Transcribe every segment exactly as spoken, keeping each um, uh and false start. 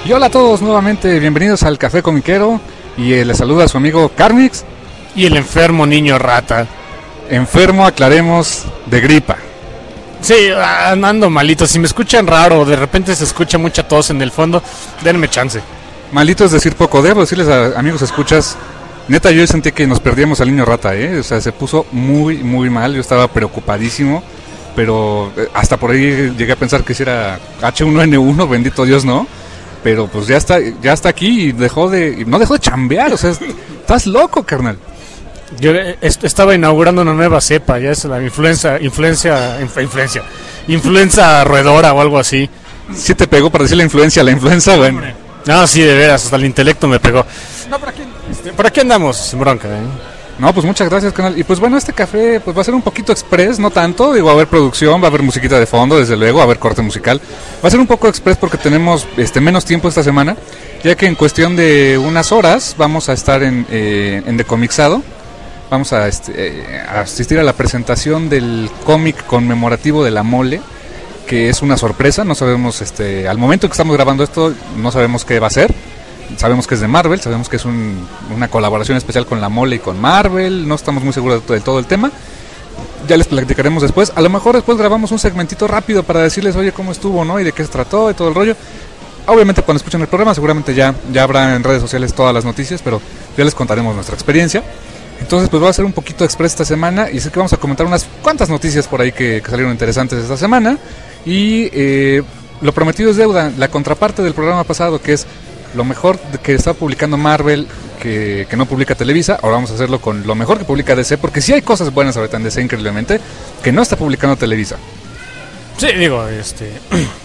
Y hola a todos nuevamente, bienvenidos al Café Comiquero. Y eh, les saluda a su amigo Carmix. Y el enfermo niño rata. Enfermo, aclaremos, de gripa. Sí, ando malito. Si me escuchan raro, de repente se escucha mucha tos en el fondo, denme chance. Malito es decir poco, debo decirles a amigos escuchas, neta yo sentí que nos perdíamos al niño rata, ¿eh? O sea, se puso muy, muy mal, yo estaba preocupadísimo, pero hasta por ahí llegué a pensar que si era H uno N uno, bendito Dios, ¿no? Pero pues ya está, ya está aquí y dejó de, no dejó de chambear, o sea, estás loco, carnal. Yo est- estaba inaugurando una nueva cepa, ya es la influenza, influencia, inf- influencia, influenza roedora o algo así. ¿Sí te pegó para decir la influencia, la influenza? Bueno. No, sí, de veras, hasta el intelecto me pegó. No, ¿por aquí, este, por aquí andamos, sin bronca, ¿eh? No, pues muchas gracias, canal. Y pues bueno, este café pues va a ser un poquito express, no tanto. Digo, va a haber producción, va a haber musiquita de fondo, desde luego, va a haber corte musical. Va a ser un poco express porque tenemos este menos tiempo esta semana, ya que en cuestión de unas horas vamos a estar en, eh, en Decomixado. Vamos a, este, eh, a asistir a la presentación del cómic conmemorativo de la Mole, que es una sorpresa. No sabemos, este, al momento que estamos grabando esto, no sabemos qué va a ser. Sabemos que es de Marvel, sabemos que es un, una colaboración especial con la Mole y con Marvel. No estamos muy seguros de, de todo el tema. Ya les platicaremos después. A lo mejor después grabamos un segmentito rápido para decirles, oye, cómo estuvo, ¿no? Y de qué se trató y todo el rollo. Obviamente cuando escuchen el programa seguramente ya, ya habrá en redes sociales todas las noticias, pero ya les contaremos nuestra experiencia. Entonces pues va a ser un poquito express esta semana y sé que vamos a comentar unas cuantas noticias por ahí que, que salieron interesantes esta semana. Y eh, lo prometido es deuda, la contraparte del programa pasado, que es lo mejor que está publicando Marvel que, que no publica Televisa. Ahora vamos a hacerlo con lo mejor que publica D C, porque sí hay cosas buenas ahorita en D C increíblemente que no está publicando Televisa. Sí, digo, este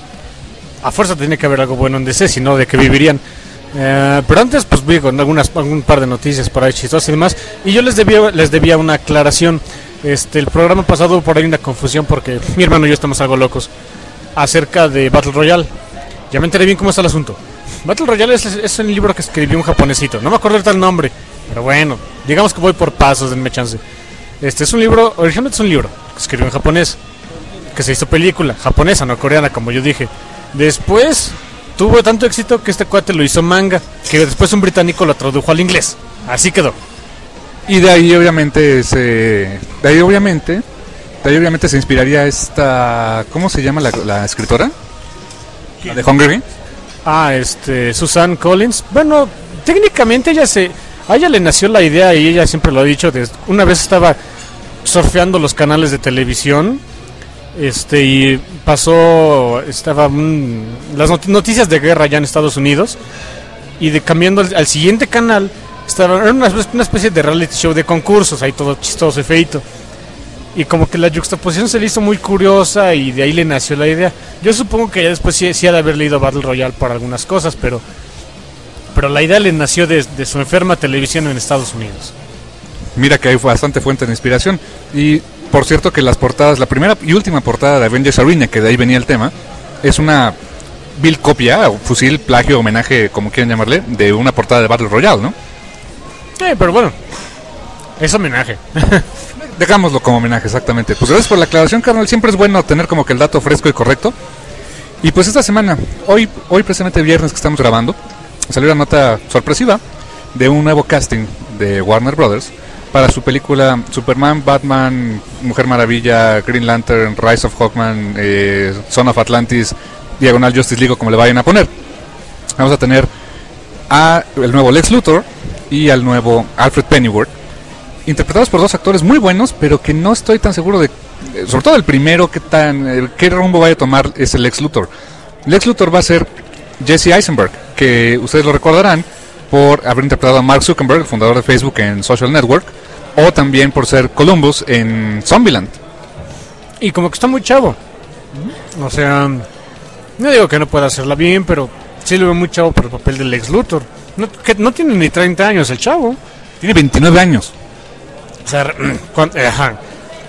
a fuerza tiene que haber algo bueno en D C, si no, ¿de qué vivirían? Eh, pero antes, pues digo, algunas, algún par de noticias por ahí chistosas y demás. Y yo les debía, les debía una aclaración. Este, el programa pasado por ahí una confusión porque mi hermano y yo estamos algo locos acerca de Battle Royale. Ya me enteré bien cómo está el asunto. Battle Royale es, es un libro que escribió un japonesito. No me acuerdo el nombre, pero bueno, digamos que voy por pasos, denme chance. Este es un libro, originalmente es un libro que escribió en japonés, que se hizo película, japonesa, no coreana, como yo dije. Después tuvo tanto éxito que este cuate lo hizo manga, que después un británico lo tradujo al inglés. Así quedó. Y de ahí obviamente se, de ahí obviamente, de ahí obviamente se inspiraría esta, ¿cómo se llama la, la escritora? ¿La de Hunger Games? Ah, este, Susan Collins. Bueno, técnicamente ella se, a ella le nació la idea y ella siempre lo ha dicho. Desde, una vez estaba surfeando los canales de televisión, este, y pasó, estaba un, las not- noticias de guerra ya en Estados Unidos, y de cambiando al, al siguiente canal estaba era una, una especie de reality show de concursos, ahí todo chistoso y feito. Y como que la juxtaposición se le hizo muy curiosa y de ahí le nació la idea. Yo supongo que ya después sí, sí ha de haber leído Battle Royale para algunas cosas, pero pero la idea le nació de, de su enferma televisión en Estados Unidos. Mira que hay bastante fuente de inspiración. Y por cierto que las portadas, la primera y última portada de Avengers Arena, que de ahí venía el tema, es una vil copia, o fusil, plagio, homenaje, como quieran llamarle, de una portada de Battle Royale, ¿no? Sí, pero bueno, es homenaje. Dejámoslo como homenaje, exactamente. Pues gracias por la aclaración, carnal. Siempre es bueno tener como que el dato fresco y correcto. Y pues esta semana, hoy hoy precisamente viernes que estamos grabando, salió una nota sorpresiva de un nuevo casting de Warner Brothers para su película Superman, Batman, Mujer Maravilla, Green Lantern, Rise of Hawkman, eh, Son of Atlantis, Diagonal Justice League, como le vayan a poner. Vamos a tener a el nuevo Lex Luthor y al nuevo Alfred Pennyworth, interpretados por dos actores muy buenos, pero que no estoy tan seguro de, sobre todo el primero, qué tan, qué rumbo vaya a tomar ese Lex Luthor. Lex Luthor va a ser Jesse Eisenberg, que ustedes lo recordarán por haber interpretado a Mark Zuckerberg, el fundador de Facebook, en Social Network, o también por ser Columbus en Zombieland. Y como que está muy chavo. O sea, no digo que no pueda hacerla bien, pero sí lo veo muy chavo por el papel del Lex Luthor. No, que no tiene ni treinta años el chavo. Tiene veintinueve años. O sea, cuando, ajá.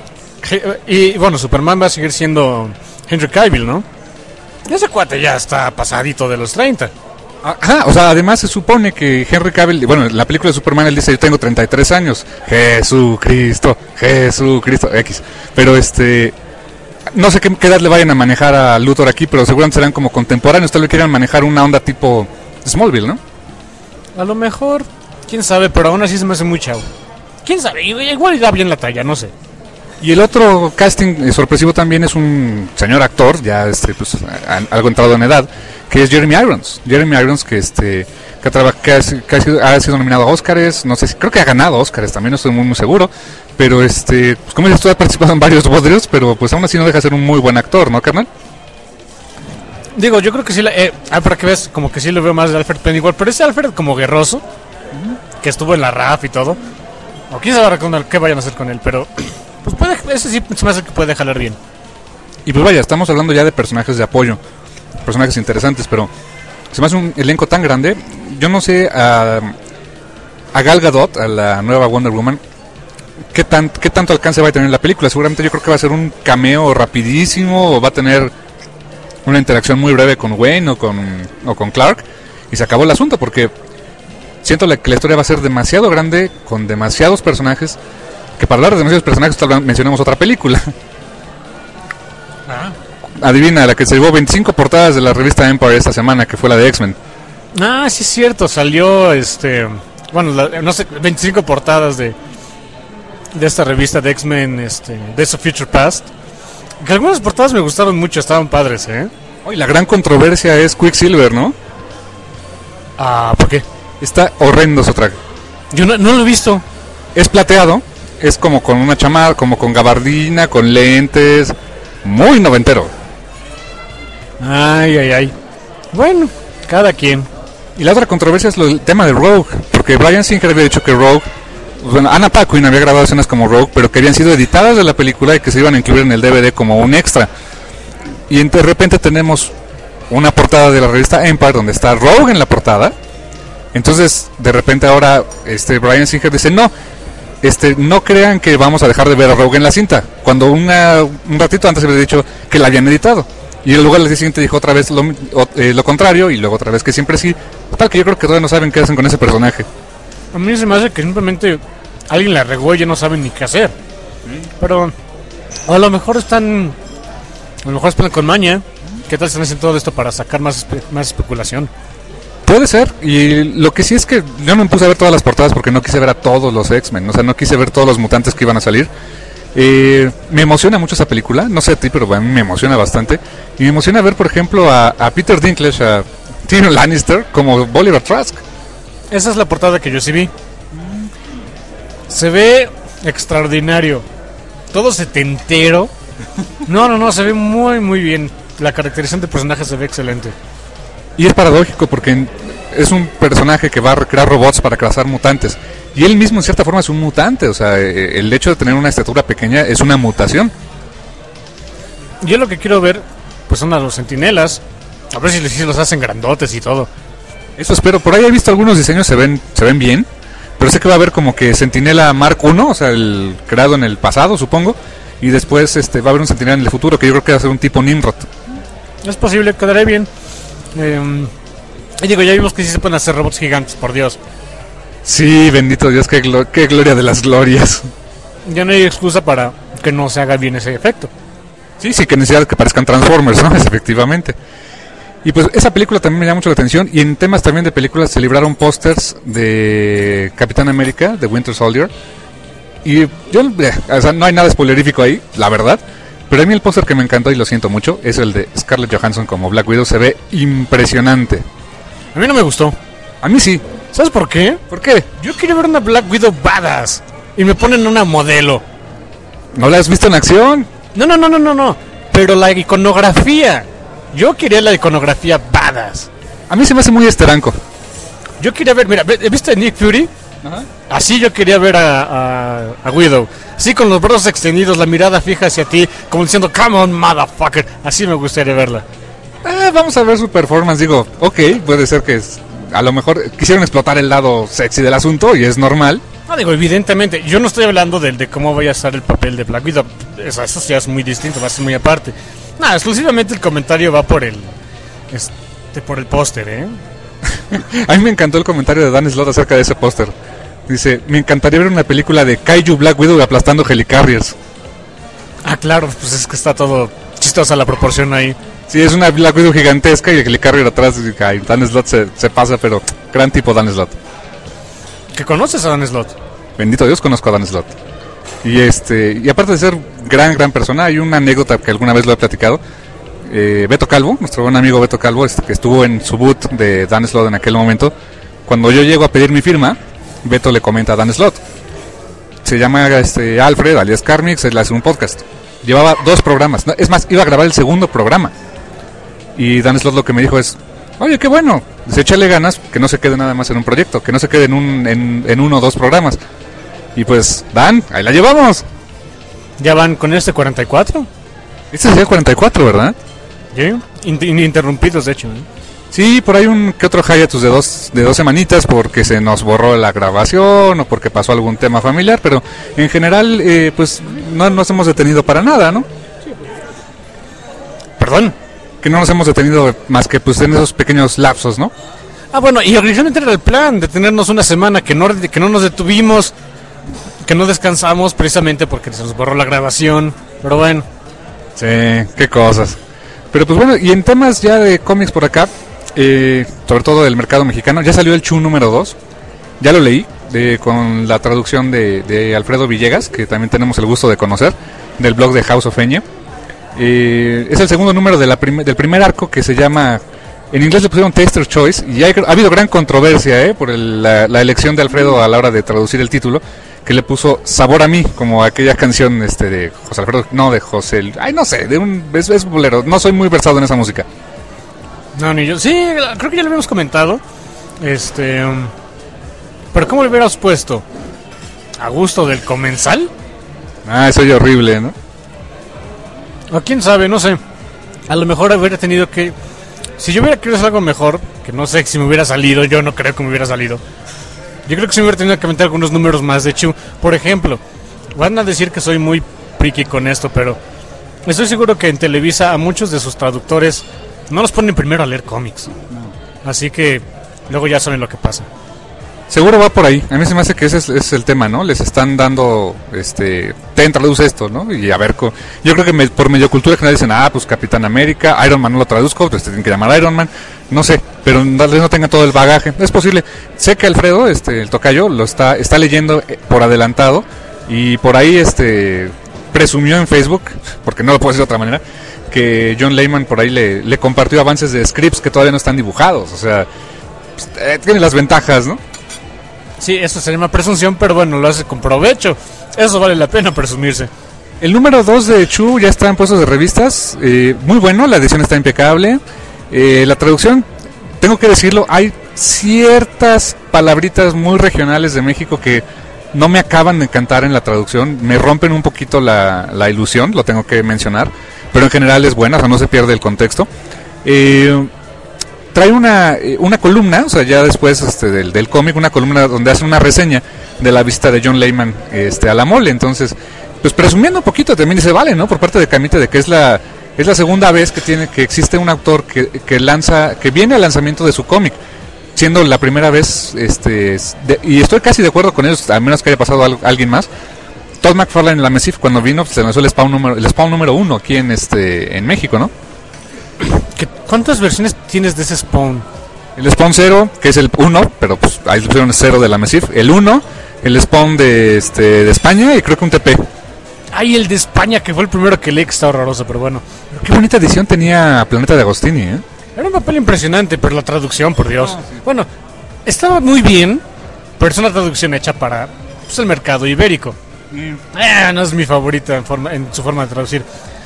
Y bueno, Superman va a seguir siendo Henry Cavill, ¿no? Ese cuate ya está pasadito de los treinta. Ajá, o sea, además se supone que Henry Cavill, bueno, en la película de Superman él dice, yo tengo treinta y tres años. Jesucristo, Jesucristo, X. Pero este, no sé qué, qué edad le vayan a manejar a Luthor aquí, pero seguramente serán como contemporáneos. Tal vez quieran manejar una onda tipo Smallville, ¿no? A lo mejor, quién sabe, pero aún así se me hace muy chavo. Quién sabe, igual da bien la talla, no sé. Y el otro casting eh, sorpresivo también es un señor actor, ya este, pues, a, algo entrado en edad, que es Jeremy Irons. Jeremy Irons, que este que, traba, que, ha, que ha, sido, ha sido nominado a Óscares, no sé si, creo que ha ganado Óscares también, no estoy muy, muy seguro. Pero este, pues como dices, tú has participado en varios bodrios, pero pues aún así no deja de ser un muy buen actor, ¿no, carnal? Digo, yo creo que sí, la, eh, ah, para que veas, como que sí lo veo más de Alfred Pennyworth, pero ese Alfred como guerroso, uh-huh. que estuvo en la R A F y todo, o quién sabe con él, qué vayan a hacer con él, pero pues puede, ese sí se me hace que puede jalar bien. Y pues vaya, estamos hablando ya de personajes de apoyo, personajes interesantes, pero se me hace un elenco tan grande. Yo no sé a, a Gal Gadot, a la nueva Wonder Woman, ¿Qué, tan, ¿Qué tanto alcance va a tener la película? Seguramente yo creo que va a ser un cameo rapidísimo, o va a tener una interacción muy breve con Wayne o con, o con Clark, y se acabó el asunto, porque siento la, que la historia va a ser demasiado grande, con demasiados personajes, que para hablar de demasiados personajes tal vez mencionemos otra película. Ah. Adivina, la que se llevó veinticinco portadas de la revista Empire esta semana, que fue la de X-Men. Ah, sí es cierto, salió, este bueno, la, no sé, veinticinco portadas de de esta revista de X-Men, este, Days of Future Past. Que algunas portadas me gustaron mucho, estaban padres, ¿eh? Hoy la gran controversia es Quicksilver, ¿no? Ah, ¿por qué? Está horrendo su traje. Yo no, no lo he visto. Es plateado, es como con una chamarra, como con gabardina, con lentes, muy noventero. Ay, ay, ay. Bueno, cada quien. Y la otra controversia es lo, el tema de Rogue, porque Bryan Singer había dicho que Rogue, bueno, Anna Paquin había grabado escenas como Rogue, pero que habían sido editadas de la película y que se iban a incluir en el D V D como un extra. Y de repente tenemos una portada de la revista Empire donde está Rogue en la portada. Entonces, de repente ahora este Bryan Singer dice, no, este, no crean que vamos a dejar de ver a Rogue en la cinta, cuando una, un ratito antes había dicho que la habían editado. Y luego al día siguiente dijo otra vez lo, eh, lo contrario, y luego otra vez que siempre sí. Tal que yo creo que todavía no saben qué hacen con ese personaje. A mí se me hace que simplemente alguien la regó y ya no saben ni qué hacer. Pero a lo mejor están, a lo mejor están con maña. ¿Qué tal se hacen todo esto para sacar más, espe- más especulación? Puede ser, y lo que sí es que yo no me puse a ver todas las portadas porque no quise ver a todos los X-Men, o sea, no quise ver todos los mutantes que iban a salir. Eh, me emociona mucho esa película, no sé a ti, pero a mí me emociona bastante. Y me emociona ver, por ejemplo, a, a Peter Dinklage, a Tyrion Lannister como Bolivar Trask. Esa es la portada que yo sí vi. Se ve extraordinario. Todo setentero. No, no, no, se ve muy, muy bien. La caracterización de personaje se ve excelente. Y es paradójico porque es un personaje que va a recrear robots para cazar mutantes. Y él mismo en cierta forma es un mutante. O sea, el hecho de tener una estatura pequeña es una mutación. Yo lo que quiero ver pues son a los centinelas. A ver si los hacen grandotes y todo. Eso espero. Por ahí he visto algunos diseños, se ven se ven bien. Pero sé que va a haber como que Centinela Mark uno, o sea, el creado en el pasado, supongo. Y después este va a haber un Centinela en el futuro, que yo creo que va a ser un tipo Nimrod. Es posible, quedaré bien. Eh, y digo, ya vimos que sí se pueden hacer robots gigantes, por Dios. Sí, bendito Dios, qué, glo- qué gloria de las glorias. Ya no hay excusa para que no se haga bien ese efecto. Sí, sí, que necesidad que parezcan Transformers, ¿no? Efectivamente. Y pues esa película también me llama mucho la atención. Y en temas también de películas se libraron pósters de Capitán América, de Winter Soldier. Y yo, eh, o sea, no hay nada spoilerífico ahí, la verdad. Pero a mí el póster que me encantó, y lo siento mucho, es el de Scarlett Johansson como Black Widow. Se ve impresionante. A mí no me gustó. A mí sí. ¿Sabes por qué? ¿Por qué? Yo quiero ver una Black Widow badass. Y me ponen una modelo. ¿No la has visto en acción? No, no, no, no, no, no. Pero la iconografía. Yo quería la iconografía badass. A mí se me hace muy esteranco. Yo quería ver, mira, ¿viste a Nick Fury? Ajá. Así yo quería ver a, a, a Widow. Así con los brazos extendidos, la mirada fija hacia ti, como diciendo, come on, motherfucker. Así me gustaría verla. Eh, vamos a ver su performance. Digo, ok, puede ser que es, a lo mejor quisieron explotar el lado sexy del asunto y es normal. No, digo, evidentemente, yo no estoy hablando de, de cómo vaya a estar el papel de Black Widow. Eso, eso ya es muy distinto, va a ser muy aparte. Nada, exclusivamente el comentario va por el este, por el póster, ¿eh? A mí me encantó el comentario de Dan Slott acerca de ese póster. Dice, me encantaría ver una película de Kaiju Black Widow aplastando helicarriers. Ah, claro, pues es que está todo chistosa la proporción ahí. Sí, es una Black Widow gigantesca y el que le carga atrás y cae. Dan Slott se, se pasa, pero gran tipo Dan Slott. ¿Que conoces a Dan Slott? Bendito Dios, conozco a Dan Slott. Y este y aparte de ser gran, gran persona, hay una anécdota que alguna vez lo he platicado. Eh, Beto Calvo, nuestro buen amigo Beto Calvo, este, que estuvo en su boot de Dan Slott en aquel momento. Cuando yo llego a pedir mi firma, Beto le comenta a Dan Slott. Se llama este, Alfred, alias Carmix, él hace un podcast. Llevaba dos programas, no, es más, iba a grabar el segundo programa. Y Dan Slott lo que me dijo es, oye, qué bueno, se échale ganas, que no se quede nada más en un proyecto, que no se quede en, un, en, en uno o dos programas. Y pues, Dan, ahí la llevamos. ¿Ya van con este cuarenta y cuatro? Este sería el cuarenta y cuatro, ¿verdad? Sí, ininterrumpidos de hecho, ¿eh? Sí, por ahí un que otro hiatus de dos, de dos semanitas porque se nos borró la grabación o porque pasó algún tema familiar, pero en general, eh, pues no nos hemos detenido para nada, ¿no? ¿Perdón? Que no nos hemos detenido más que pues en esos pequeños lapsos, ¿no? Ah, bueno, y originalmente era el plan, detenernos una semana, que no, que no nos detuvimos, que no descansamos precisamente porque se nos borró la grabación, pero bueno. Sí, qué cosas. Pero pues bueno, y en temas ya de cómics por acá, eh, sobre todo del mercado mexicano, ya salió el Chu número dos, ya lo leí, de, con la traducción de, de Alfredo Villegas, que también tenemos el gusto de conocer, del blog de House of Eñe. Eh, es el segundo número de la prim- del primer arco que se llama, en inglés le pusieron Taster's Choice, y hay, ha habido gran controversia eh, por el, la, la elección de Alfredo a la hora de traducir el título, que le puso Sabor a mí, como aquella canción este de José Alfredo, no de José, ay no sé, de un es, es bolero, no soy muy versado en esa música. No, ni yo, sí, creo que ya lo habíamos comentado, este, um, pero ¿cómo le hubieras puesto? ¿A gusto del comensal? Ah, eso es horrible, ¿no? O quién sabe, no sé. A lo mejor hubiera tenido que... Si yo hubiera querido hacer algo mejor, que no sé si me hubiera salido, yo no creo que me hubiera salido. Yo creo que sí me hubiera tenido que meter algunos números más de Chu. Por ejemplo, van a decir que soy muy friki con esto, pero estoy seguro que en Televisa a muchos de sus traductores no los ponen primero a leer cómics. No. Así que luego ya saben lo que pasa. Seguro va por ahí. A mí se me hace que ese es, es el tema, ¿no? Les están dando, este, ten, traduce esto, ¿no? Y a ver, co- yo creo que me, por medio cultura general dicen, ah, pues Capitán América, Iron Man no lo traduzco, pues te tienen que llamar Iron Man, no sé, pero tal vez no tenga todo el bagaje. Es posible. Sé que Alfredo, este, el tocayo, lo está, está leyendo por adelantado y por ahí, este, presumió en Facebook, porque no lo puedo decir de otra manera, que John Layman por ahí le, le compartió avances de scripts que todavía no están dibujados, o sea, pues, eh, tiene las ventajas, ¿no? Sí, eso se llama presunción, pero bueno, lo hace con provecho. Eso vale la pena presumirse. El número dos de Chu ya está en puestos de revistas. Eh, muy bueno, la edición está impecable. Eh, la traducción, tengo que decirlo, hay ciertas palabritas muy regionales de México que no me acaban de encantar en la traducción. Me rompen un poquito la, la ilusión, lo tengo que mencionar. Pero en general es buena, o sea, no se pierde el contexto. Eh... Trae una, una columna, o sea, ya después este, del, del cómic, una columna donde hace una reseña de la visita de John Layman este, a la mole. Entonces, pues presumiendo un poquito también dice, vale, ¿no? Por parte de Camite, de que es la es la segunda vez que tiene que existe un autor que, que lanza, que viene al lanzamiento de su cómic, siendo la primera vez, este de, y estoy casi de acuerdo con ellos, a menos que haya pasado algo, alguien más. Todd McFarlane en la Mesif, cuando vino, se lanzó el spawn número, el spawn número uno aquí en este en México, ¿no? ¿Qué, ¿Cuántas versiones tienes de ese Spawn? El Spawn cero, que es el uno, pero pues ahí le pusieron cero de la Mesif. El uno, el Spawn de este de España y creo que un T P. Ay, el de España, que fue el primero que leí, que está horroroso, pero bueno. Pero qué bonita edición tenía Planeta de Agostini, ¿eh? Era un papel impresionante, pero la traducción, por Dios. Ah, sí. Bueno, estaba muy bien, pero es una traducción hecha para pues, el mercado ibérico. Mm. Eh, no es mi favorita en, forma, en su forma de traducir.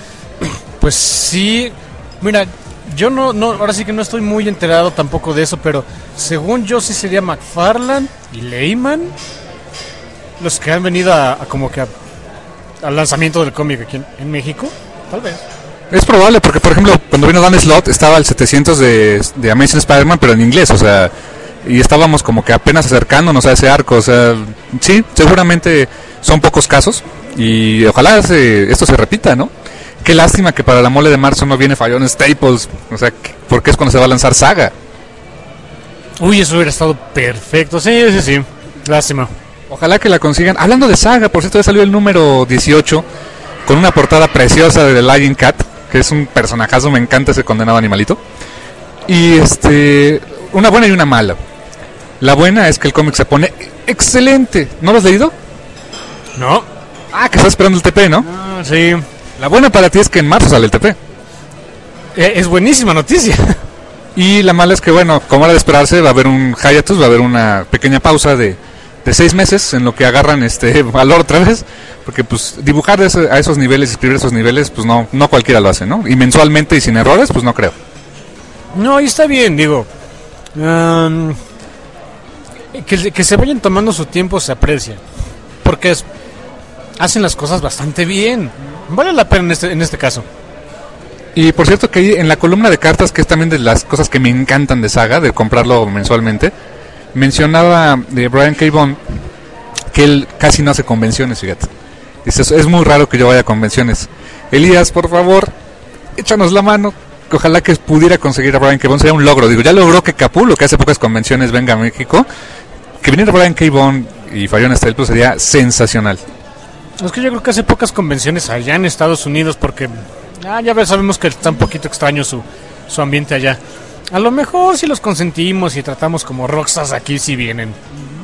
Pues sí... Mira, yo no, no, ahora sí que no estoy muy enterado tampoco de eso, pero según yo sí sería McFarlane y Layman los que han venido a, a como que a, al lanzamiento del cómic aquí en, en México, tal vez. Es probable, porque por ejemplo, cuando vino Dan Slott estaba el setecientos de, de Amazing Spider-Man, pero en inglés, o sea, y estábamos como que apenas acercándonos a ese arco, o sea, sí, seguramente son pocos casos, y ojalá se, esto se repita, ¿no? Qué lástima que para la mole de marzo no viene Fallon Staples, o sea, porque es cuando se va a lanzar Saga. Uy, eso hubiera estado perfecto, sí, sí, sí, lástima. Ojalá que la consigan. Hablando de Saga, por cierto, ya salió el número dieciocho, con una portada preciosa de The Lying Cat, que es un personajazo, me encanta ese condenado animalito. Y este, una buena y una mala. La buena es que el cómic se pone excelente. ¿No lo has leído? No. Ah, que estás esperando el T P, ¿no? Ah, sí. La buena para ti es que en marzo sale el T P. Eh, es buenísima noticia. Y la mala es que, bueno, como era de esperarse, va a haber un hiatus, va a haber una pequeña pausa de, de seis meses en lo que agarran este valor otra vez. Porque, pues, dibujar de ese, a esos niveles, escribir esos niveles, pues no, no cualquiera lo hace, ¿no? Y mensualmente y sin errores, pues no creo. No, y está bien, digo. Um, que, que se vayan tomando su tiempo se aprecia. Porque es, hacen las cosas bastante bien. Vale la pena en este, en este caso. Y por cierto que ahí en la columna de cartas, que es también de las cosas que me encantan de Saga, de comprarlo mensualmente, mencionaba de Brian K. Vaughan que él casi no hace convenciones, fíjate. Dice, es muy raro que yo vaya a convenciones. Elías, por favor, échanos la mano. Ojalá que pudiera conseguir a Brian K. Vaughan, sería un logro. Digo, ya logró que Capullo, que hace pocas convenciones, venga a México. Que viniera Brian K. Vaughan y Fabián Estelle, pues sería sensacional. Es que yo creo que hace pocas convenciones allá en Estados Unidos porque... Ah, ya ves, sabemos que está un poquito extraño su, su ambiente allá. A lo mejor si los consentimos y tratamos como rockstars aquí si vienen.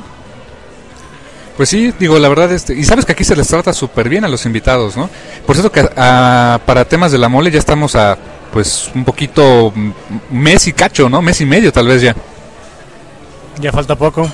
Pues sí, digo, la verdad, este, y sabes que aquí se les trata súper bien a los invitados, ¿no? Por cierto que a, para temas de la mole ya estamos a, pues, un poquito mes y cacho, ¿no? Mes y medio tal vez ya. Ya falta poco.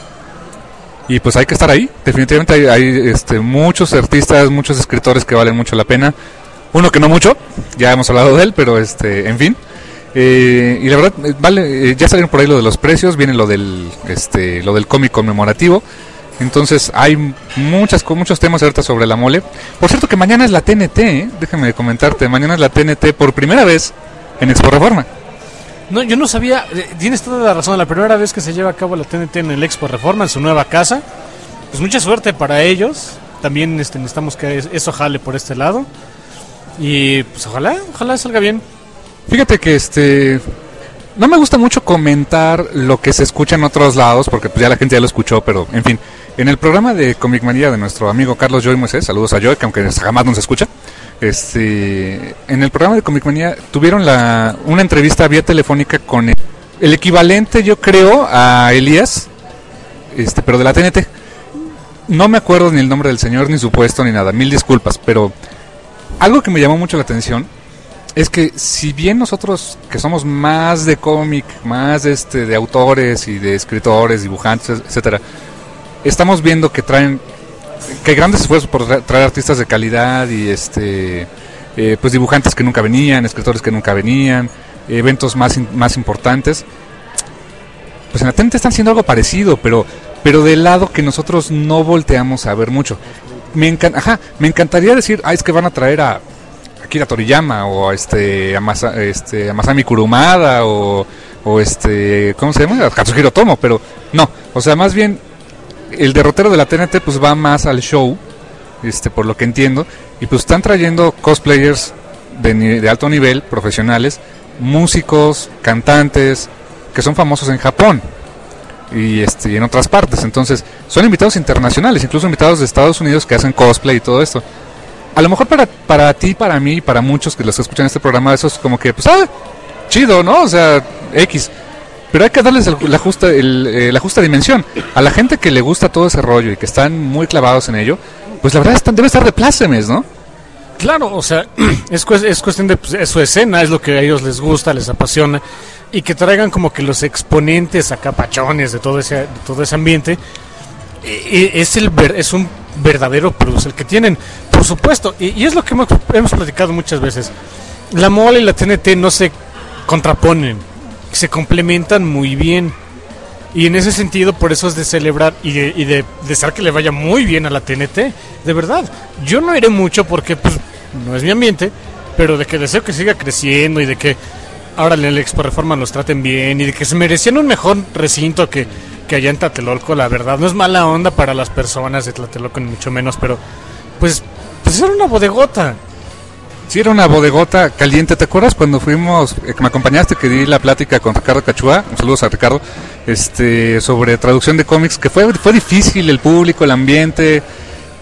Y pues hay que estar ahí, definitivamente hay, hay este, muchos artistas, muchos escritores que valen mucho la pena. Uno que no mucho, ya hemos hablado de él, pero este, en fin. Eh, y la verdad, vale, eh, ya salieron por ahí lo de los precios, viene lo del, este, lo del cómic conmemorativo. Entonces hay muchas, muchos temas ahorita sobre la mole. Por cierto que mañana es la T N T, ¿eh? Déjame comentarte, mañana es la T N T por primera vez en Expo Reforma. No, yo no sabía, eh, tienes toda la razón, la primera vez que se lleva a cabo la T N T en el Expo Reforma, en su nueva casa. Pues mucha suerte para ellos, también este, necesitamos que eso jale por este lado. Y pues ojalá, ojalá salga bien. Fíjate que este no me gusta mucho comentar lo que se escucha en otros lados, porque pues ya la gente ya lo escuchó, pero en fin, en el programa de Comic Manía de nuestro amigo Carlos Joy Moisés, saludos a Joy, que aunque jamás nos escucha, este, en el programa de Comic Manía tuvieron la, una entrevista vía telefónica con el, el equivalente, yo creo, a Elías, este, pero de la T N T. No me acuerdo ni el nombre del señor, ni su puesto, ni nada, mil disculpas, pero algo que me llamó mucho la atención es que si bien nosotros que somos más de cómic, más de, este, de autores y de escritores, dibujantes, etcétera, estamos viendo que traen que hay grandes esfuerzos por tra- traer artistas de calidad y este eh, pues dibujantes que nunca venían, escritores que nunca venían, eventos más in- más importantes. Pues en la T N T están haciendo algo parecido, pero pero del lado que nosotros no volteamos a ver mucho. Me encan- ajá, me encantaría decir, ah, es que van a traer a Akira Toriyama o a este a, Masa, este, a Masami Kurumada o, o este, ¿cómo se llama? A Katsuhiro Tomo, pero no, o sea, más bien el derrotero de la T N T pues va más al show, este, por lo que entiendo, y pues están trayendo cosplayers de, ni- de alto nivel, profesionales, músicos, cantantes, que son famosos en Japón y este y en otras partes. Entonces son invitados internacionales, incluso invitados de Estados Unidos que hacen cosplay y todo esto. A lo mejor para para ti, para mí, para muchos que los escuchan este programa, eso es como que pues ah, chido, ¿no? O sea, X. Pero hay que darles el, la justa el, eh, la justa dimensión a la gente que le gusta todo ese rollo y que están muy clavados en ello. Pues la verdad están, debe estar de plácemes, ¿no? Claro, o sea, es, cu- es cuestión de pues, es su escena, es lo que a ellos les gusta, les apasiona, y que traigan como que los exponentes acapachones de todo ese, de todo ese ambiente. E- e- es el ver, es un verdadero plus el que tienen, por supuesto, y, y es lo que hemos, hemos platicado muchas veces. La mole y la T N T no se contraponen, se complementan muy bien. Y en ese sentido, por eso es de celebrar y de, y de desear que le vaya muy bien a la T N T. De verdad, yo no iré mucho porque pues no es mi ambiente, pero de que deseo que siga creciendo y de que ahora en el Expo Reforma los traten bien y de que se merecían un mejor recinto que, que allá en Tlatelolco, la verdad. No es mala onda para las personas de Tlatelolco, ni mucho menos, pero pues, pues era una bodegota. Sí, era una bodegota caliente. ¿Te acuerdas cuando fuimos, eh, que me acompañaste, que di la plática con Ricardo Cachúa? Un saludo a Ricardo, este, sobre traducción de cómics, que fue, fue difícil el público, el ambiente,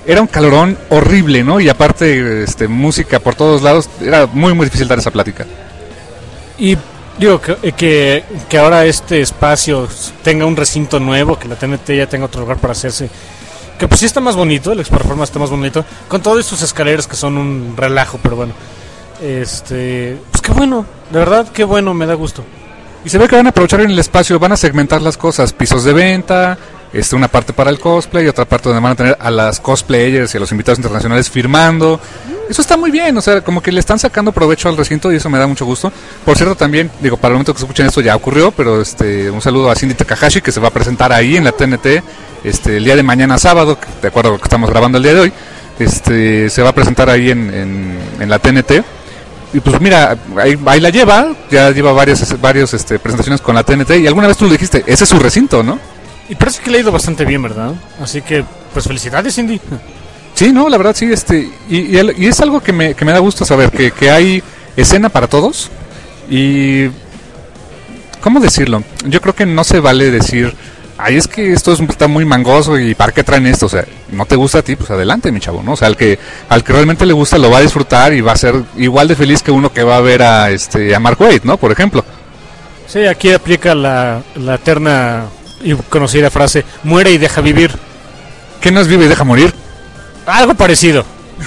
era un calorón horrible, ¿no? Y aparte, este, música por todos lados, era muy, muy difícil dar esa plática. Y digo que, que, que ahora este espacio tenga un recinto nuevo, que la T N T ya tenga otro lugar para hacerse, que pues sí está más bonito, el Exporeforma está más bonito, con todas sus escaleras que son un relajo, pero bueno, este, pues qué bueno, de verdad, qué bueno, me da gusto. Y se ve que van a aprovechar en el espacio, van a segmentar las cosas, pisos de venta, este, una parte para el cosplay, otra parte donde van a tener a las cosplayers y a los invitados internacionales firmando. Eso está muy bien, o sea, como que le están sacando provecho al recinto y eso me da mucho gusto. Por cierto, también, digo, para el momento que se escuchen esto ya ocurrió, pero este, un saludo a Cindy Takahashi, que se va a presentar ahí en la T N T este, el día de mañana sábado, de acuerdo a lo que estamos grabando el día de hoy, este, se va a presentar ahí en, en, en la T N T. Y pues mira, ahí, ahí la lleva, ya lleva varias, varios, este, presentaciones con la T N T y alguna vez tú lo dijiste, ese es su recinto, ¿no? Y parece que le ha ido bastante bien, ¿verdad? Así que, pues felicidades, Cindy. Sí, no, la verdad sí, este, y, y, el, y es algo que me, que me da gusto saber, que, que hay escena para todos y, ¿cómo decirlo? Yo creo que no se vale decir, ay, es que esto es, está muy mangoso y ¿para qué traen esto? O sea, no te gusta a ti, pues adelante, mi chavo, ¿no? O sea, al que, al que realmente le gusta lo va a disfrutar y va a ser igual de feliz que uno que va a ver a, este, a Mark Waid, ¿no? Por ejemplo. Sí, aquí aplica la, la eterna y conocida frase, muere y deja vivir. ¿Qué no es vive y deja morir? Algo parecido.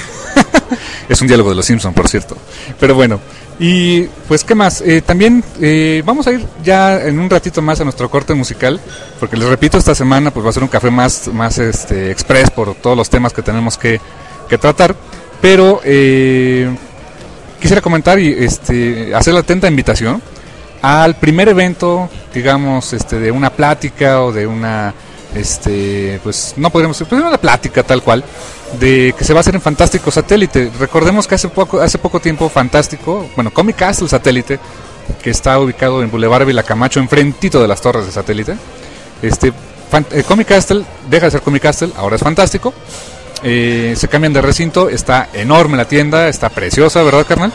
Es un diálogo de los Simpson, por cierto. Pero bueno, y pues qué más, eh, también eh, vamos a ir ya en un ratito más a nuestro corte musical, porque les repito, esta semana pues va a ser un café más, más este, express por todos los temas que tenemos que, que tratar. Pero eh, quisiera comentar y este, hacer la atenta invitación al primer evento, digamos, este, de una plática o de una, este, pues no podríamos decir, pues una plática tal cual, de que se va a hacer en Fantástico Satélite. Recordemos que hace poco, hace poco tiempo Fantástico, bueno, Comic Castle Satélite, que está ubicado en Boulevard Ávila Camacho, enfrentito de las torres de Satélite. Este, fan, eh, Comic Castle deja de ser Comic Castle, ahora es Fantástico. Eh, se cambian de recinto, está enorme la tienda, está preciosa, ¿verdad, carnal?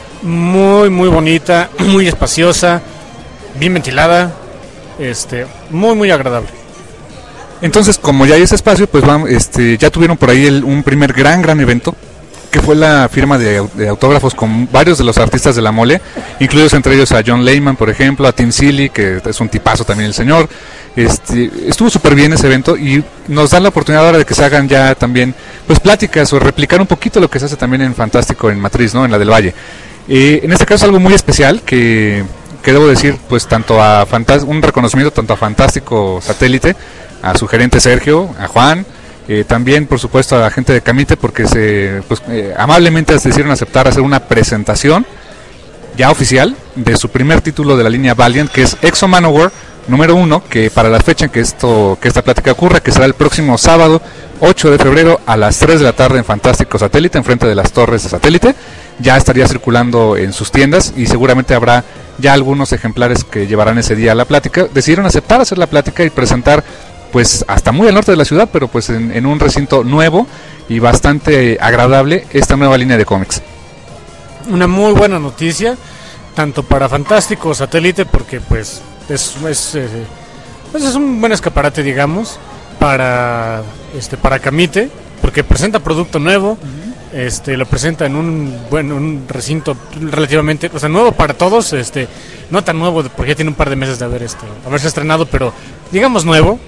Muy, muy bonita, muy espaciosa, bien ventilada, este, muy, muy agradable. Entonces, como ya hay ese espacio, pues vamos, este, ya tuvieron por ahí el, un primer gran, gran evento, que fue la firma de, de autógrafos con varios de los artistas de la mole, incluidos entre ellos a John Layman, por ejemplo, a Tim Seeley, que es un tipazo también el señor. Este, estuvo súper bien ese evento y nos dan la oportunidad ahora de que se hagan ya también pues pláticas o replicar un poquito lo que se hace también en Fantástico, en Matriz, ¿no? En la del Valle. Eh, en este caso algo muy especial que, que debo decir, pues tanto a Fantás- un reconocimiento tanto a Fantástico Satélite, a su gerente Sergio, a Juan, eh, también por supuesto a la gente de Camite, porque se pues, eh, amablemente decidieron aceptar hacer una presentación ya oficial de su primer título de la línea Valiant, que es Exo Manowar número uno, que para la fecha en que esto que esta plática ocurra, que será el próximo sábado ocho de febrero a las tres de la tarde en Fantástico Satélite, enfrente de las torres de Satélite, ya estaría circulando en sus tiendas y seguramente habrá ya algunos ejemplares que llevarán ese día a la plática. Decidieron aceptar hacer la plática y presentar pues hasta muy al norte de la ciudad, pero pues en, en un recinto nuevo y bastante agradable esta nueva línea de cómics. Una muy buena noticia, tanto para Fantástico Satélite, porque pues es, es, eh, pues es un buen escaparate, digamos, para este para Camite, porque presenta producto nuevo, uh-huh. este lo presenta en un bueno un recinto relativamente, o sea, nuevo para todos, este no tan nuevo porque ya tiene un par de meses de haber este haberse estrenado, pero digamos nuevo.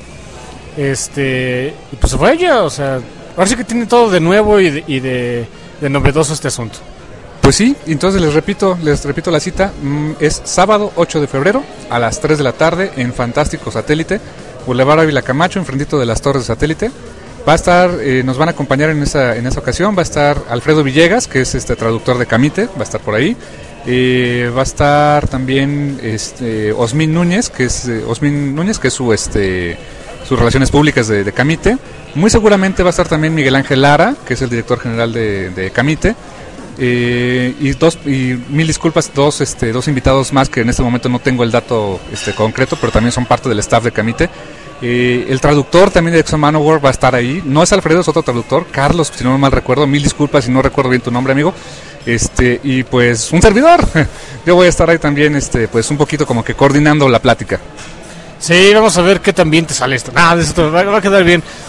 Este, y pues se fue ella, o sea, ahora sí que tiene todo de nuevo y de, y de, de novedoso este asunto. Pues sí, entonces les repito, les repito la cita, mmm, es sábado ocho de febrero a las tres de la tarde en Fantástico Satélite, Boulevard Ávila Camacho, enfrentito de las torres de Satélite. Va a estar, eh, nos van a acompañar en esa, en esa ocasión, va a estar Alfredo Villegas, que es este traductor de Camite, va a estar por ahí. Eh, va a estar también este, Osmin Núñez, que es eh, Osmin Núñez, que es su este sus relaciones públicas de, de Camite. Muy seguramente va a estar también Miguel Ángel Lara, que es el director general de, de Camite. Eh, y dos y mil disculpas, dos este dos invitados más que en este momento no tengo el dato este concreto, pero también son parte del staff de Camite. Eh, el traductor también de Exo Manowar va a estar ahí. No es Alfredo, es otro traductor, Carlos, si no mal recuerdo. Mil disculpas si no recuerdo bien tu nombre, amigo. Este y pues un servidor. Yo voy a estar ahí también, este pues un poquito como que coordinando la plática. Sí, vamos a ver qué tan bien te sale esto. Nada, esto va, va a quedar bien.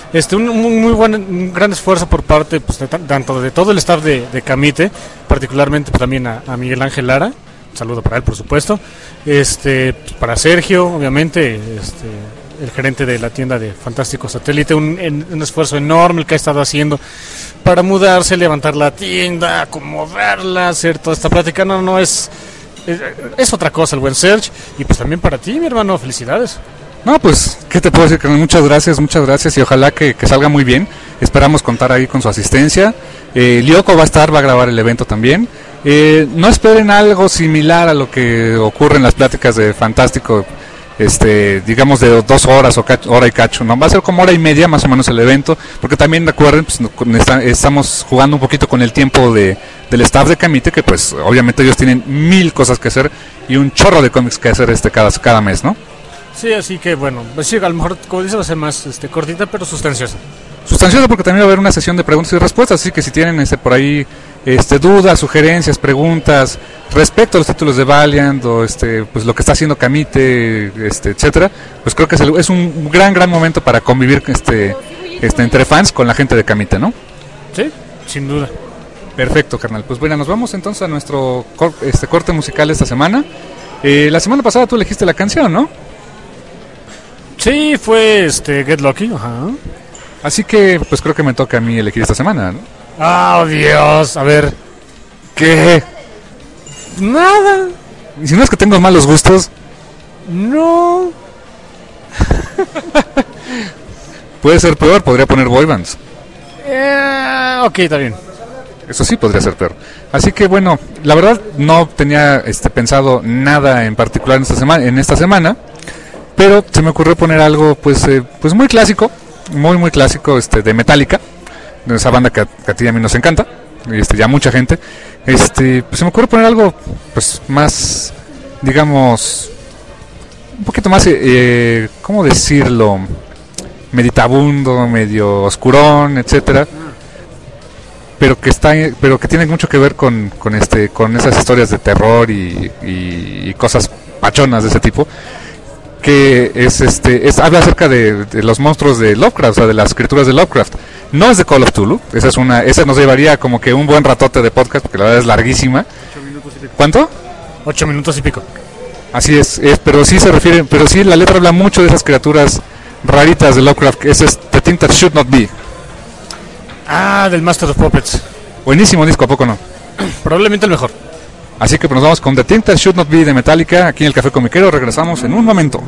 Este, un muy, muy buen, un gran esfuerzo por parte pues, de, tanto de todo el staff de, de Camite, particularmente pues, también a, a Miguel Ángel Lara, un saludo para él por supuesto, este, pues, para Sergio, obviamente, este, el gerente de la tienda de Fantástico Satélite, un, en, un esfuerzo enorme el que ha estado haciendo para mudarse, levantar la tienda, acomodarla, hacer toda esta plática, no, no es, es, es otra cosa el buen Serge, y pues también para ti, mi hermano, felicidades. No, pues, ¿qué te puedo decir? Carnal? Muchas gracias, muchas gracias y ojalá que, que salga muy bien. Esperamos contar ahí con su asistencia. Eh, Lyoko va a estar, va a grabar el evento también. Eh, no esperen algo similar a lo que ocurre en las pláticas de Fantástico, este, digamos de dos horas o cacho, hora y cacho, ¿no? Va a ser como hora y media más o menos el evento, porque también recuerden, pues, estamos jugando un poquito con el tiempo de, del staff de Camite, que pues obviamente ellos tienen mil cosas que hacer y un chorro de cómics que hacer este cada, cada mes, ¿no? Sí, así que bueno, pues sí, a lo mejor, como dice, va a ser más este, cortita, pero sustanciosa. Sustanciosa porque también va a haber una sesión de preguntas y respuestas, así que si tienen este por ahí este dudas, sugerencias, preguntas respecto a los títulos de Valiant o este pues lo que está haciendo Camite, este etcétera, pues creo que es, el, es un gran gran momento para convivir este este entre fans con la gente de Camite, ¿no? Sí, sin duda. Perfecto, carnal. Pues bueno, nos vamos entonces a nuestro cor, este corte musical esta semana. Eh, la semana pasada tú elegiste la canción, ¿no? Sí, fue este Get Lucky, ajá. Así que pues creo que me toca a mí elegir esta semana, ¿no? ¡Oh, Dios! A ver. ¿Qué? Nada. ¿Y si no es que tengo malos gustos? No. Puede ser peor, podría poner boy bands. Eh, ok, está bien. Eso sí podría ser peor. Así que bueno, la verdad no tenía este pensado nada en particular en esta semana, en esta semana, pero se me ocurrió poner algo pues eh, pues muy clásico, muy muy clásico este de Metallica, de esa banda que a, que a ti y a mí nos encanta, y este ya mucha gente. Este, pues se me ocurrió poner algo pues más, digamos, un poquito más eh, ¿cómo decirlo? Meditabundo, medio oscurón, etcétera. Pero que está, pero que tiene mucho que ver con, con este, con esas historias de terror y, y, y cosas pachonas de ese tipo, que es este, es habla acerca de, de los monstruos de Lovecraft, o sea, de las criaturas de Lovecraft. No es de Call of Cthulhu, esa es una, esa nos llevaría como que un buen ratote de podcast, porque la verdad es larguísima. Ocho minutos y pico. ¿Cuánto? Ocho minutos y pico. Así es, es, pero sí se refiere, pero sí la letra habla mucho de esas criaturas raritas de Lovecraft, que ese es The Thing That Should Not Be. Ah, del Master of Puppets. Buenísimo disco, ¿a poco no? Probablemente el mejor. Así que pues nos vamos con The Thing That Should Not Be de Metallica, aquí en el Café Comiquero. Regresamos en un momento.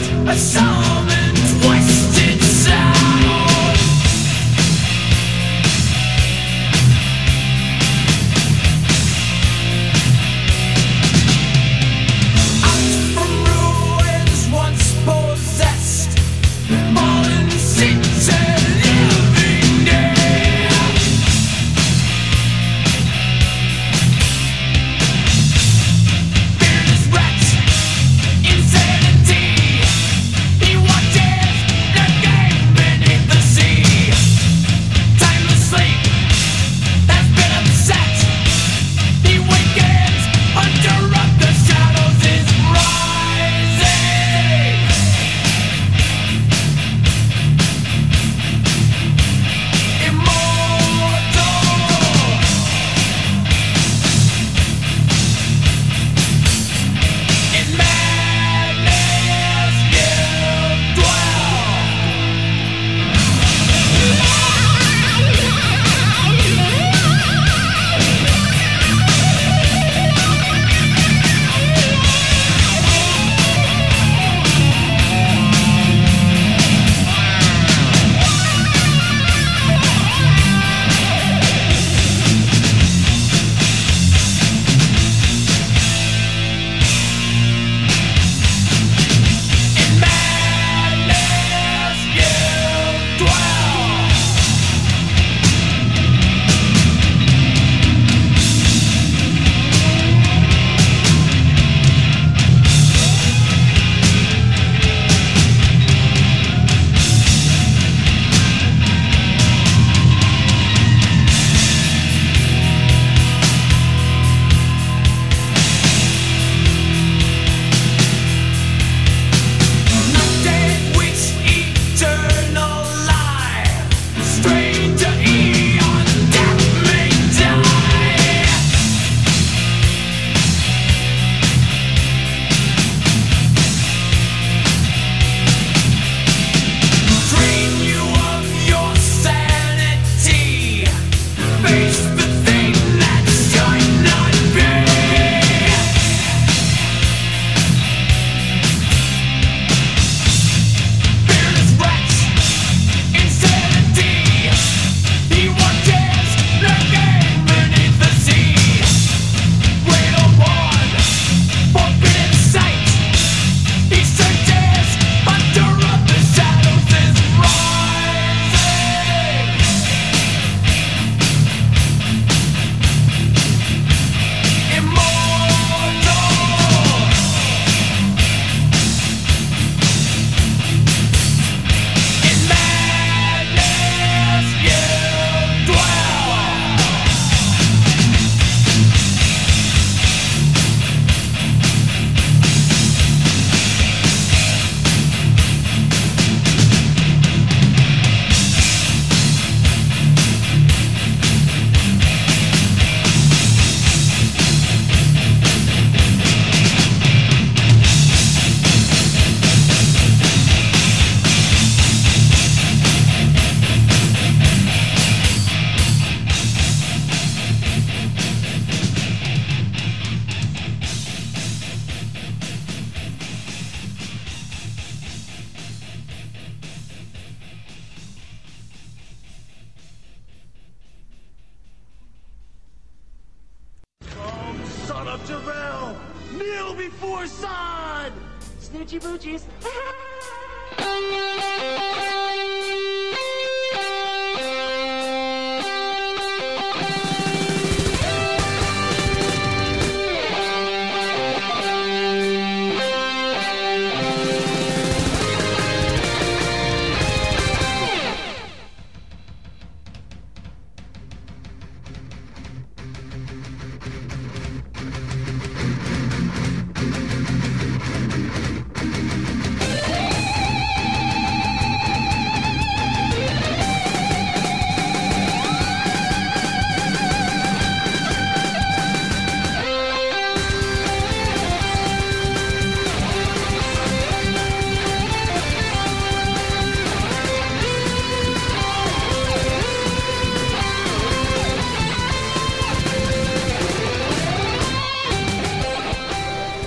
before Sod! Snoochie boochies.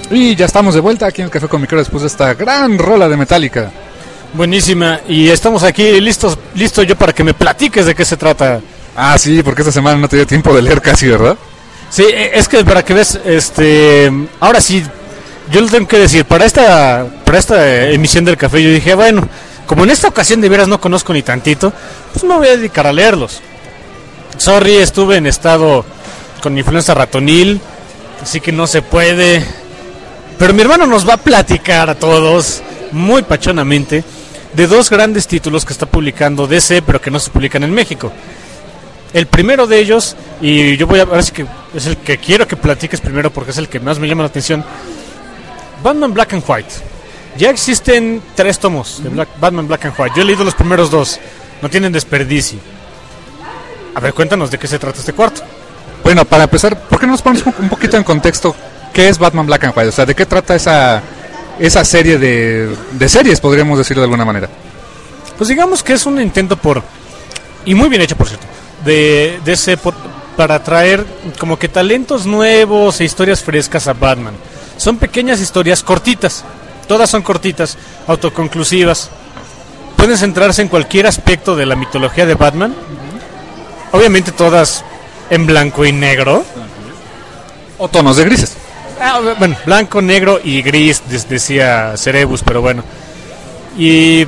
Y ya estamos de vuelta aquí en el Café con Micro después de esta gran rola de Metallica. Buenísima, y estamos aquí listos, listo yo para que me platiques de qué se trata. Ah, sí, porque esta semana no te dio tiempo de leer casi, ¿verdad? Sí, es que para que ves, este, ahora sí, yo lo tengo que decir, para esta, para esta emisión del café yo dije, bueno, como en esta ocasión de veras no conozco ni tantito, pues me voy a dedicar a leerlos. Sorry, estuve en estado con influenza ratonil, así que no se puede. Pero mi hermano nos va a platicar a todos, muy pachonamente, de dos grandes títulos que está publicando D C, pero que no se publican en México. El primero de ellos, y yo voy a ver si que es el que quiero que platiques primero porque es el que más me llama la atención, Batman Black and White. Ya existen tres tomos de Black, Batman Black and White. Yo he leído los primeros dos, no tienen desperdicio. A ver, cuéntanos de qué se trata este cuarto. Bueno, para empezar, ¿por qué no nos ponemos un poquito en contexto qué es Batman Black and White? O sea, ¿de qué trata esa, esa serie de, de series, podríamos decirlo de alguna manera? Pues digamos que es un intento por, y muy bien hecho por cierto, de, de ese por, para traer como que talentos nuevos e historias frescas a Batman. Son pequeñas historias cortitas, todas son cortitas, autoconclusivas. Pueden centrarse en cualquier aspecto de la mitología de Batman. Obviamente todas en blanco y negro. O tonos de grises. Ah, bueno, blanco, negro y gris, decía Cerebus, pero bueno. Y...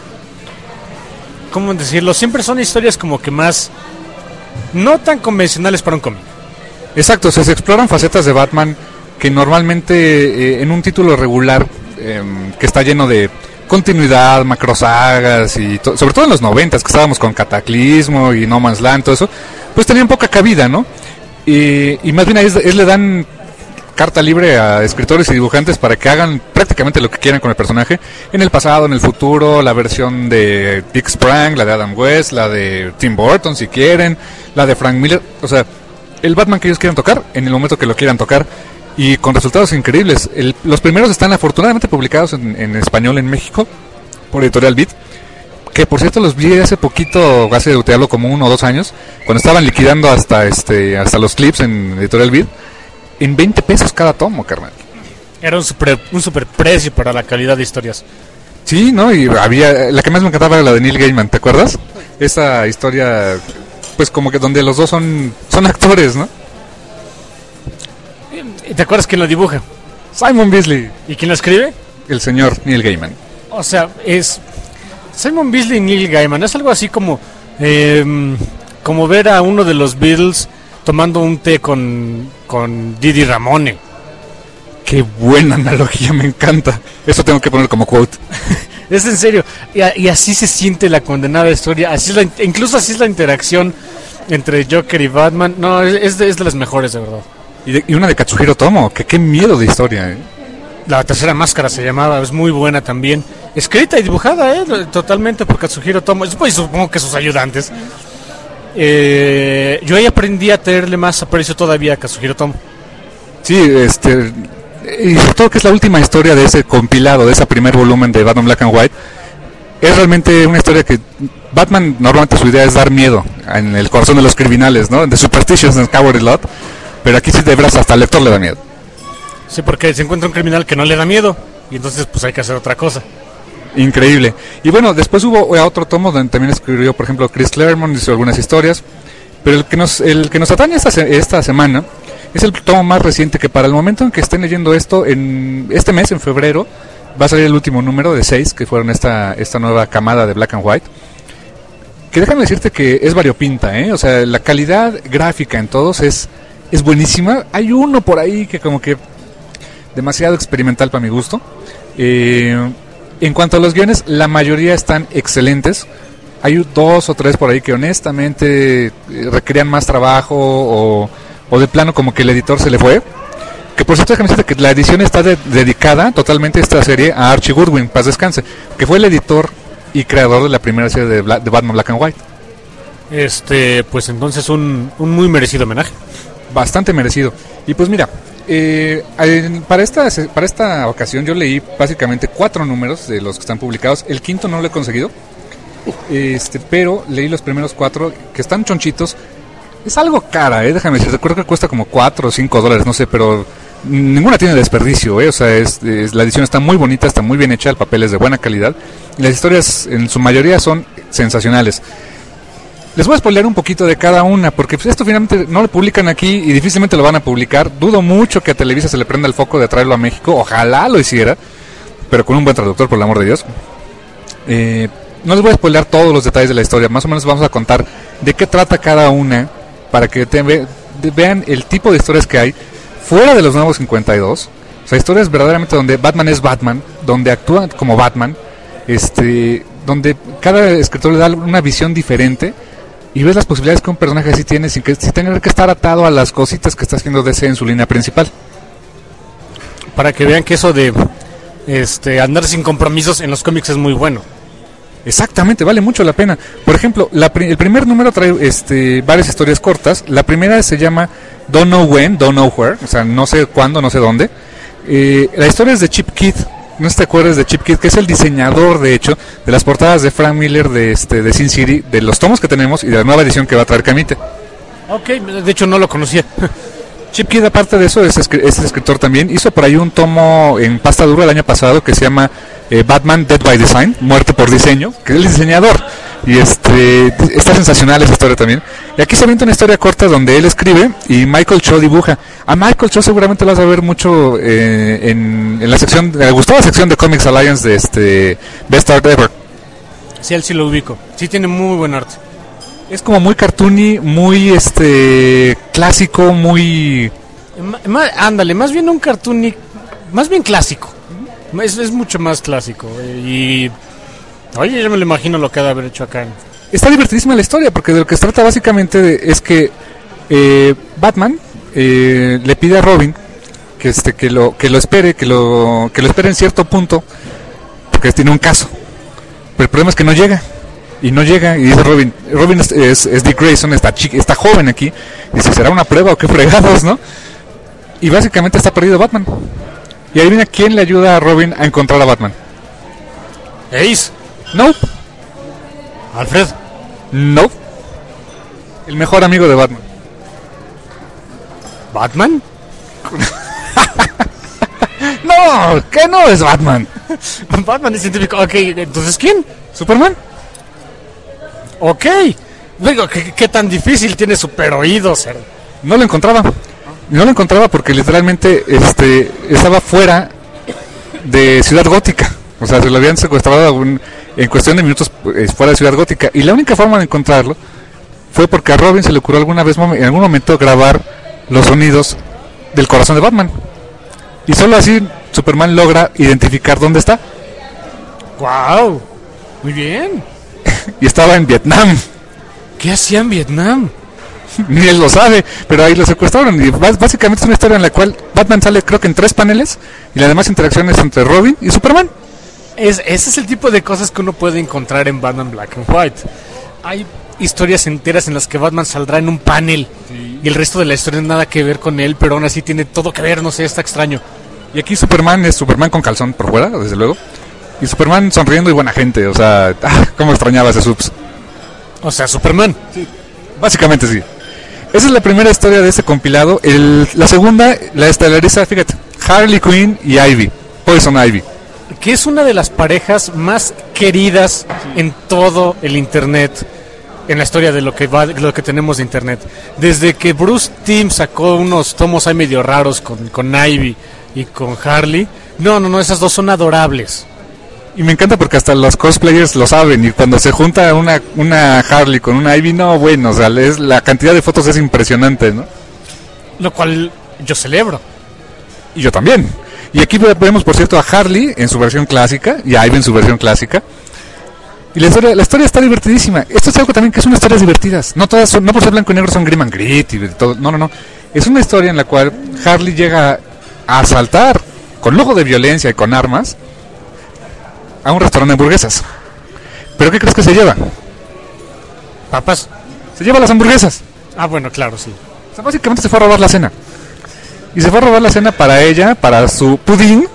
¿cómo decirlo? Siempre son historias como que más... no tan convencionales para un cómic. Exacto, o sea, se exploran facetas de Batman que normalmente eh, en un título regular eh, que está lleno de continuidad, macrosagas y to- sobre todo en los noventas que estábamos con Cataclismo y No Man's Land, todo eso, pues tenían poca cabida, ¿no? Y, y más bien ahí es, es le dan carta libre a escritores y dibujantes para que hagan prácticamente lo que quieran con el personaje, en el pasado, en el futuro, la versión de Dick Sprang, la de Adam West, la de Tim Burton si quieren, la de Frank Miller, o sea, el Batman que ellos quieran tocar, en el momento que lo quieran tocar, y con resultados increíbles. El, los primeros están afortunadamente publicados en, en español en México, por Editorial Beat, que por cierto los vi hace poquito, hace de utearlo como uno o dos años, cuando estaban liquidando hasta este hasta los clips en Editorial Beat, en veinte pesos cada tomo, carnal. Era un super, un super precio para la calidad de historias. Sí, ¿no? Y había, la que más me encantaba era la de Neil Gaiman, ¿te acuerdas? Esa historia, pues como que donde los dos son, son actores, ¿no? ¿Y te acuerdas quién la dibuja? Simon Bisley, ¿Y quién la escribe? el señor Neil Gaiman. O sea, es... Simon Bisley y Neil Gaiman. Es algo así como... Eh, como ver a uno de los Beatles tomando un té con, con Didi Ramone. Qué buena analogía, me encanta. Eso tengo que poner como quote. Es en serio. Y, a- y así se siente la condenada historia. Así es la, incluso así es la interacción entre Joker y Batman. No, es, es, de, es de las mejores, de verdad. Y, de- y una de Katsuhiro Tomo, que qué miedo de historia, ¿eh? La tercera máscara se llamaba, es muy buena también. Escrita y dibujada, ¿eh? Totalmente por Katsuhiro Tomo. Pues supongo que sus ayudantes. Eh, yo ahí aprendí a tenerle más aprecio todavía a Katsuhiro Tomo. Sí, este... y sobre todo que es la última historia de ese compilado, de ese primer volumen de Batman Black and White. Es realmente una historia que Batman normalmente su idea es dar miedo en el corazón de los criminales, ¿no? The Superstitious and Cowardly Lot. Pero aquí sí de veras hasta al lector le da miedo. Sí, porque se encuentra un criminal que no le da miedo. Y entonces pues hay que hacer otra cosa. Increíble. Y bueno, después hubo otro tomo donde también escribió, por ejemplo, Chris Claremont, hizo algunas historias. Pero el que nos, el que nos atañe esta, se- esta semana es el tomo más reciente, que para el momento en que estén leyendo esto, en este mes, en febrero, va a salir el último número de seis, que fueron esta, esta nueva camada de Black and White. Que déjame decirte que es variopinta, ¿eh? O sea, la calidad gráfica en todos es, es buenísima. Hay uno por ahí que como que demasiado experimental para mi gusto. Eh, en cuanto a los guiones, la mayoría están excelentes. Hay dos o tres por ahí que honestamente eh, requerían más trabajo o, o de plano como que el editor se le fue. Que por cierto, déjame decirte que la edición está de- dedicada totalmente esta serie a Archie Goodwin, paz descanse, que fue el editor y creador de la primera serie de, Bla- de Batman Black and White. Este, pues entonces un, un muy merecido homenaje. Bastante merecido. Y pues mira, eh, en- para, esta, se- para esta ocasión yo leí básicamente cuatro números de los que están publicados. El quinto no lo he conseguido, este, pero leí los primeros cuatro que están chonchitos. Es algo cara, eh, déjame decir, recuerdo que cuesta como cuatro o cinco dólares, no sé, pero ninguna tiene desperdicio, ¿eh? O sea, es, es, la edición está muy bonita, está muy bien hecha, el papel es de buena calidad y las historias en su mayoría son sensacionales. Les voy a spoilear un poquito de cada una, porque pues, esto finalmente no lo publican aquí y difícilmente lo van a publicar. Dudo mucho que a Televisa se le prenda el foco de traerlo a México. Ojalá lo hiciera, pero con un buen traductor, por el amor de Dios. Eh, no les voy a spoilear todos los detalles de la historia. Más o menos vamos a contar de qué trata cada una, para que te ve, de, vean el tipo de historias que hay fuera de los nuevos cincuenta y dos. O sea, historias verdaderamente donde Batman es Batman, donde actúa como Batman, este, donde cada escritor le da una visión diferente. Y ves las posibilidades que un personaje así tiene sin, que, sin tener que estar atado a las cositas que está haciendo D C en su línea principal. Para que vean que eso de este andar sin compromisos en los cómics es muy bueno. Exactamente, vale mucho la pena. Por ejemplo, la, el primer número trae este, varias historias cortas. La primera se llama Don't Know When, Don't Know Where. O sea, no sé cuándo, no sé dónde. Eh, la historia es de Chip Kidd. No te acuerdas de Chip Kidd, que es el diseñador, de hecho, de las portadas de Frank Miller de este de Sin City, de los tomos que tenemos y de la nueva edición que va a traer Camite. Ok, de hecho no lo conocía. Chip Kidd, aparte de eso, es, es escritor también. Hizo por ahí un tomo en pasta dura el año pasado que se llama eh, Batman Dead by Design, Muerte por Diseño, que es el diseñador. Y este está sensacional esa historia también. Y aquí se avienta una historia corta donde él escribe y Michael Cho dibuja. A Michael Cho seguramente lo vas a ver mucho eh, en, en la sección, me gustó la sección de Comics Alliance de este Best Art Ever. Sí, él sí lo ubico. Sí tiene muy buen arte. Es como muy cartoony, muy este clásico, muy... Ma, ándale, más bien un cartoon, más bien clásico. Es, es mucho más clásico. Y... Oye, yo me lo imagino lo que ha de haber hecho acá. Está divertidísima la historia, porque de lo que se trata básicamente de, es que eh, Batman eh, le pide a Robin que este que lo que lo espere, que lo que lo espere en cierto punto, porque tiene un caso. Pero el problema es que no llega. Y no llega, y dice Robin, Robin es, es, es Dick Grayson, está, chica, está joven aquí, y dice, ¿será una prueba o qué fregados, no? Y básicamente está perdido Batman. Y ahí viene quién le ayuda a Robin a encontrar a Batman. Ace. Nope. Alfred. Nope. El mejor amigo de Batman. ¿Batman? No, que no es Batman. Batman es científico. Ok, entonces ¿quién? Superman. Ok. Digo, ¿qué, qué tan difícil tiene super oídos? No lo encontraba. No lo encontraba porque literalmente este estaba fuera de Ciudad Gótica. O sea, se lo habían secuestrado un, en cuestión de minutos eh, fuera de Ciudad Gótica. Y la única forma de encontrarlo fue porque a Robin se le ocurrió alguna vez, en algún momento, grabar los sonidos del corazón de Batman. Y solo así Superman logra identificar dónde está. ¡Wow! Muy bien. Y estaba en Vietnam. ¿Qué hacía en Vietnam? Ni él lo sabe, pero ahí lo secuestraron. Y básicamente es una historia en la cual Batman sale, creo que en tres paneles, y las demás interacciones entre Robin y Superman. Es, ese es el tipo de cosas que uno puede encontrar en Batman Black and White. Hay historias enteras en las que Batman saldrá en un panel, sí, y el resto de la historia no nada que ver con él, pero aún así tiene todo que ver, no sé, está extraño. Y aquí Superman es Superman con calzón por fuera, desde luego. Y Superman sonriendo y buena gente, o sea, ah, cómo extrañaba ese Subs. O sea, Superman. Sí, básicamente sí. Esa es la primera historia de este compilado. El, la segunda la estelariza, fíjate, Harley Quinn y Ivy, Poison Ivy. Que es una de las parejas más queridas, sí, en todo el internet, en la historia de lo que va, lo que tenemos de internet. Desde que Bruce Timm sacó unos tomos ahí medio raros con, con Ivy y con Harley. No, no, no, esas dos son adorables. Y me encanta porque hasta los cosplayers lo saben. Y cuando se junta una, una Harley con una Ivy, no, bueno, o sea, es, la cantidad de fotos es impresionante, ¿no? Lo cual yo celebro. Y yo también. Y aquí vemos, por cierto, a Harley en su versión clásica y a Ivy en su versión clásica. Y la historia, la historia está divertidísima. Esto es algo también que son historias divertidas. No todas son, no por ser blanco y negro son grim and grit y todo. No, no, no. Es una historia en la cual Harley llega a asaltar con lujo de violencia y con armas a un restaurante de hamburguesas. ¿Pero qué crees que se lleva? ¿Papas? Se lleva las hamburguesas. Ah, bueno, claro, sí. O sea, básicamente se fue a robar la cena. Y se fue a robar la cena para ella, para su pudín.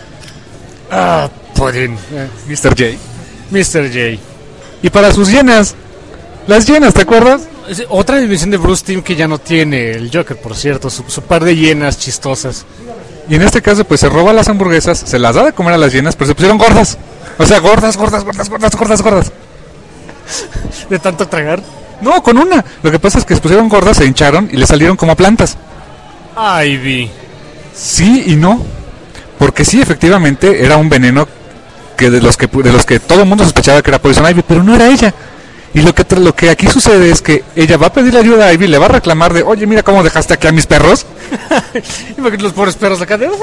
Ah, pudín. Eh, mister J. mister J. Y para sus llenas. Las llenas, ¿te acuerdas? Es otra dimensión de Bruce Timm que ya no tiene el Joker, por cierto, su, su par de hienas chistosas. Y en este caso, pues se roba las hamburguesas, se las da de comer a las hienas, pero se pusieron gordas. O sea, gordas, gordas, gordas, gordas, gordas, gordas. De tanto tragar. No, con una. Lo que pasa es que se pusieron gordas, se hincharon y le salieron como plantas. Ivy. Sí y no. Porque sí, efectivamente, era un veneno que de los que de los que todo el mundo sospechaba que era Poison Ivy, pero no era ella. Y lo que tra- lo que aquí sucede es que ella va a pedir ayuda a Ivy, le va a reclamar de, oye, mira cómo dejaste aquí a mis perros. Imagínate los pobres perros acá de...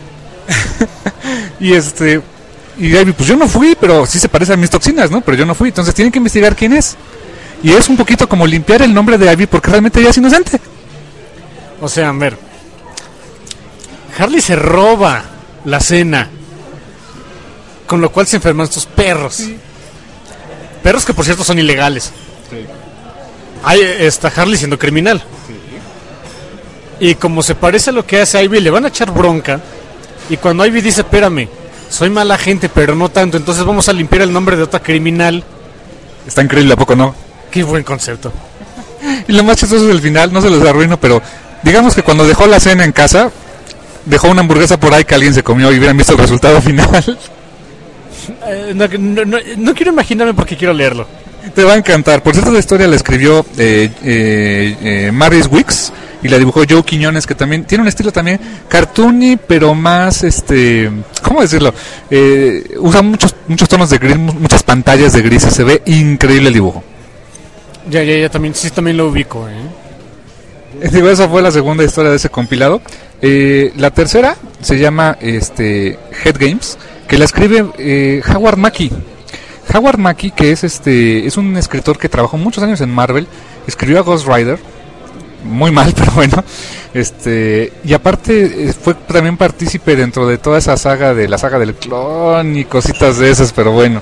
Y este... Y Ivy, pues yo no fui, pero sí se parece a mis toxinas, ¿no? Pero yo no fui, entonces tienen que investigar quién es. Y es un poquito como limpiar el nombre de Ivy porque realmente ella es inocente. O sea, a ver. Harley se roba la cena, con lo cual se enferman estos perros. Sí. Perros que por cierto son ilegales. Sí. Ahí está Harley siendo criminal. Sí. Y como se parece a lo que hace Ivy, le van a echar bronca. Y cuando Ivy dice, espérame, soy mala gente, pero no tanto, entonces vamos a limpiar el nombre de otra criminal. Está increíble, ¿a poco no? Qué buen concepto. Y lo más chistoso es el final, no se los arruino, pero digamos que cuando dejó la cena en casa, dejó una hamburguesa por ahí que alguien se comió y hubieran visto el resultado final. Eh, no, no, no, no quiero imaginarme porque quiero leerlo. Te va a encantar. Por cierto, la historia la escribió eh, eh, eh, Maris Wicks y la dibujó Joe Quiñones, que también tiene un estilo también cartoony, pero más, este, ¿cómo decirlo? Eh, usa muchos muchos tonos de gris, muchas pantallas de grises. Se ve increíble el dibujo. Ya, ya, ya, también, sí, también lo ubico, ¿eh? Digo, esa fue la segunda historia de ese compilado. Eh, la tercera se llama este Head Games, que la escribe eh, Howard Mackie. Howard Mackie, que es este es un escritor que trabajó muchos años en Marvel, escribió a Ghost Rider, muy mal, pero bueno, este y aparte fue también partícipe dentro de toda esa saga de la saga del clon y cositas de esas, pero bueno.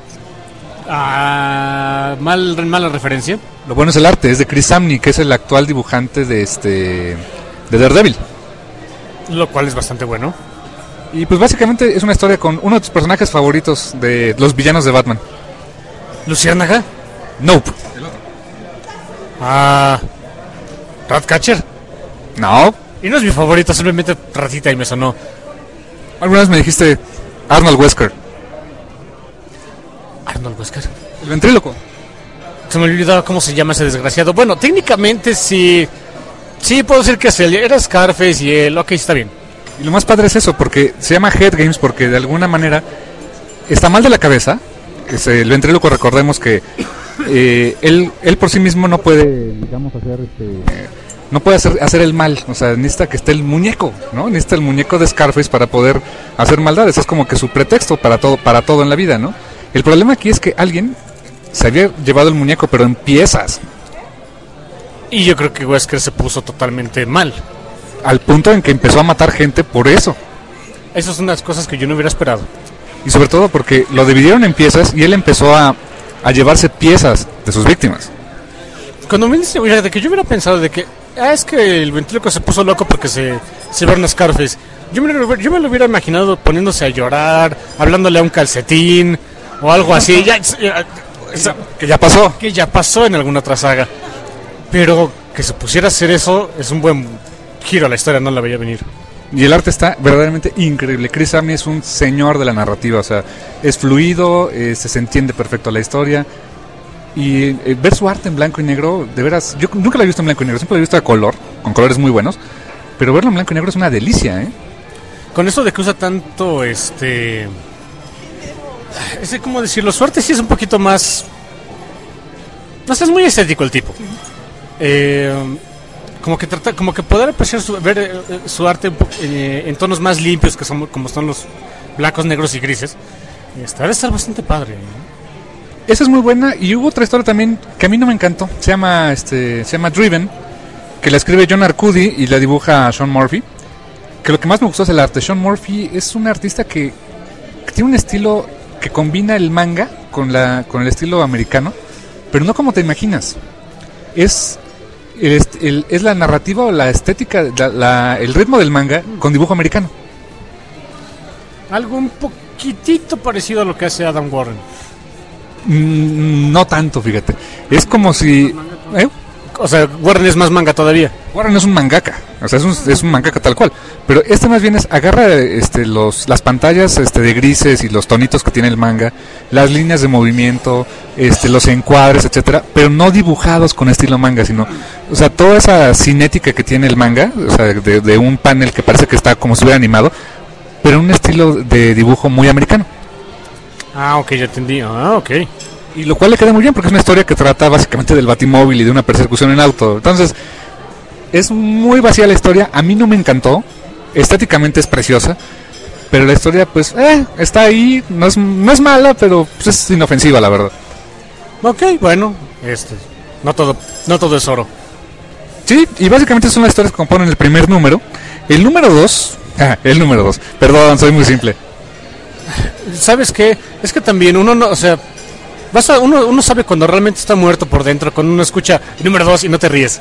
Ah, mal, mala referencia. Lo bueno es el arte, es de Chris Samney, que es el actual dibujante de este de Daredevil. Lo cual es bastante bueno. Y pues básicamente es una historia con uno de tus personajes favoritos de los villanos de Batman. ¿Luciérnaga? Nope. Ah, Ratcatcher. No. Y no es mi favorito, simplemente ratita y me sonó. Alguna vez me dijiste Arnold Wesker. Arnold Wesker. El ventríloco. Se me olvidaba cómo se llama ese desgraciado. Bueno, técnicamente sí. Sí, puedo decir que es él. Era Scarface y él. Ok, está bien. Y lo más padre es eso, porque se llama Head Games porque de alguna manera está mal de la cabeza. Es el ventríloco, recordemos que eh, él él por sí mismo no puede, digamos, hacer este, eh, no puede hacer, hacer el mal. O sea, necesita que esté el muñeco, ¿no? Necesita el muñeco de Scarface para poder hacer maldades. Es como que su pretexto para todo, para todo en la vida, ¿no? El problema aquí es que alguien se había llevado el muñeco, pero en piezas. Y yo creo que Wesker se puso totalmente mal. Al punto en que empezó a matar gente por eso. Esas son las cosas que yo no hubiera esperado. Y sobre todo porque lo dividieron en piezas y él empezó a, a llevarse piezas de sus víctimas. Cuando me dice, oye, de que yo hubiera pensado de que, ah, es que el ventríloco se puso loco porque se, se vieron a Scarface. Yo me, lo, yo me lo hubiera imaginado poniéndose a llorar, hablándole a un calcetín o algo así. Ya, ya, que ya pasó. Que ya pasó en alguna otra saga. Pero que se pusiera a hacer eso es un buen giro a la historia, no la veía venir. Y el arte está verdaderamente increíble. Chris Samney es un señor de la narrativa, o sea, es fluido, eh, se, se entiende perfecto la historia. Y eh, ver su arte en blanco y negro, de veras, yo nunca lo he visto en blanco y negro, siempre lo he visto a color, con colores muy buenos. Pero verlo en blanco y negro es una delicia, ¿eh? Con eso de que usa tanto, este... es ¿cómo decirlo? Su arte sí es un poquito más... no sé, es muy estético el tipo. Eh... como que trata, como que poder apreciar su, ver eh, su arte eh, en tonos más limpios que son como están los blancos, negros y grises. Esta debe estar bastante padre, ¿eh? Esa es muy buena. Y hubo otra historia también que a mí no me encantó. Se llama este se llama Driven, que la escribe John Arcudi y la dibuja Sean Murphy. Que lo que más me gustó es el arte. Sean Murphy es un artista que, que tiene un estilo que combina el manga con la con el estilo americano, pero no como te imaginas. Es El, el, es la narrativa o la estética, la, la, el ritmo del manga con dibujo americano. Algo un poquitito parecido a lo que hace Adam Warren. Mm, no tanto, fíjate. Es como si... ¿Eh? O sea, Warren es más manga todavía. Warren es un mangaka, o sea, es un, es un mangaka tal cual. Pero este más bien es, agarra este, los, las pantallas este, de grises y los tonitos que tiene el manga, las líneas de movimiento, este, los encuadres, etcétera, pero no dibujados con estilo manga, sino, o sea, toda esa cinética que tiene el manga, o sea, de, de un panel que parece que está como si hubiera animado, pero un estilo de dibujo muy americano. Ah, ok, ya entendí. Ah, ok. Y lo cual le queda muy bien porque es una historia que trata básicamente del Batimóvil y de una persecución en auto. Entonces, es muy vacía la historia. A mí no me encantó. Estéticamente es preciosa. Pero la historia, pues, eh, está ahí. No es, no es mala, pero pues, es inofensiva, la verdad. Ok, bueno. Este, no todo, no todo es oro. Sí, y básicamente son las historias que componen el primer número. El número dos... Ah, el número dos. Perdón, soy muy simple. ¿Sabes qué? Es que también uno no, o sea... Vas a, uno, uno sabe cuando realmente está muerto por dentro, cuando uno escucha el número dos y no te ríes.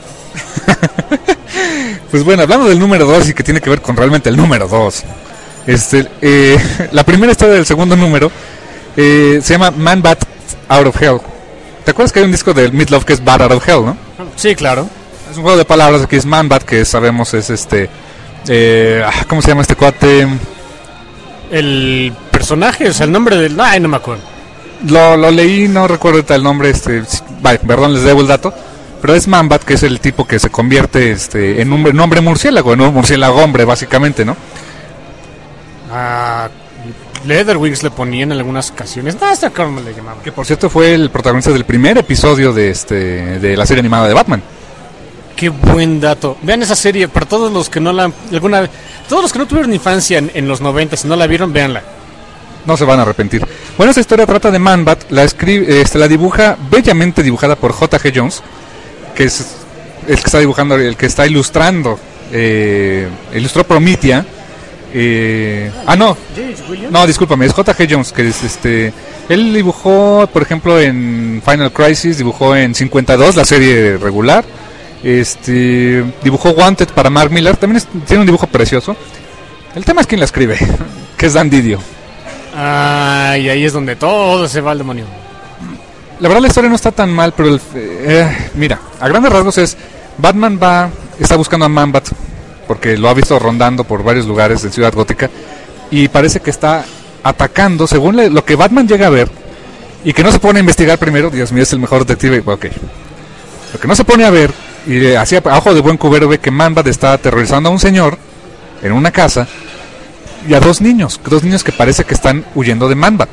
Pues bueno, hablando del número dos y que tiene que ver con realmente el número dos. Este, eh, la primera historia del segundo número eh, se llama Man Bat Out of Hell. ¿Te acuerdas que hay un disco de Meat Loaf que es Bat Out of Hell, no? Sí, claro. Es un juego de palabras, aquí es Man Bat, que sabemos es este... Eh, ¿Cómo se llama este cuate? El personaje, o sea, el nombre del... Ay, no me acuerdo. Lo, lo leí, no recuerdo ahorita el nombre, este, vale, perdón, les debo el dato, pero es Man-Bat, que es el tipo que se convierte este, en un, un hombre murciélago, en un murciélago hombre, básicamente, ¿no? Ah, Leatherwings le ponían en algunas ocasiones, no, hasta cómo le llamaban. Que por cierto fue el protagonista del primer episodio de este de la serie animada de Batman. Qué buen dato. Vean esa serie, para todos los que no la alguna todos los que no tuvieron infancia en, en los noventa, si no la vieron, véanla. No se van a arrepentir. Bueno, esta historia trata de Man-Bat, la escribe, este, la dibuja, bellamente dibujada por J G Jones, que es el que está dibujando, el que está ilustrando, eh, ilustró Prometheus. Eh, ah, no, no, discúlpame, es J G Jones, que es este, él dibujó, por ejemplo, en Final Crisis, dibujó en cincuenta y dos, la serie regular, este, dibujó Wanted para Mark Millar, también es, tiene un dibujo precioso. El tema es quién la escribe, que es Dan Didio. Ay, ahí es donde todo se va al demonio. La verdad la historia no está tan mal, pero el, eh, mira, a grandes rasgos es Batman va, está buscando a Man-Bat porque lo ha visto rondando por varios lugares de Ciudad Gótica y parece que está atacando, según le, lo que Batman llega a ver y que no se pone a investigar primero. Dios mío, es el mejor detective. Ok, lo que no se pone a ver y eh, así a ojo de buen cubero ve que Man-Bat está aterrorizando a un señor en una casa y a dos niños, dos niños que parece que están huyendo de Man-Bat.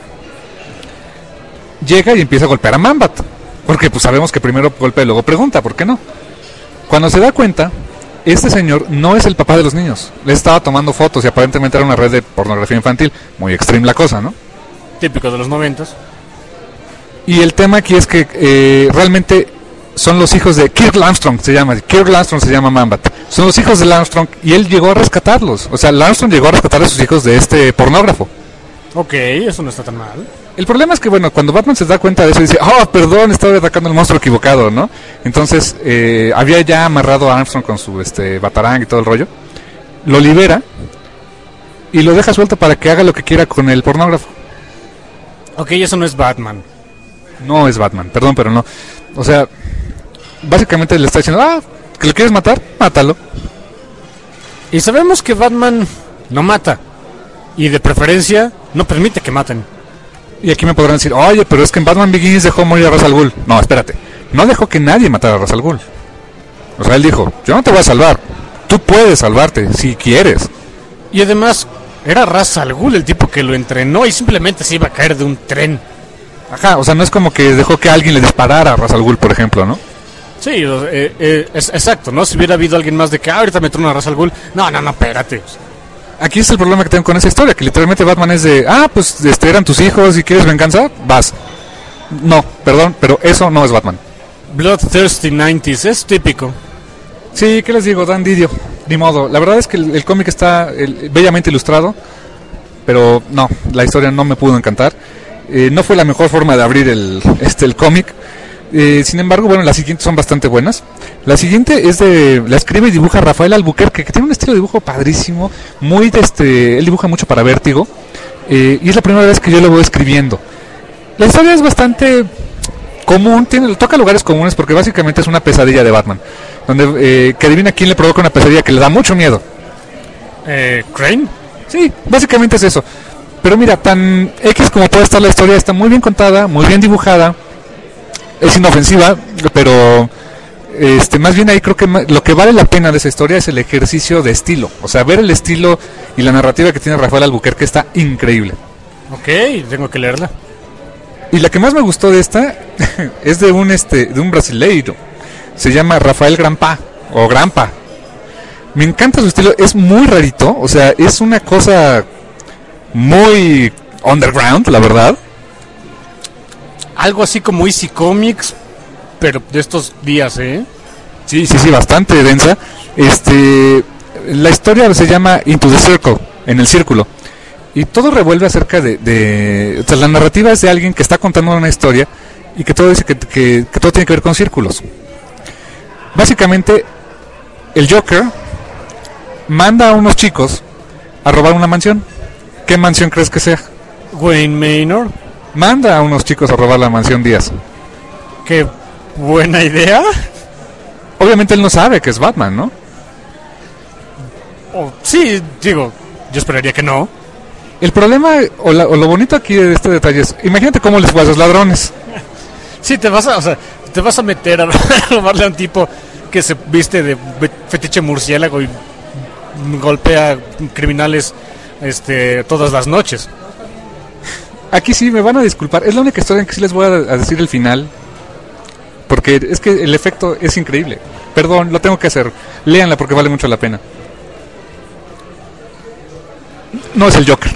Llega y empieza a golpear a Man-Bat, porque pues sabemos que primero golpea y luego pregunta, ¿por qué no? Cuando se da cuenta, este señor no es el papá de los niños. Le estaba tomando fotos y aparentemente era una red de pornografía infantil. Muy extreme la cosa, ¿no? Típico de los noventas. Y el tema aquí es que eh, realmente son los hijos de Kirk Armstrong, se llama. Kirk Armstrong se llama Man-Bat. Son los hijos de Armstrong y él llegó a rescatarlos. O sea, Armstrong llegó a rescatar a sus hijos de este pornógrafo. Ok, eso no está tan mal. El problema es que, bueno, cuando Batman se da cuenta de eso, dice, oh, perdón, estaba atacando al monstruo equivocado, ¿no? Entonces, eh, había ya amarrado a Armstrong con su este batarang y todo el rollo. Lo libera y lo deja suelto para que haga lo que quiera con el pornógrafo. Ok, eso no es Batman. No es Batman, perdón, pero no. O sea, básicamente le está diciendo, ah, ¿que lo quieres matar? Mátalo. Y sabemos que Batman no mata. Y de preferencia, no permite que maten. Y aquí me podrán decir, oye, pero es que en Batman Begins dejó morir a Ra's al Ghul. No, espérate, no dejó que nadie matara a Ra's al Ghul. O sea, él dijo, yo no te voy a salvar. Tú puedes salvarte, si quieres. Y además, era Ra's al Ghul el tipo que lo entrenó y simplemente se iba a caer de un tren. Ajá, o sea, no es como que dejó que alguien le disparara a Ra's al Ghul, por ejemplo, ¿no? Sí, eh, eh, es, exacto, ¿no? Si hubiera habido alguien más de que ah, ahorita me trona a Ra's al Ghul. No, no, no, espérate. Aquí es el problema que tengo con esa historia, que literalmente Batman es de, ah, pues este, eran tus hijos y quieres venganza, vas. No, perdón, pero eso no es Batman. Bloodthirsty nineties, es típico. Sí, ¿qué les digo? Dan Didio, ni modo. La verdad es que el, el cómic está el, bellamente ilustrado, pero no, la historia no me pudo encantar. Eh, no fue la mejor forma de abrir el, este, el cómic. Eh, sin embargo, bueno, las siguientes son bastante buenas. La siguiente es de, la escribe y dibuja Rafael Albuquerque, que tiene un estilo de dibujo padrísimo, muy de este, él dibuja mucho para Vértigo, eh, y es la primera vez que yo lo voy escribiendo. La historia es bastante común, tiene, toca lugares comunes porque básicamente es una pesadilla de Batman, donde eh, que adivina quién le provoca una pesadilla que le da mucho miedo. Eh, ¿Crane? Sí, básicamente es eso. Pero mira, tan X como puede estar la historia, está muy bien contada, muy bien dibujada, es inofensiva, pero este más bien ahí creo que lo que vale la pena de esa historia es el ejercicio de estilo. O sea, ver el estilo y la narrativa que tiene Rafael Albuquerque está increíble. Ok, tengo que leerla. Y la que más me gustó de esta es de un este de un brasileiro. Se llama Rafael Grampa o Grampa. Me encanta su estilo, es muy rarito, o sea, es una cosa muy underground, la verdad. Algo así como Easy Comics, pero de estos días, ¿eh? Sí, sí, sí, bastante densa. Este, la historia se llama Into the Circle, en el círculo. Y todo revuelve acerca de, de o sea, la narrativa es de alguien que está contando una historia y que todo dice que, que, que todo tiene que ver con círculos. Básicamente, el Joker manda a unos chicos a robar una mansión. ¿Qué mansión crees que sea? Wayne Manor. Manda a unos chicos a robar la mansión Díaz. Qué buena idea. Obviamente él no sabe que es Batman, ¿no? Oh, sí, digo, yo esperaría que no. El problema, o, la, o lo bonito aquí de este detalle es, imagínate cómo les fue a esos ladrones. Sí, te vas a, o sea, te vas a meter a robarle a un tipo que se viste de fetiche murciélago y golpea criminales este todas las noches. Aquí sí me van a disculpar, es la única historia en que sí les voy a, a decir el final, porque es que el efecto es increíble. Perdón, lo tengo que hacer. Léanla porque vale mucho la pena. No es el Joker.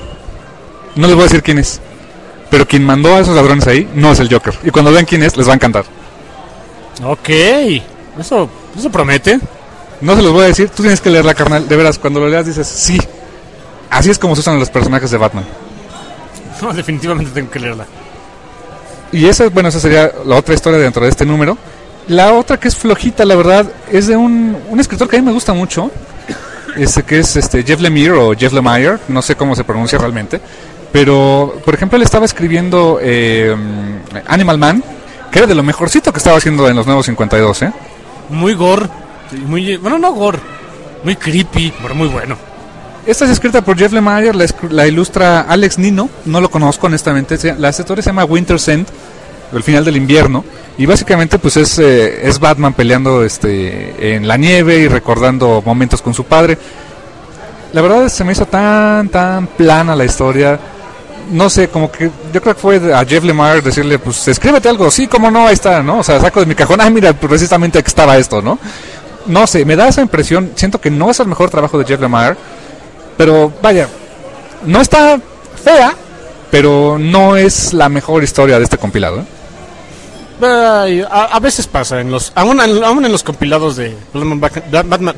No les voy a decir quién es, pero quien mandó a esos ladrones ahí no es el Joker. Y cuando vean quién es, les va a encantar. Ok, eso, eso promete. No se los voy a decir, tú tienes que leerla, carnal. De veras, cuando lo leas dices, sí, así es como se usan los personajes de Batman. No, definitivamente tengo que leerla. Y esa, bueno, esa sería la otra historia dentro de este número. La otra que es flojita, la verdad, es de un, un escritor que a mí me gusta mucho. Este que es este Jeff Lemire o Jeff Lemire, no sé cómo se pronuncia realmente. Pero, por ejemplo, él estaba escribiendo eh, Animal Man, que era de lo mejorcito que estaba haciendo en los Nuevos cincuenta y dos, ¿eh? Muy gore, muy, bueno, no gore, muy creepy, pero muy bueno. Esta es escrita por Jeff Lemire, la, la ilustra Alex Nino, no lo conozco honestamente. La historia se llama Winter's End, el final del invierno, y básicamente pues es, eh, es Batman peleando este en la nieve y recordando momentos con su padre. La verdad se me hizo tan, tan plana la historia. No sé, como que yo creo que fue a Jeff Lemire decirle, pues escríbete algo, sí, cómo no, ahí está, ¿no? O sea, saco de mi cajón, ah, mira, precisamente aquí estaba esto, ¿no? No sé, me da esa impresión, siento que no es el mejor trabajo de Jeff Lemire, pero vaya, no está fea, pero no es la mejor historia de este compilado, ¿eh? Ay, a, a veces pasa, en los aún, aún en los compilados de Batman, Batman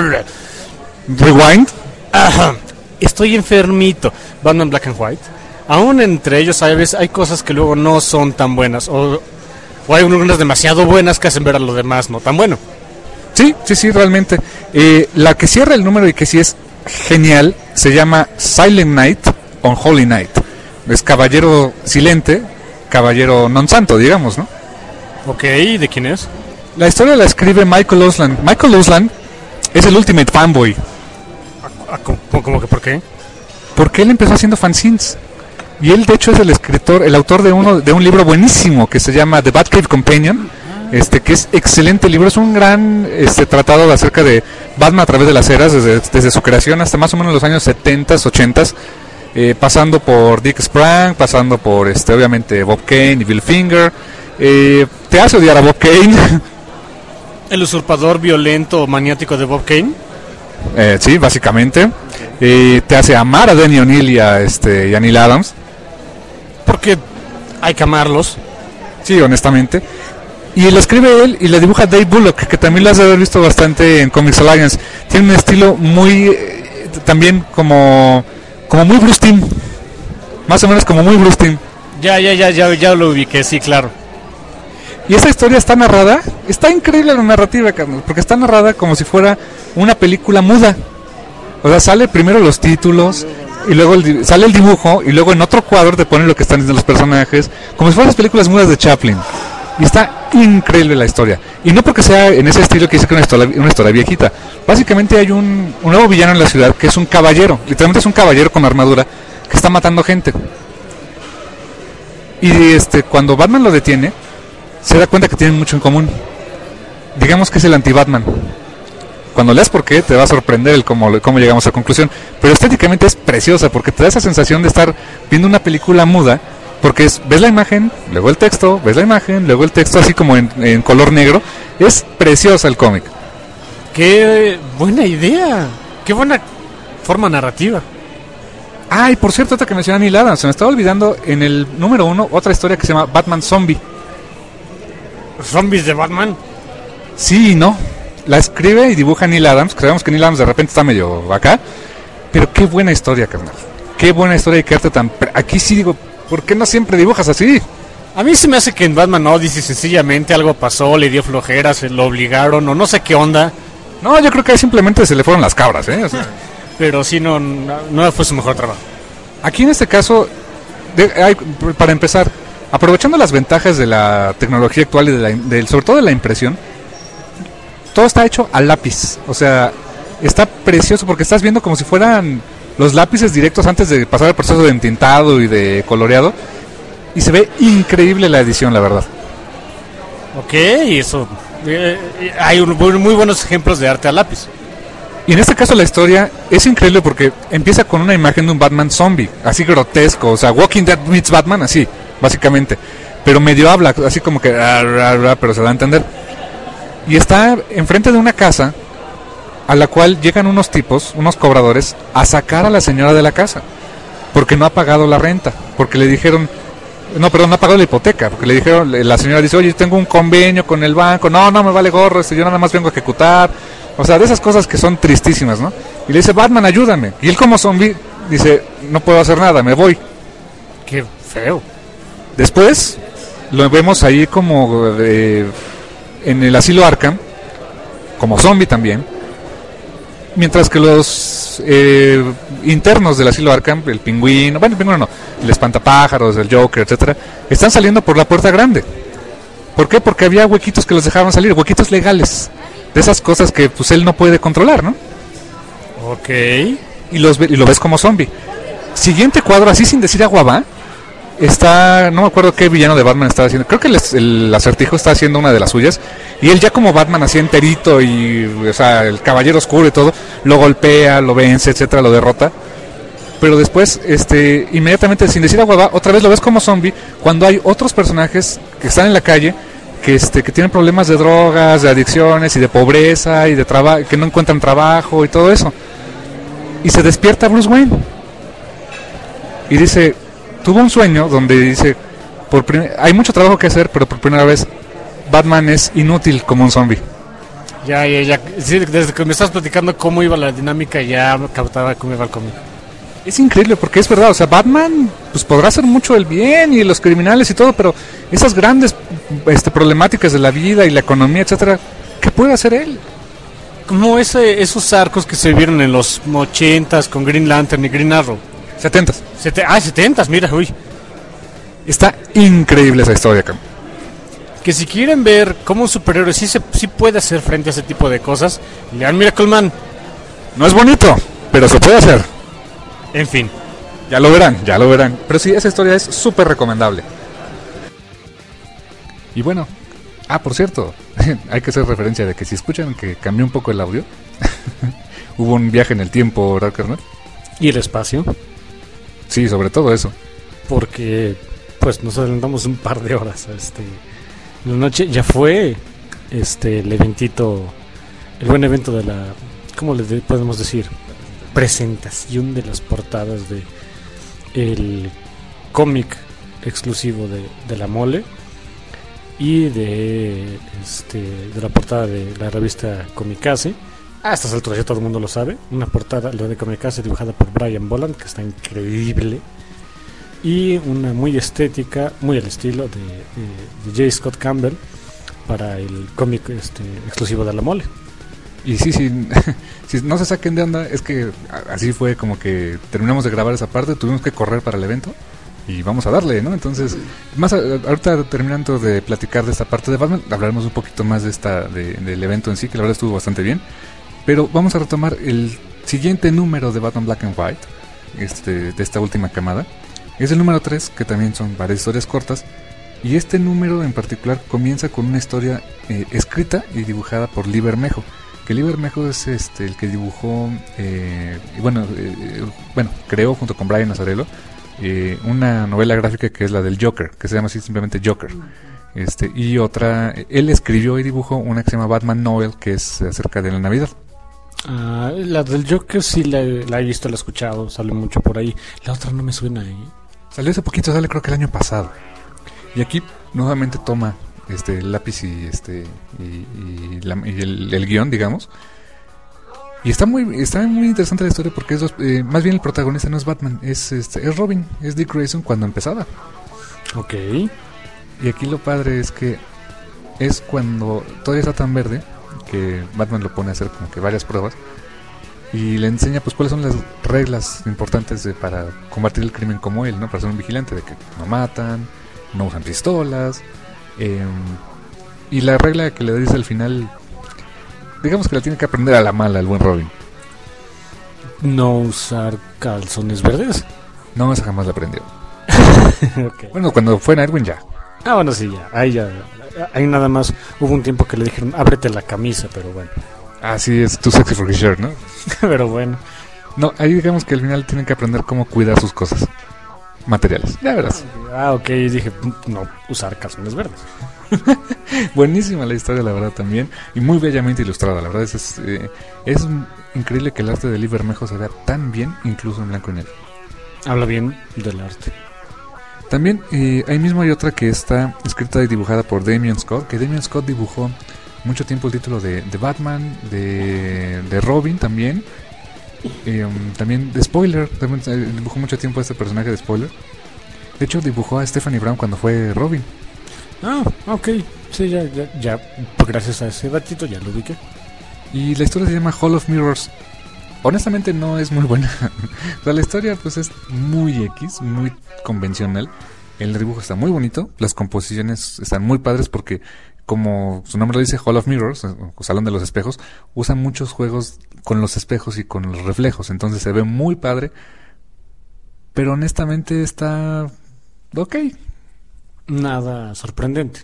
Rewind. Ajá, estoy enfermito. Batman Black and White. Aún entre ellos hay, veces, hay cosas que luego no son tan buenas. O, o hay unas demasiado buenas que hacen ver a lo demás no tan bueno. Sí, sí, sí, realmente. Eh, la que cierra el número y que sí es genial se llama Silent Night on Holy Night. Es caballero silente, caballero non santo, digamos, ¿no? Ok, ¿de quién es? La historia la escribe Michael Osland. Michael Osland es el ultimate fanboy. ¿Cómo, cómo que por qué? Porque él empezó haciendo fanzines. Y él de hecho es el escritor, el autor de uno de un libro buenísimo que se llama The Batcave Companion, este que es excelente libro, es un gran este tratado de acerca de Batman a través de las eras, desde, desde su creación hasta más o menos los años setentas, ochentas, eh, pasando por Dick Sprang, pasando por este obviamente Bob Kane y Bill Finger. Eh, te hace odiar a Bob Kane. ¿El usurpador violento maniático de Bob Kane? Eh, sí, básicamente. Eh, te hace amar a Denny O'Neil y a, este, y a Neil Adams. Porque hay que amarlos. Sí, honestamente. Y lo escribe él y le dibuja Dave Bullock, que también lo has de haber visto bastante en Comics Alliance. Tiene un estilo muy, eh, también como, como muy Bruce Timm. Más o menos como muy Bruce Timm. Ya, ya, ya, ya, ya lo ubiqué, sí, claro. Y esta historia está narrada, está increíble la narrativa, Carlos, porque está narrada como si fuera una película muda. O sea, sale primero los títulos, y luego el di- sale el dibujo, y luego en otro cuadro te ponen lo que están diciendo los personajes, como si fueran las películas mudas de Chaplin. Y está increíble la historia. Y no porque sea en ese estilo que dice que es una historia, una historia viejita. Básicamente hay un, un nuevo villano en la ciudad que es un caballero. Literalmente es un caballero con armadura que está matando gente. Y este cuando Batman lo detiene, se da cuenta que tienen mucho en común. Digamos que es el anti-Batman. Cuando leas por qué, te va a sorprender el cómo, cómo llegamos a conclusión. Pero estéticamente es preciosa porque te da esa sensación de estar viendo una película muda. Porque es, ves la imagen, luego el texto, ves la imagen, luego el texto así como en, en color negro. Es preciosa el cómic. Qué buena idea. Qué buena forma narrativa. Ah, y por cierto, otra que menciona Neil Adams, se me estaba olvidando en el número uno otra historia que se llama Batman Zombie. ¿Zombies de Batman? Sí y no. La escribe y dibuja Neil Adams. Creemos que Neil Adams de repente está medio acá. Pero qué buena historia, carnal. Qué buena historia y qué arte tan... pre- Aquí sí digo, ¿por qué no siempre dibujas así? A mí se me hace que en Batman Odyssey sencillamente algo pasó, le dio flojera, se lo obligaron o no sé qué onda. No, yo creo que ahí simplemente se le fueron las cabras, ¿eh? O sea, Pero sí, no, no, no fue su mejor trabajo. aquí en este caso, de- hay- para empezar, aprovechando las ventajas de la tecnología actual y de la, del- sobre todo de la impresión, todo está hecho a lápiz. O sea, está precioso porque estás viendo como si fueran los lápices directos antes de pasar el proceso de entintado y de coloreado. Y se ve increíble la edición, la verdad. Ok, eso. eh, eh, hay un- muy buenos ejemplos de arte a lápiz. Y en este caso la historia es increíble porque empieza con una imagen de un Batman zombie, así grotesco, o sea, Walking Dead meets Batman, así, básicamente. Pero medio habla, así como que, ra, ra, ra, pero se da a entender. Y está enfrente de una casa a la cual llegan unos tipos, unos cobradores, a sacar a la señora de la casa. Porque no ha pagado la renta, porque le dijeron... No, perdón, no ha pagado la hipoteca, porque le dijeron, la señora dice, oye, tengo un convenio con el banco, no, no, me vale gorro, este, yo nada más vengo a ejecutar. O sea, de esas cosas que son tristísimas, ¿no? Y le dice, Batman, ayúdame. Y él como zombie dice, no puedo hacer nada, me voy. Qué feo. Después lo vemos ahí como eh, en el asilo Arkham, como zombie también. Mientras que los eh, internos del asilo Arkham, el pingüino, bueno, el pingüino no, el espantapájaros, el Joker, etcétera, están saliendo por la puerta grande. ¿Por qué? Porque había huequitos que los dejaban salir, huequitos legales, de esas cosas que pues él no puede controlar, ¿no? Ok. Y los ve- y lo ves como zombie. Siguiente cuadro, así sin decir agua va, está, no me acuerdo qué villano de Batman estaba haciendo, creo que el, el acertijo está haciendo una de las suyas, y él ya como Batman así enterito, y o sea, el caballero oscuro y todo, lo golpea, lo vence, etcétera, lo derrota. Pero después, este, inmediatamente sin decir agua va, otra vez lo ves como zombie, cuando hay otros personajes que están en la calle, que este, que tienen problemas de drogas, de adicciones y de pobreza, y de trabajo, que no encuentran trabajo y todo eso. Y se despierta Bruce Wayne. Y dice, tuvo un sueño donde dice, por prim- hay mucho trabajo que hacer, pero por primera vez Batman es inútil como un zombie. Ya, ya, ya. Sí, desde que me estás platicando cómo iba la dinámica, ya captaba cómo iba el cómic. Es increíble porque es verdad, o sea, Batman pues podrá hacer mucho el bien y los criminales y todo, pero esas grandes este, problemáticas de la vida y la economía, etcétera, ¿qué puede hacer él? Como ese, esos arcos que se vieron en los ochentas con Green Lantern y Green Arrow. setentas. Sete- ah, setentas, mira, uy. Está increíble esa historia, Cam. Que si quieren ver cómo un superhéroe sí, se, sí puede hacer frente a ese tipo de cosas, lean Miracle Man. No es bonito, pero se puede hacer. En fin. Ya lo verán, ya lo verán. Pero sí, esa historia es súper recomendable. Y bueno, ah, por cierto, hay que hacer referencia de que si escuchan que cambió un poco el audio, hubo un viaje en el tiempo, ¿verdad, carnal? Y el espacio, Sí, sobre todo eso. porque pues nos adelantamos un par de horas a este la noche. Ya fue este el eventito, el buen evento de la, ¿cómo le de- podemos decir? Presentación de las portadas de el cómic exclusivo de, de la Mole y de este de la portada de la revista Comikaze. A estas alturas ya todo el mundo lo sabe. Una portada, la de Comikaze, dibujada por Brian Boland, que está increíble, y una muy estética, muy al estilo de, de, de J. Scott Campbell para el cómic este exclusivo de la Mole. Y sí, sí, si no se saquen de onda, es que así fue como que terminamos de grabar esa parte, tuvimos que correr para el evento y vamos a darle, ¿no? Entonces, más a, ahorita terminando de platicar de esta parte de Batman, hablaremos un poquito más de esta de, del evento en sí, que la verdad estuvo bastante bien. Pero vamos a retomar el siguiente número de Batman Black and White, este, de esta última camada. Es el número tres, que también son varias historias cortas. Y este número en particular comienza con una historia eh, escrita y dibujada por Lee Bermejo. Que Lee Bermejo es este, el que dibujó, eh, y bueno, eh, bueno, creó junto con Brian Azzarello eh, una novela gráfica que es la del Joker, que se llama así simplemente Joker. Este, y otra, él escribió y dibujó una que se llama Batman Noel, que es acerca de la Navidad. Ah, la del Joker sí la, la he visto, la he escuchado, sale mucho por ahí. La otra no me suena ahí. Salió hace poquito, sale creo que el año pasado. Y aquí nuevamente toma este el lápiz y este y, y, la, y el, el guión, digamos. Y está muy está muy interesante la historia porque es dos, eh, más bien el protagonista no es Batman, es este, es Robin, es Dick Grayson cuando empezaba. Ok. Y aquí lo padre es que es cuando todavía está tan verde que Batman lo pone a hacer como que varias pruebas y le enseña pues cuáles son las reglas importantes de, para combatir el crimen como él, ¿no? Para ser un vigilante, de que no matan, no usan pistolas, eh, y la regla que le dice al final, digamos que la tiene que aprender a la mala el buen Robin. No usar calzones verdes. No, esa jamás la aprendió. Okay. Bueno, cuando fue Nightwing ya. Ah, bueno, sí, ya. Ahí ya. Ahí nada más hubo un tiempo que le dijeron, ábrete la camisa, pero bueno. Así es, too sexy for his shirt, ¿no? Pero bueno. No, ahí digamos que al final tienen que aprender cómo cuidar sus cosas materiales. Ya verás. Ah, ok, dije, no usar calzones verdes. Buenísima la historia, la verdad, también. Y muy bellamente ilustrada, la verdad. Es, es, eh, es increíble que el arte de Lee Bermejo se vea tan bien, incluso en blanco y negro. Habla bien del arte. También eh, ahí mismo hay otra que está escrita y dibujada por Damian Scott, que Damian Scott dibujó mucho tiempo el título de, de Batman, de, de Robin también, eh, um, también de Spoiler, también eh, dibujó mucho tiempo a este personaje de Spoiler. De hecho dibujó a Stephanie Brown cuando fue Robin. Ah, ok, sí, ya, ya, ya, pues gracias a ese datito ya lo ubiqué. Y la historia se llama Hall of Mirrors. Honestamente no es muy buena. O sea, la historia pues es muy X, muy convencional. El dibujo está muy bonito, las composiciones están muy padres porque, como su nombre lo dice, Hall of Mirrors, o Salón de los Espejos, usan muchos juegos con los espejos y con los reflejos, entonces se ve muy padre. Pero honestamente está ok. Nada sorprendente.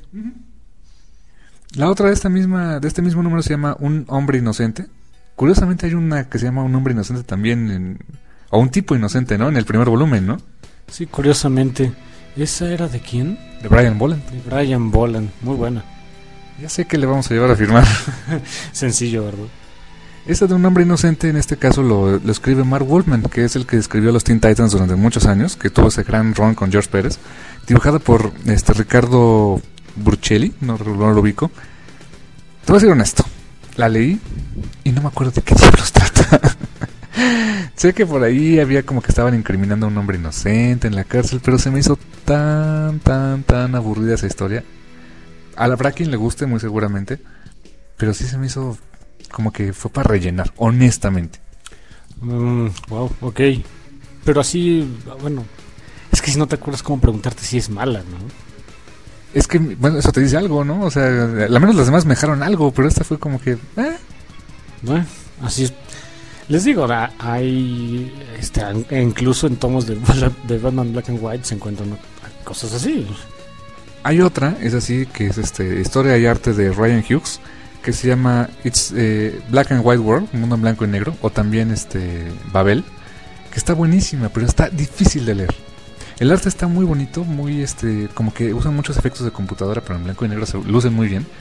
La otra de esta misma, de este mismo número se llama Un Hombre Inocente. Curiosamente hay una que se llama Un Hombre Inocente también, en, o Un Tipo Inocente, ¿no? En el primer volumen, ¿no? Sí, curiosamente. ¿Esa era de quién? De Brian Boland. De Brian Boland, muy buena. Ya sé que le vamos a llevar a firmar. Sencillo, ¿verdad? Esta de Un Hombre Inocente, en este caso lo, lo escribe Mark Wolfman, que es el que escribió los Teen Titans durante muchos años, que tuvo ese gran run con George Pérez, dibujada por este Ricardo Burchelli, no, no lo ubico. Te voy a ser honesto, la leí y no me acuerdo de qué diablos trata. Sé que por ahí había como que estaban incriminando a un hombre inocente en la cárcel, pero se me hizo tan, tan, tan aburrida esa historia. A la Bracken le guste muy seguramente, pero sí se me hizo como que fue para rellenar, honestamente. Mm, wow, ok. Pero así, bueno, es que si no te acuerdas cómo preguntarte si es mala, ¿no? Es que, bueno, eso te dice algo, ¿no? O sea, al menos las demás me dejaron algo, pero esta fue como que... Eh. Bueno, así es. Les digo, hay este, incluso en tomos de, de Batman Black and White se encuentran cosas así. Hay otra, es así, que es este historia y arte de Ryan Hughes, que se llama It's eh, Black and White World, un mundo en blanco y negro, o también este Babel, que está buenísima, pero está difícil de leer. El arte está muy bonito, muy este, como que usan muchos efectos de computadora, pero en blanco y negro se lucen muy bien.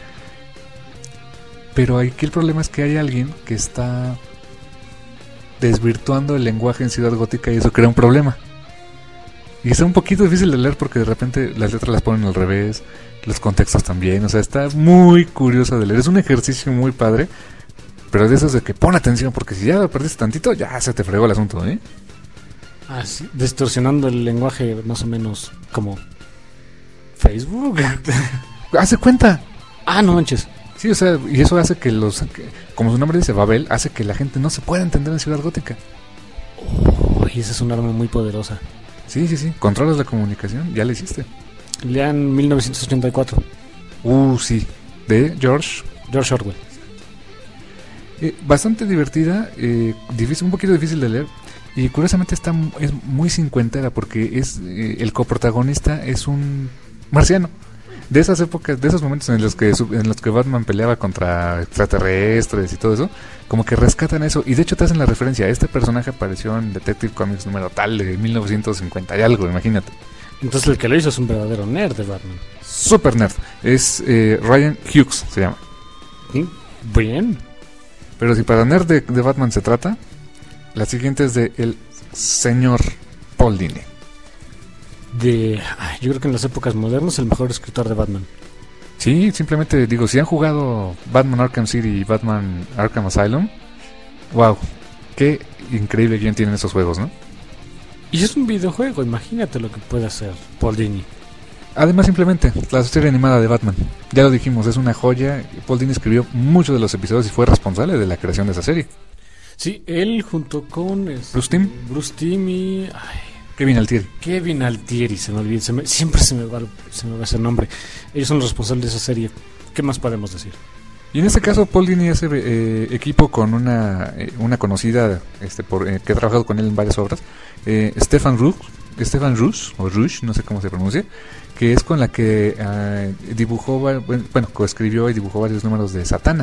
Pero aquí el problema es que hay alguien que está desvirtuando el lenguaje en Ciudad Gótica y eso crea un problema. Y está un poquito difícil de leer porque de repente las letras las ponen al revés, los contextos también, o sea, está muy curioso de leer. Es un ejercicio muy padre, pero de esos de que pon atención porque si ya lo perdiste tantito, ya se te fregó el asunto, ¿eh? Ah, sí, distorsionando el lenguaje más o menos como Facebook. ¡Hace cuenta! Ah, no manches. Sí, o sea, y eso hace que los, que, como su nombre dice, Babel, hace que la gente no se pueda entender en Ciudad Gótica. Oh, y esa es un arma muy poderosa. Sí, sí, sí, controlas la comunicación, ya la hiciste. Lean mil novecientos ochenta y cuatro. Uh, sí, de George. George Orwell. Eh, bastante divertida, eh, difícil, un poquito difícil de leer. Y curiosamente está es muy cincuentera porque es eh, el coprotagonista es un marciano. De esas épocas, de esos momentos en los que en los que Batman peleaba contra extraterrestres y todo eso, como que rescatan eso y de hecho te hacen la referencia. Este personaje apareció en Detective Comics número tal de mil novecientos cincuenta y algo, imagínate. Entonces el que lo hizo es un verdadero nerd de Batman. Super nerd. Es eh, Ryan Hughes se llama. Bien. Pero si para nerd de, de Batman se trata, la siguiente es de el señor Paul Dini. De, ay, yo creo que en las épocas modernas el mejor escritor de Batman. Sí, simplemente digo, si han jugado Batman Arkham City y Batman Arkham Asylum, wow, qué increíble guión tienen esos juegos, ¿no? Y es un videojuego, imagínate lo que puede hacer Paul Dini. Además, simplemente, la serie animada de Batman, ya lo dijimos, es una joya. Paul Dini escribió muchos de los episodios y fue responsable de la creación de esa serie. Sí, él junto con es, Bruce Timm, Bruce Timm y ay, Kevin Altieri. Kevin Altieri, se me olvida, se me, siempre se me, va, se me va ese nombre. Ellos son los responsables de esa serie. ¿Qué más podemos decir? Y en este caso, Paul Dini hace eh, equipo con una eh, una conocida este por eh, que ha trabajado con él en varias obras, eh, Stefan Ruch, Stefan Ruch, o Ruch, no sé cómo se pronuncia, que es con la que eh, dibujó, bueno, coescribió y dibujó varios números de Satana.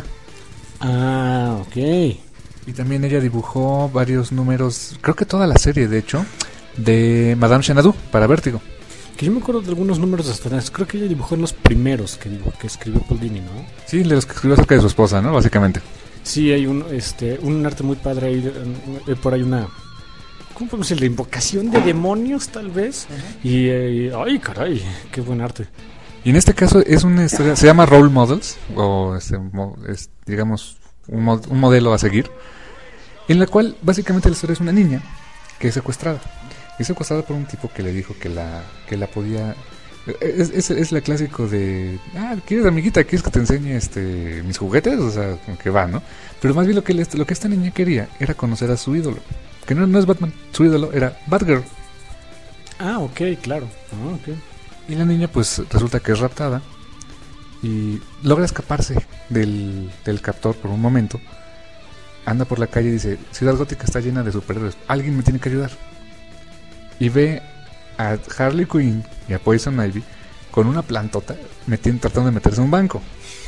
Ah, ok. Y también ella dibujó varios números, creo que toda la serie, de hecho, de Madame Xanadu para Vértigo. Que yo me acuerdo de algunos números de Satanás. Creo que ella dibujó en los primeros que, dibujó, que escribió Paul Dini, ¿no? Sí, los que escribió acerca de su esposa, ¿no? Básicamente. Sí, hay un este un arte muy padre ahí, eh, por ahí una... ¿Cómo podemos decir? La invocación de demonios, tal vez. Uh-huh. Y, eh, ay, caray, qué buen arte. Y en este caso es una historia, se llama Role Models, o este, es, digamos, un, mod, un modelo a seguir, en la cual básicamente la historia es una niña que es secuestrada. Es secuestrada por un tipo que le dijo que la que la podía... Es, es, es la clásico de... Ah, ¿quieres, amiguita? ¿Quieres que te enseñe este mis juguetes? O sea, como que va, ¿no? Pero más bien lo que, le, lo que esta niña quería era conocer a su ídolo. Que no, no es Batman, su ídolo era Batgirl. Ah, ok, claro. Ah, okay. Y la niña pues resulta que es raptada y logra escaparse del, del captor por un momento. Anda por la calle y dice, Ciudad Gótica está llena de superhéroes, alguien me tiene que ayudar. Y ve a Harley Quinn y a Poison Ivy con una plantota metiendo, tratando de meterse en un banco.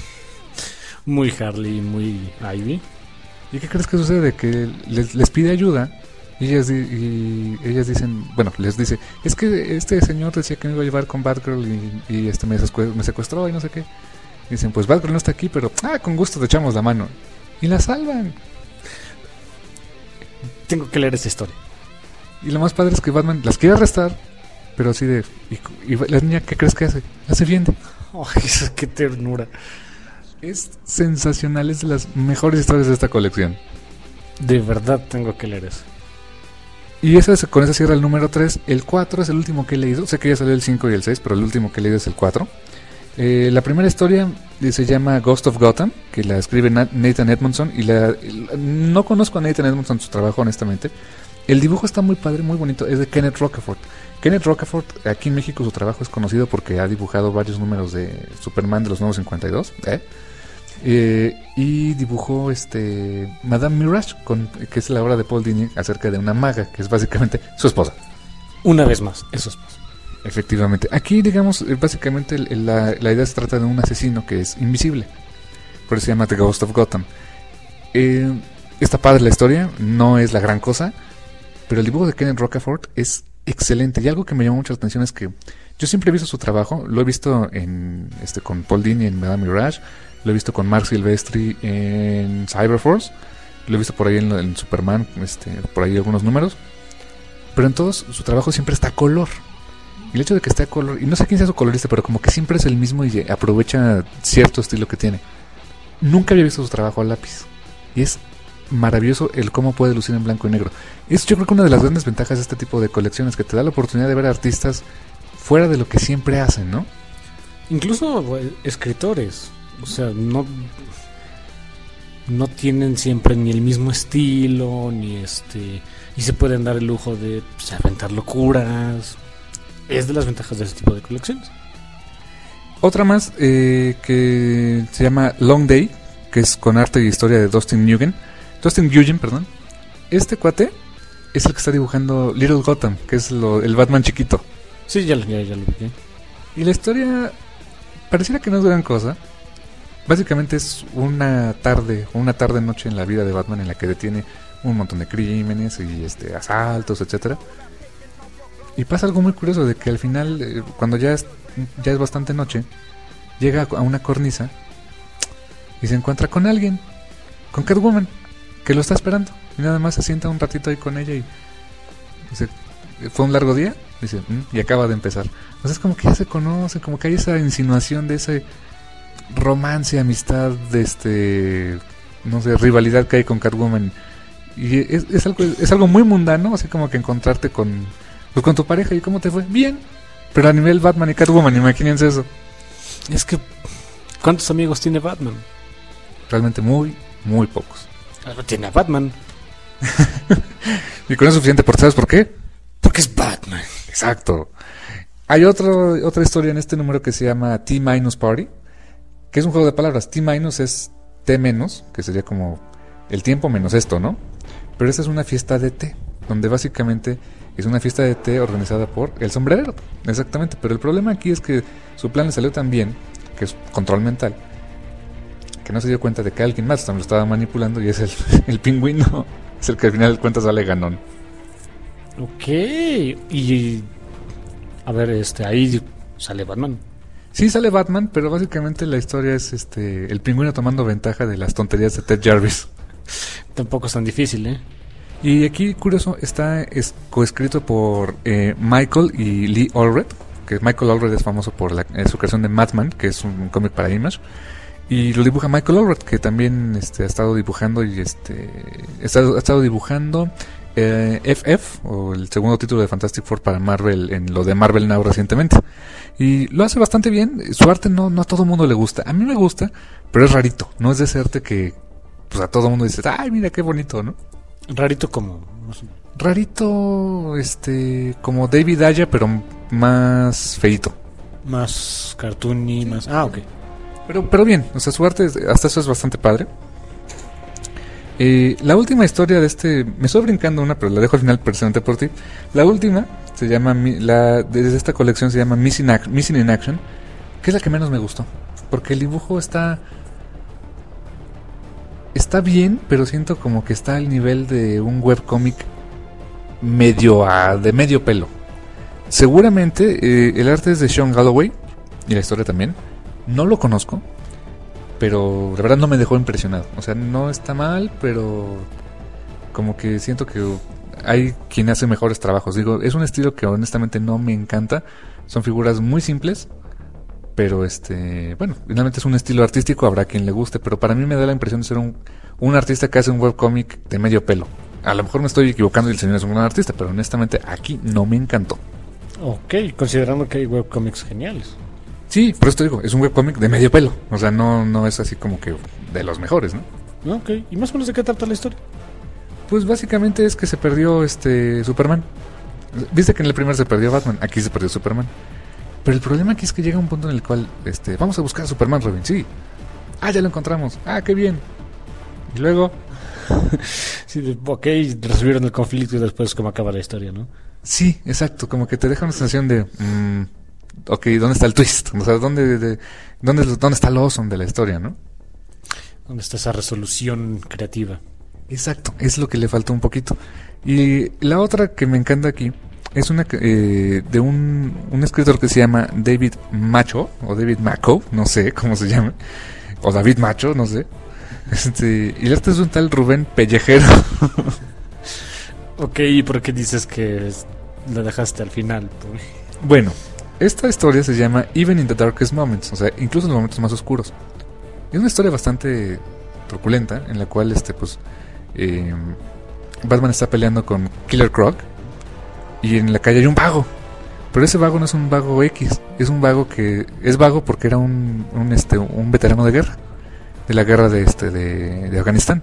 Muy Harley, muy Ivy. ¿Y qué crees que sucede? Que les, les pide ayuda y ellas, y ellas dicen, bueno, les dice, es que este señor decía que me iba a llevar con Batgirl y, y este me secuestró, me secuestró y no sé qué. Y dicen, pues Batgirl no está aquí, pero ah, con gusto te echamos la mano. Y la salvan. Tengo que leer esta historia. Y lo más padre es que Batman las quiere arrestar, pero así de... Y, y la niña, ¿qué crees que hace? La defiende. Oh, qué ternura. Es sensacional, es de las mejores historias de esta colección. De verdad tengo que leer eso. Y esa es, con esa cierra el número tres. El cuatro es el último que he leído. Sé que ya salió el cinco y el seis, pero el último que he leído es el cuatro. Eh, la primera historia se llama Ghost of Gotham, que la escribe Nathan Edmondson. Y la, no conozco a Nathan Edmondson, su trabajo honestamente. El dibujo está muy padre, muy bonito. Es de Kenneth Rocafort. Kenneth Rocafort, aquí en México su trabajo es conocido porque ha dibujado varios números de Superman de los nuevos cincuenta y dos. ¿eh? Eh, y dibujó este Madame Mirage, con, que es la obra de Paul Dini acerca de una maga, que es básicamente su esposa. Una vez más, es su esposa. Efectivamente. Aquí, digamos, básicamente la, la idea se trata de un asesino que es invisible. Por eso se llama The Ghost of Gotham. Eh, está padre la historia, no es la gran cosa, pero el dibujo de Kenneth Rocafort es excelente. Y algo que me llamó mucho la atención es que yo siempre he visto su trabajo, lo he visto en este con Paul Dini en Madame Mirage, lo he visto con Mark Silvestri en Cyberforce, lo he visto por ahí en, en Superman, este, por ahí algunos números, pero en todos su trabajo siempre está a color. Y el hecho de que esté a color, y no sé quién sea su colorista, pero como que siempre es el mismo y aprovecha cierto estilo que tiene. Nunca había visto su trabajo a lápiz. Y es maravilloso el cómo puede lucir en blanco y negro. Es yo creo que una de las grandes ventajas de este tipo de colecciones, que te da la oportunidad de ver artistas fuera de lo que siempre hacen, ¿no? Incluso escritores. O sea, no no tienen siempre ni el mismo estilo, ni este, y se pueden dar el lujo de pues, aventar locuras. Es de las ventajas de ese tipo de colecciones. Otra más eh, que se llama Long Day, que es con arte y historia de Dustin Nguyen. Dustin Nguyen, perdón. Este cuate es el que está dibujando Little Gotham, que es lo, el Batman chiquito. Sí, ya, ya, ya lo vi. Y la historia pareciera que no es gran cosa. Básicamente es una tarde, una tarde noche en la vida de Batman en la que detiene un montón de crímenes y este asaltos, etcétera. Y pasa algo muy curioso de que al final, eh, cuando ya es, ya es bastante noche, llega a una cornisa y se encuentra con alguien, con Catwoman, que lo está esperando. Y nada más se sienta un ratito ahí con ella y dice, fue un largo día, dice, mm, y acaba de empezar. O sea, es como que ya se conocen, como que hay esa insinuación de ese romance, amistad, de este, no sé, rivalidad que hay con Catwoman. Y es, es algo es algo muy mundano, así como que encontrarte con, pues, con tu pareja. ¿Y cómo te fue? Bien. Pero a nivel Batman y Catwoman, imagínense eso. Es que, ¿cuántos amigos tiene Batman? Realmente muy, muy pocos. Claro, tiene a Batman. Y con eso es suficiente, porque ¿sabes por qué? Porque es Batman. Exacto. Hay otro, otra historia en este número que se llama T-Minus Party, que es un juego de palabras. T- es T menos, que sería como el tiempo menos esto, ¿no? Pero esta es una fiesta de té, donde básicamente es una fiesta de té organizada por el sombrerero. Exactamente, pero el problema aquí es que su plan le salió tan bien, que es control mental, que no se dio cuenta de que alguien más también lo estaba manipulando, y es el, el pingüino, es el que al final de cuentas sale ganón. Ok, y a ver, este, ahí sale Batman. Sí, sale Batman, pero básicamente la historia es este el pingüino tomando ventaja de las tonterías de Ted Jarvis. Tampoco es tan difícil, ¿eh? Y aquí, curioso, está es coescrito por eh, Michael y Lee Allred, que Michael Allred es famoso por la, eh, su creación de Madman, que es un cómic para Image, y lo dibuja Michael Allred, que también este, ha estado dibujando y este está, ha estado dibujando eh, F F, o el segundo título de Fantastic Four para Marvel, en lo de Marvel Now recientemente. Y lo hace bastante bien. Su arte no, no a todo el mundo le gusta. A mí me gusta, pero es rarito. No es de ese arte que pues a todo el mundo dice, ay, mira qué bonito, ¿no? Rarito como... No sé. Rarito, este, como David Aja, pero más feito. Más cartoony, más... Ah, ok. Pero, pero bien, o sea, su arte hasta eso es bastante padre. Eh, la última historia de este... Me estoy brincando una, pero la dejo al final precisamente por ti. La última se llama... la desde esta colección se llama Missing, Ac- Missing in Action, que es la que menos me gustó. Porque el dibujo está... Está bien, pero siento como que está al nivel de un webcómic medio a, de medio pelo. Seguramente eh, el arte es de Sean Galloway y la historia también. No lo conozco, pero la verdad no me dejó impresionado. O sea, no está mal, pero como que siento que hay quien hace mejores trabajos. Digo, es un estilo que honestamente no me encanta. Son figuras muy simples, pero este, bueno, finalmente es un estilo artístico, habrá quien le guste, pero para mí me da la impresión de ser un, un artista que hace un webcómic de medio pelo. A lo mejor me estoy equivocando y el señor es un gran artista, pero honestamente aquí no me encantó. Ok, considerando que hay webcómics geniales. Sí, por eso te digo, es un webcómic de medio pelo. O sea, no, no es así como que de los mejores, ¿no? Ok, ¿y más o menos de qué trata la historia? Pues básicamente es que se perdió este Superman. Viste que en el primer se perdió Batman, aquí se perdió Superman. Pero el problema aquí es que llega un punto en el cual este, vamos a buscar a Superman, Robin, sí. Ah, ya lo encontramos. Ah, qué bien. Y luego... sí, de, ok, resolvieron el conflicto y después cómo acaba la historia, ¿no? Sí, exacto, como que te deja una sensación de... Mmm, ok, ¿dónde está el twist? O sea, ¿dónde, de, dónde, ¿dónde está el awesome de la historia, no? ¿Dónde está esa resolución creativa? Exacto, es lo que le faltó un poquito. Y la otra que me encanta aquí es una eh, de un, un escritor que se llama David Macho, o David Maco, no sé cómo se llama, o David Macho, no sé. Este, y este es un tal Rubén Pellejero. Ok, ¿y por qué dices que es, lo dejaste al final? Pues? Bueno, esta historia se llama Even in the Darkest Moments, o sea, incluso en los momentos más oscuros. Es una historia bastante truculenta, en la cual este, pues, eh, Batman está peleando con Killer Croc, y en la calle hay un vago. Pero ese vago no es un vago X, es un vago que es vago porque era un, un este un veterano de guerra, de la guerra de este de, de Afganistán,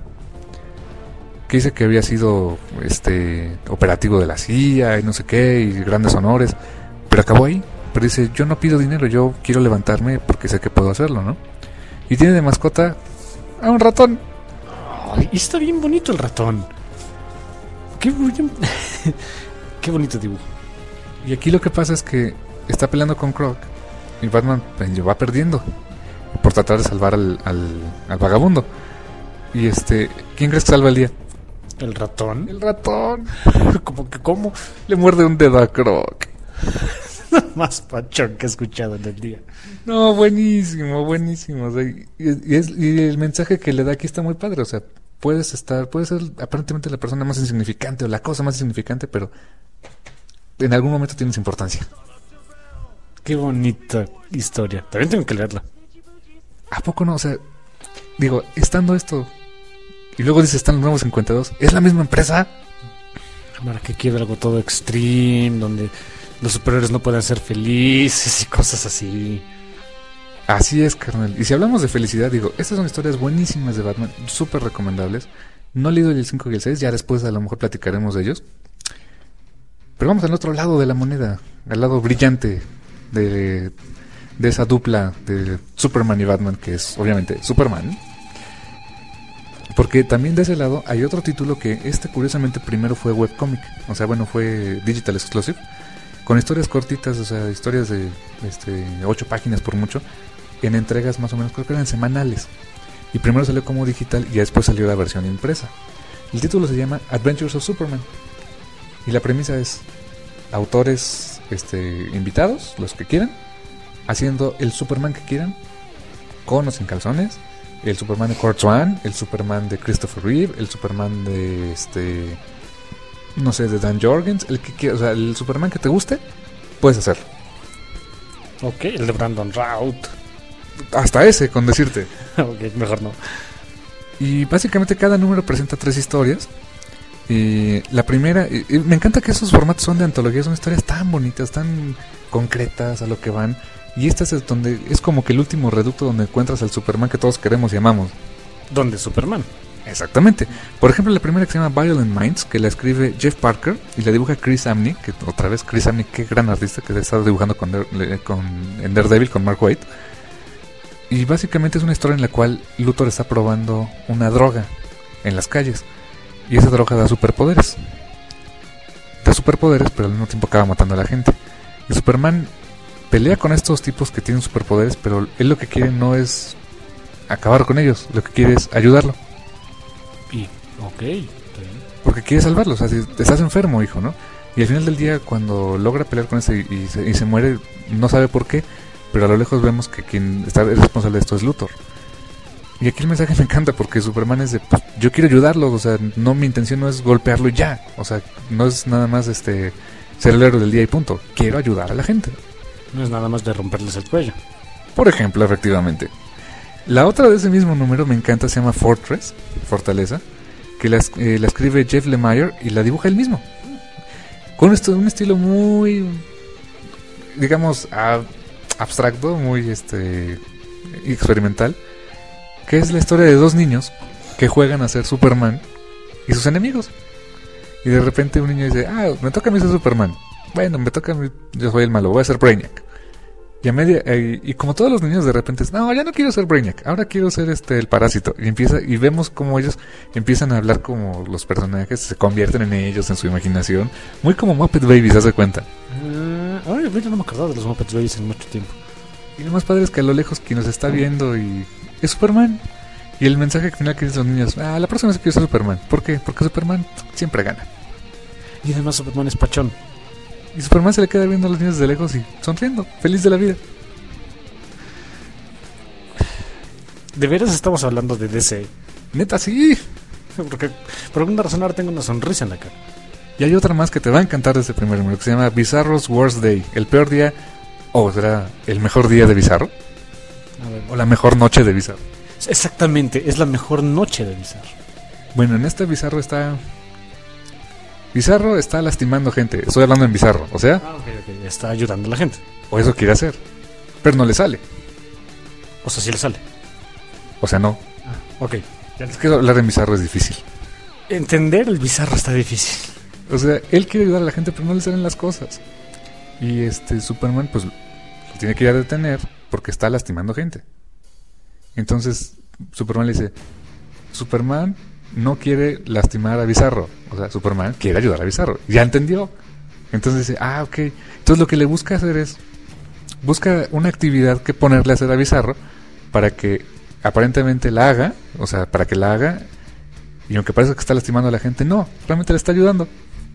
que dice que había sido este operativo de la C I A y no sé qué y grandes honores, pero acabó ahí. Pero dice, yo no pido dinero, yo quiero levantarme porque sé que puedo hacerlo, ¿no? Y tiene de mascota a un ratón. Ay, y está bien bonito el ratón. Qué, bu- Qué bonito dibujo. Y aquí lo que pasa es que está peleando con Croc y Batman pues, va perdiendo por tratar de salvar al, al, al vagabundo. Y este, ¿quién crees que salva el día? ¿El ratón? El ratón. Como que cómo. Le muerde un dedo a Croc. Más pachón que he escuchado en el día. No, buenísimo, buenísimo. O sea, y, y es, y el mensaje que le da aquí está muy padre. O sea, puedes estar, puedes ser aparentemente la persona más insignificante o la cosa más insignificante, pero en algún momento tienes importancia. Qué bonita historia. También tengo que leerla. ¿A poco no? O sea, digo, estando esto y luego dice están los nuevos cincuenta y dos, ¿es la misma empresa? Para que quiera algo todo extreme, donde los superhéroes no puedan ser felices y cosas así. Así es, carnal. Y si hablamos de felicidad, digo, estas son historias buenísimas de Batman, súper recomendables. No he leído el cinco y el seis, ya después a lo mejor platicaremos de ellos. Pero vamos al otro lado de la moneda, al lado brillante de, de esa dupla de Superman y Batman, que es obviamente Superman. Porque también de ese lado hay otro título que este curiosamente primero fue webcomic, o sea, bueno, fue digital exclusive, con historias cortitas, o sea, historias de este, ocho páginas por mucho, en entregas más o menos, creo que eran semanales. Y primero salió como digital y ya después salió la versión impresa. El título se llama Adventures of Superman. Y la premisa es autores este, invitados, los que quieran, haciendo el Superman que quieran, con o sin calzones, el Superman de Kurt Swan, el Superman de Christopher Reeve, el Superman de este no sé, de Dan Jorgens, el que quieras, o sea, el Superman que te guste, puedes hacerlo. Ok, el de Brandon Routh. Hasta ese, con decirte. Ok, mejor no. Y básicamente cada número presenta tres historias. Y la primera, y, y me encanta que esos formatos son de antología, son historias tan bonitas, tan concretas a lo que van. Y esta es donde es como que el último reducto donde encuentras al Superman que todos queremos y amamos. ¿Dónde Superman? Exactamente. Por ejemplo, la primera que se llama Violent Minds, que la escribe Jeff Parker y la dibuja Chris Amney, que otra vez Chris Amney, qué gran artista que ha estado dibujando con, con, en Daredevil con Mark Waid. Y básicamente es una historia en la cual Luthor está probando una droga en las calles. Y esa droga da superpoderes. Da superpoderes, pero al mismo tiempo acaba matando a la gente. Y Superman pelea con estos tipos que tienen superpoderes, pero él lo que quiere no es acabar con ellos, lo que quiere es ayudarlo. Y, ok, está bien. Porque quiere salvarlo, o sea, si estás enfermo, hijo, ¿no? Y al final del día, cuando logra pelear con ese y, y, se, y se muere, no sabe por qué, pero a lo lejos vemos que quien está es responsable de esto es Luthor. Y aquí el mensaje me encanta porque Superman es de, pues, yo quiero ayudarlo, o sea, no, mi intención no es golpearlo y ya, o sea, no es nada más este ser el héroe del día y punto, quiero ayudar a la gente. No es nada más de romperles el cuello. Por ejemplo, efectivamente. La otra de ese mismo número me encanta, se llama Fortress, Fortaleza, que la, eh, la escribe Jeff Lemire y la dibuja él mismo. Con esto, un estilo muy, digamos, a, abstracto, muy este experimental, que es la historia de dos niños que juegan a ser Superman y sus enemigos. Y de repente un niño dice, ah, me toca a mí ser Superman. Bueno, me toca a mí, yo soy el malo, voy a ser Brainiac. Y a media, eh, y como todos los niños de repente, no, ya no quiero ser Brainiac, ahora quiero ser este el parásito. Y empieza, y vemos como ellos empiezan a hablar como los personajes, se convierten en ellos, en su imaginación, muy como Muppet Babies, haz de cuenta. Uh, ay, yo no me acordaba de los Muppet Babies en mucho tiempo. Y lo más padre es que a lo lejos quien nos está viendo y es Superman. Y el mensaje final que dicen los niños, ah, la próxima vez quiero ser Superman. ¿Por qué? Porque Superman siempre gana. Y además Superman es pachón. Y Superman se le queda viendo a los niños desde lejos y sonriendo, feliz de la vida. ¿De veras estamos hablando de D C? Neta, sí. Porque por alguna razón ahora tengo una sonrisa en la cara. Y hay otra más que te va a encantar de este primer número, que se llama Bizarro's Worst Day. El peor día, o será el mejor día de Bizarro. A ver, O la mejor noche de Bizarro. exactamente, es la mejor noche de Bizarro. Bueno, en este Bizarro está... Bizarro está lastimando gente. Estoy hablando en Bizarro. O sea, Ah, ok, ok. Está ayudando a la gente. o eso quiere hacer. Pero no le sale. O sea, sí le sale. O sea, no. Ok. Es que hablar en Bizarro es difícil. Entender el bizarro está difícil. O sea, él quiere ayudar a la gente, pero no le salen las cosas. Y este Superman, pues, lo tiene que ir a detener porque está lastimando gente. Entonces, Superman le dice, Superman no quiere lastimar a Bizarro. O sea, Superman quiere ayudar a Bizarro. Ya entendió. Entonces dice, ah, ok. Entonces lo que le busca hacer es, busca una actividad que ponerle a hacer a Bizarro para que aparentemente la haga, o sea, para que la haga, y aunque parece que está lastimando a la gente, no, realmente le está ayudando.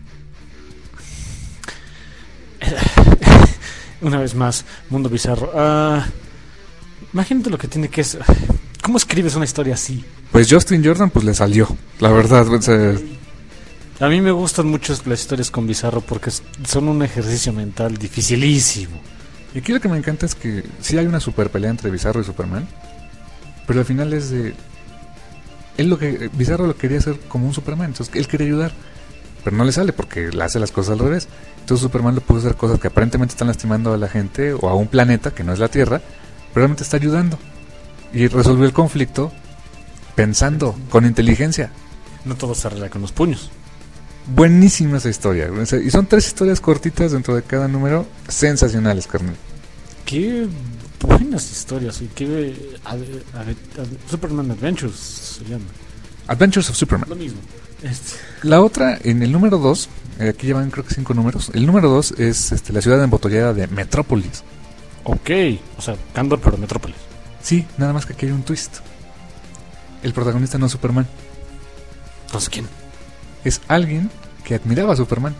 Una vez más, mundo bizarro. Ah, imagínate lo que tiene que es. ¿Cómo escribes una historia así? Pues Justin Jordan, pues le salió, la verdad. O sea, A mí me gustan mucho las historias con bizarro porque es- son un ejercicio mental dificilísimo. y aquí lo que me encanta es que sí hay una super pelea entre Bizarro y Superman, pero al final es de... Él lo que... Bizarro lo quería hacer como un Superman, entonces él quería ayudar, pero no le sale porque le hace las cosas al revés. Entonces Superman le puso hacer cosas que aparentemente están lastimando a la gente o a un planeta que no es la Tierra, pero realmente está ayudando. Y resolvió el conflicto pensando, con inteligencia. No todo se arregla con los puños. Buenísima esa historia. O sea, y son tres historias cortitas dentro de cada número, sensacionales, carnal. Qué buenas historias. Y qué. ad- ad- ad- Superman Adventures se llama. Adventures of Superman. Lo mismo. Este. La otra, en el número dos, eh, aquí llevan creo que cinco números. El número dos es este, la ciudad embotellada de Metrópolis. Ok. O sea, Candor, pero Metrópolis. Sí, nada más que aquí hay un twist. El protagonista no es Superman, Entonces, ¿quién? es alguien que admiraba a Superman.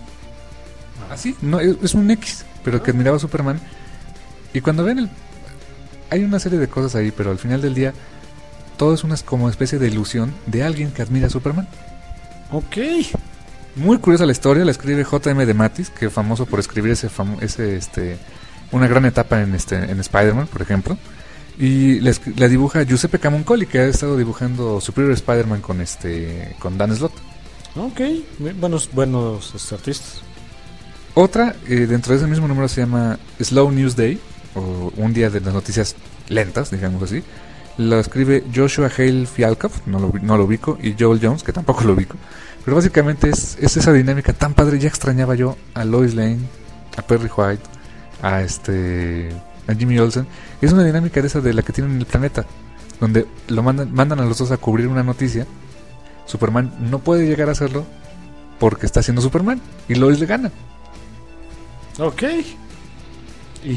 Así, no, es, es un X, pero que admiraba a Superman. Y cuando ven el... Hay una serie de cosas ahí, pero al final del día todo es una como especie de ilusión de alguien que admira a Superman. Ok. Muy curiosa la historia, la escribe J M de Matis, que es famoso por escribir ese, famo- ese este, una gran etapa en este en Spider-Man, por ejemplo. Y la, esc- la dibuja Giuseppe Camuncoli, que ha estado dibujando Superior Spider-Man con este con Dan Slott. Ok. Buenos, buenos este, artistas. Otra, eh, dentro de ese mismo número se llama Slow News Day, o un día de las noticias lentas, digamos así. Lo escribe Joshua Hale Fialkov, no lo, no lo ubico, y Joel Jones, que tampoco lo ubico. Pero básicamente es, es esa dinámica tan padre. Ya extrañaba yo a Lois Lane, a Perry White, a este a Jimmy Olsen. Es una dinámica de esa de la que tienen en el planeta, donde lo mandan, mandan a los dos a cubrir una noticia. Superman no puede llegar a hacerlo porque está haciendo Superman, y Lois le gana. Ok. Y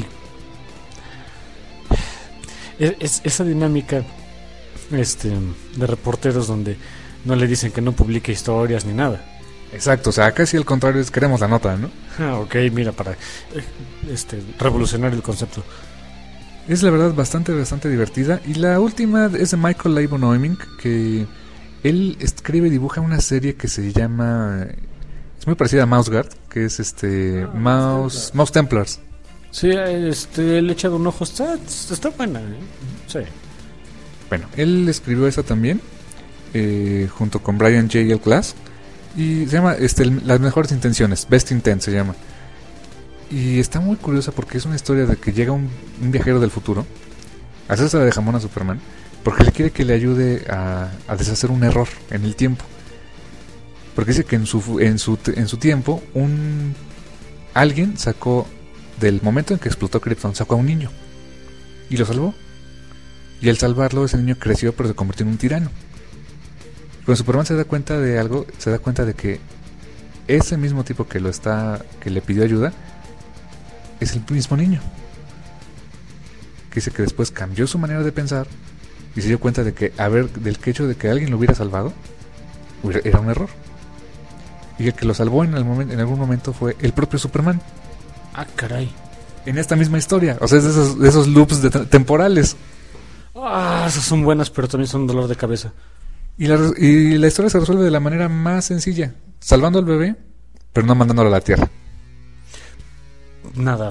es, es- esa dinámica este de reporteros donde no le dicen que no publique historias ni nada. Exacto, o sea, casi al contrario, es queremos la nota, ¿no? Ah, ok, mira, para eh, este revolucionar el concepto. Es la verdad bastante, bastante divertida. Y la última es de Michael Leibon Oeming, que él escribe y dibuja una serie que se llama... Es muy parecida a Mouse Guard, que es este... Mouse, Mouse Templars. Sí, este le he echado un ojo, está, está buena, ¿eh? Sí. Bueno, él escribió esa también, eh, junto con Brian J. L. Glass. Y se llama este, el- Las Mejores Intenciones, Best Intent se llama. Y está muy curiosa porque es una historia de que llega un, un viajero del futuro a hacerse de jamón a Superman, porque le quiere que le ayude a, a deshacer un error en el tiempo. Porque dice que en su, fu- en su, te- en su tiempo un alguien sacó, del momento en que explotó Krypton, sacó a un niño y lo salvó. Y al salvarlo, ese niño creció, pero se convirtió en un tirano. Cuando Superman se da cuenta de algo, se da cuenta de que ese mismo tipo que lo está, que le pidió ayuda, es el mismo niño. Que dice que después cambió su manera de pensar y se dio cuenta de que, a ver, del que hecho de que alguien lo hubiera salvado, hubiera- era un error. Y el que lo salvó en, el momen- en algún momento fue el propio Superman. Ah, caray. En esta misma historia. O sea, es de esos, de esos loops de- temporales. Ah, esas son buenas, pero también son un dolor de cabeza. Y la, re- y la historia se resuelve de la manera más sencilla, salvando al bebé, pero no mandándolo a la tierra. Nada,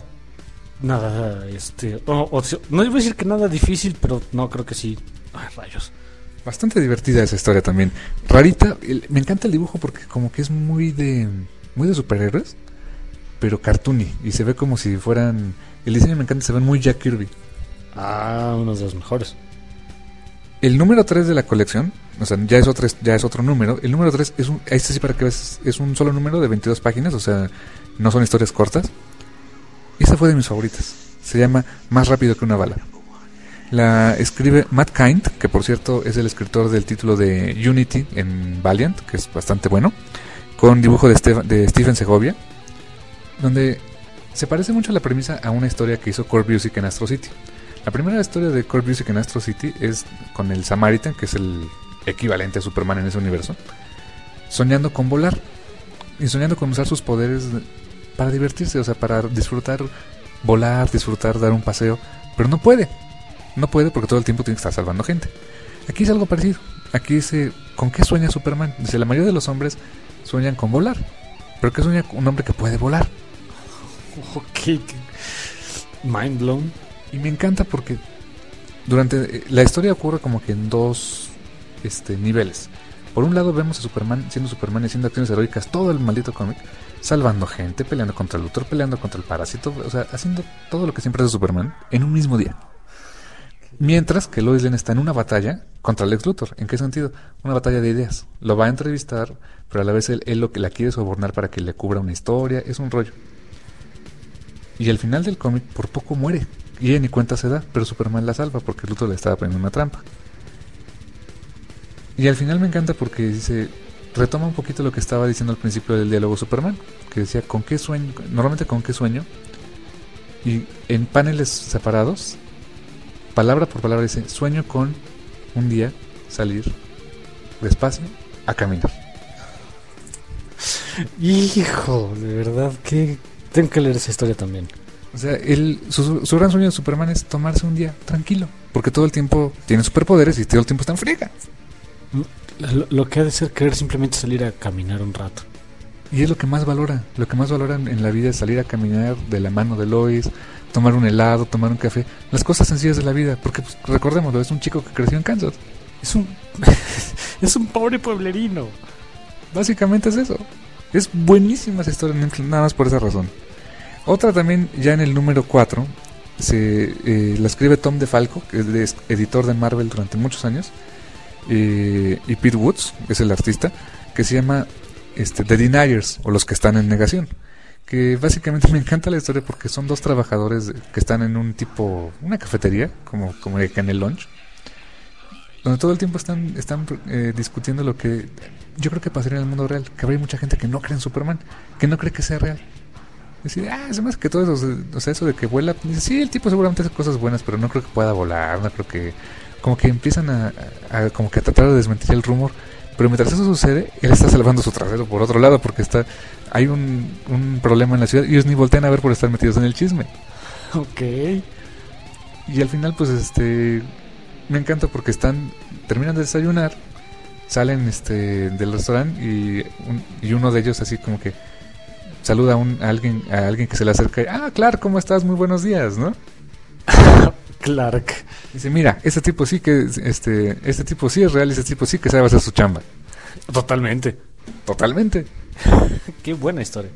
nada, este, o- o sea, no iba a decir que nada difícil, pero no creo que sí. Ay, rayos. Bastante divertida esa historia también. Rarita, el- me encanta el dibujo porque como que es muy de muy de superhéroes, pero cartoony y se ve como si fueran, el diseño me encanta, se ven muy Jack Kirby. Ah, uno de los mejores. El número tres de la colección, o sea, ya es otro ya es otro número. El número tres es un, este sí para que veas, es un solo número de veintidós páginas, o sea, no son historias cortas. Esa fue de mis favoritas. Se llama Más rápido que una bala. La escribe Matt Kind, que por cierto es el escritor del título de Unity en Valiant, que es bastante bueno, con dibujo de, Stef- de Stephen Segovia, donde se parece mucho la premisa a una historia que hizo Kurt Busiek en Astro City. La primera historia de Kurt Busiek en Astro City es con el Samaritan, que es el equivalente a Superman en ese universo, soñando con volar y soñando con usar sus poderes para divertirse, o sea, para disfrutar, volar, disfrutar, dar un paseo, pero no puede. No puede porque todo el tiempo tiene que estar salvando gente. Aquí es algo parecido. Aquí dice, ¿con qué sueña Superman? Dice, la mayoría de los hombres sueñan con volar. ¿Pero qué sueña un hombre que puede volar? Ok. Mind blown. Y me encanta porque durante la historia ocurre como que en dos este, niveles. Por un lado vemos a Superman siendo Superman y haciendo acciones heroicas todo el maldito cómic, salvando gente, peleando contra el Luthor, peleando contra el Parásito, o sea, haciendo todo lo que siempre hace Superman en un mismo día. Mientras que Lois Lane está en una batalla contra Lex Luthor. ¿En qué sentido? Una batalla de ideas. Lo va a entrevistar, pero a la vez él, él lo que la quiere sobornar para que le cubra una historia. Es un rollo. Y al final del cómic por poco muere. Y ella ni cuenta se da, pero Superman la salva porque Luthor le estaba poniendo una trampa. Y al final me encanta porque dice, retoma un poquito lo que estaba diciendo al principio del diálogo Superman, que decía, ¿con qué sueño? Normalmente con qué sueño. Y en paneles separados, palabra por palabra dice, sueño con un día salir despacio a caminar. Hijo, de verdad que tengo que leer esa historia también. O sea, él, su, su gran sueño de Superman es tomarse un día tranquilo, porque todo el tiempo tiene superpoderes y todo el tiempo está en friega. Lo, lo que ha de ser querer simplemente salir a caminar un rato. Y es lo que más valora, lo que más valora en la vida es salir a caminar de la mano de Lois, tomar un helado, tomar un café, las cosas sencillas de la vida, porque pues, recordémoslo, es un chico que creció en Kansas. Es un es un pobre pueblerino. Básicamente es eso. Es buenísima esa historia, nada más por esa razón. Otra también, ya en el número cuatro, se, eh, la escribe Tom DeFalco, que es de, editor de Marvel durante muchos años, eh, y Pete Woods, que es el artista, que se llama este, The Deniers, o los que están en negación. Que básicamente me encanta la historia porque son dos trabajadores que están en un tipo, una cafetería, como, como en el lunch, donde todo el tiempo están, están eh, discutiendo lo que yo creo que pasaría en el mundo real, que habría mucha gente que no cree en Superman, que no cree que sea real. Decir, ah, es más que todo eso, o sea, eso de que vuela, dice, sí, el tipo seguramente hace cosas buenas, pero no creo que pueda volar, no creo que, como que empiezan a, a, a como que a tratar de desmentir el rumor, pero mientras eso sucede, él está salvando su trasero por otro lado, porque está, hay un, un problema en la ciudad y ellos ni voltean a ver por estar metidos en el chisme. Ok. Y al final, pues, este, me encanta porque están, terminan de desayunar, salen, este, del restaurante y, un, y uno de ellos así como que saluda a, un, a alguien a alguien que se le acerca y, ah, Clark, ¿cómo estás? Muy buenos días, ¿no? Clark. Dice, mira, este tipo sí que, este, este tipo sí es real, este tipo sí que sabe hacer su chamba. Totalmente. Totalmente. Qué buena historia.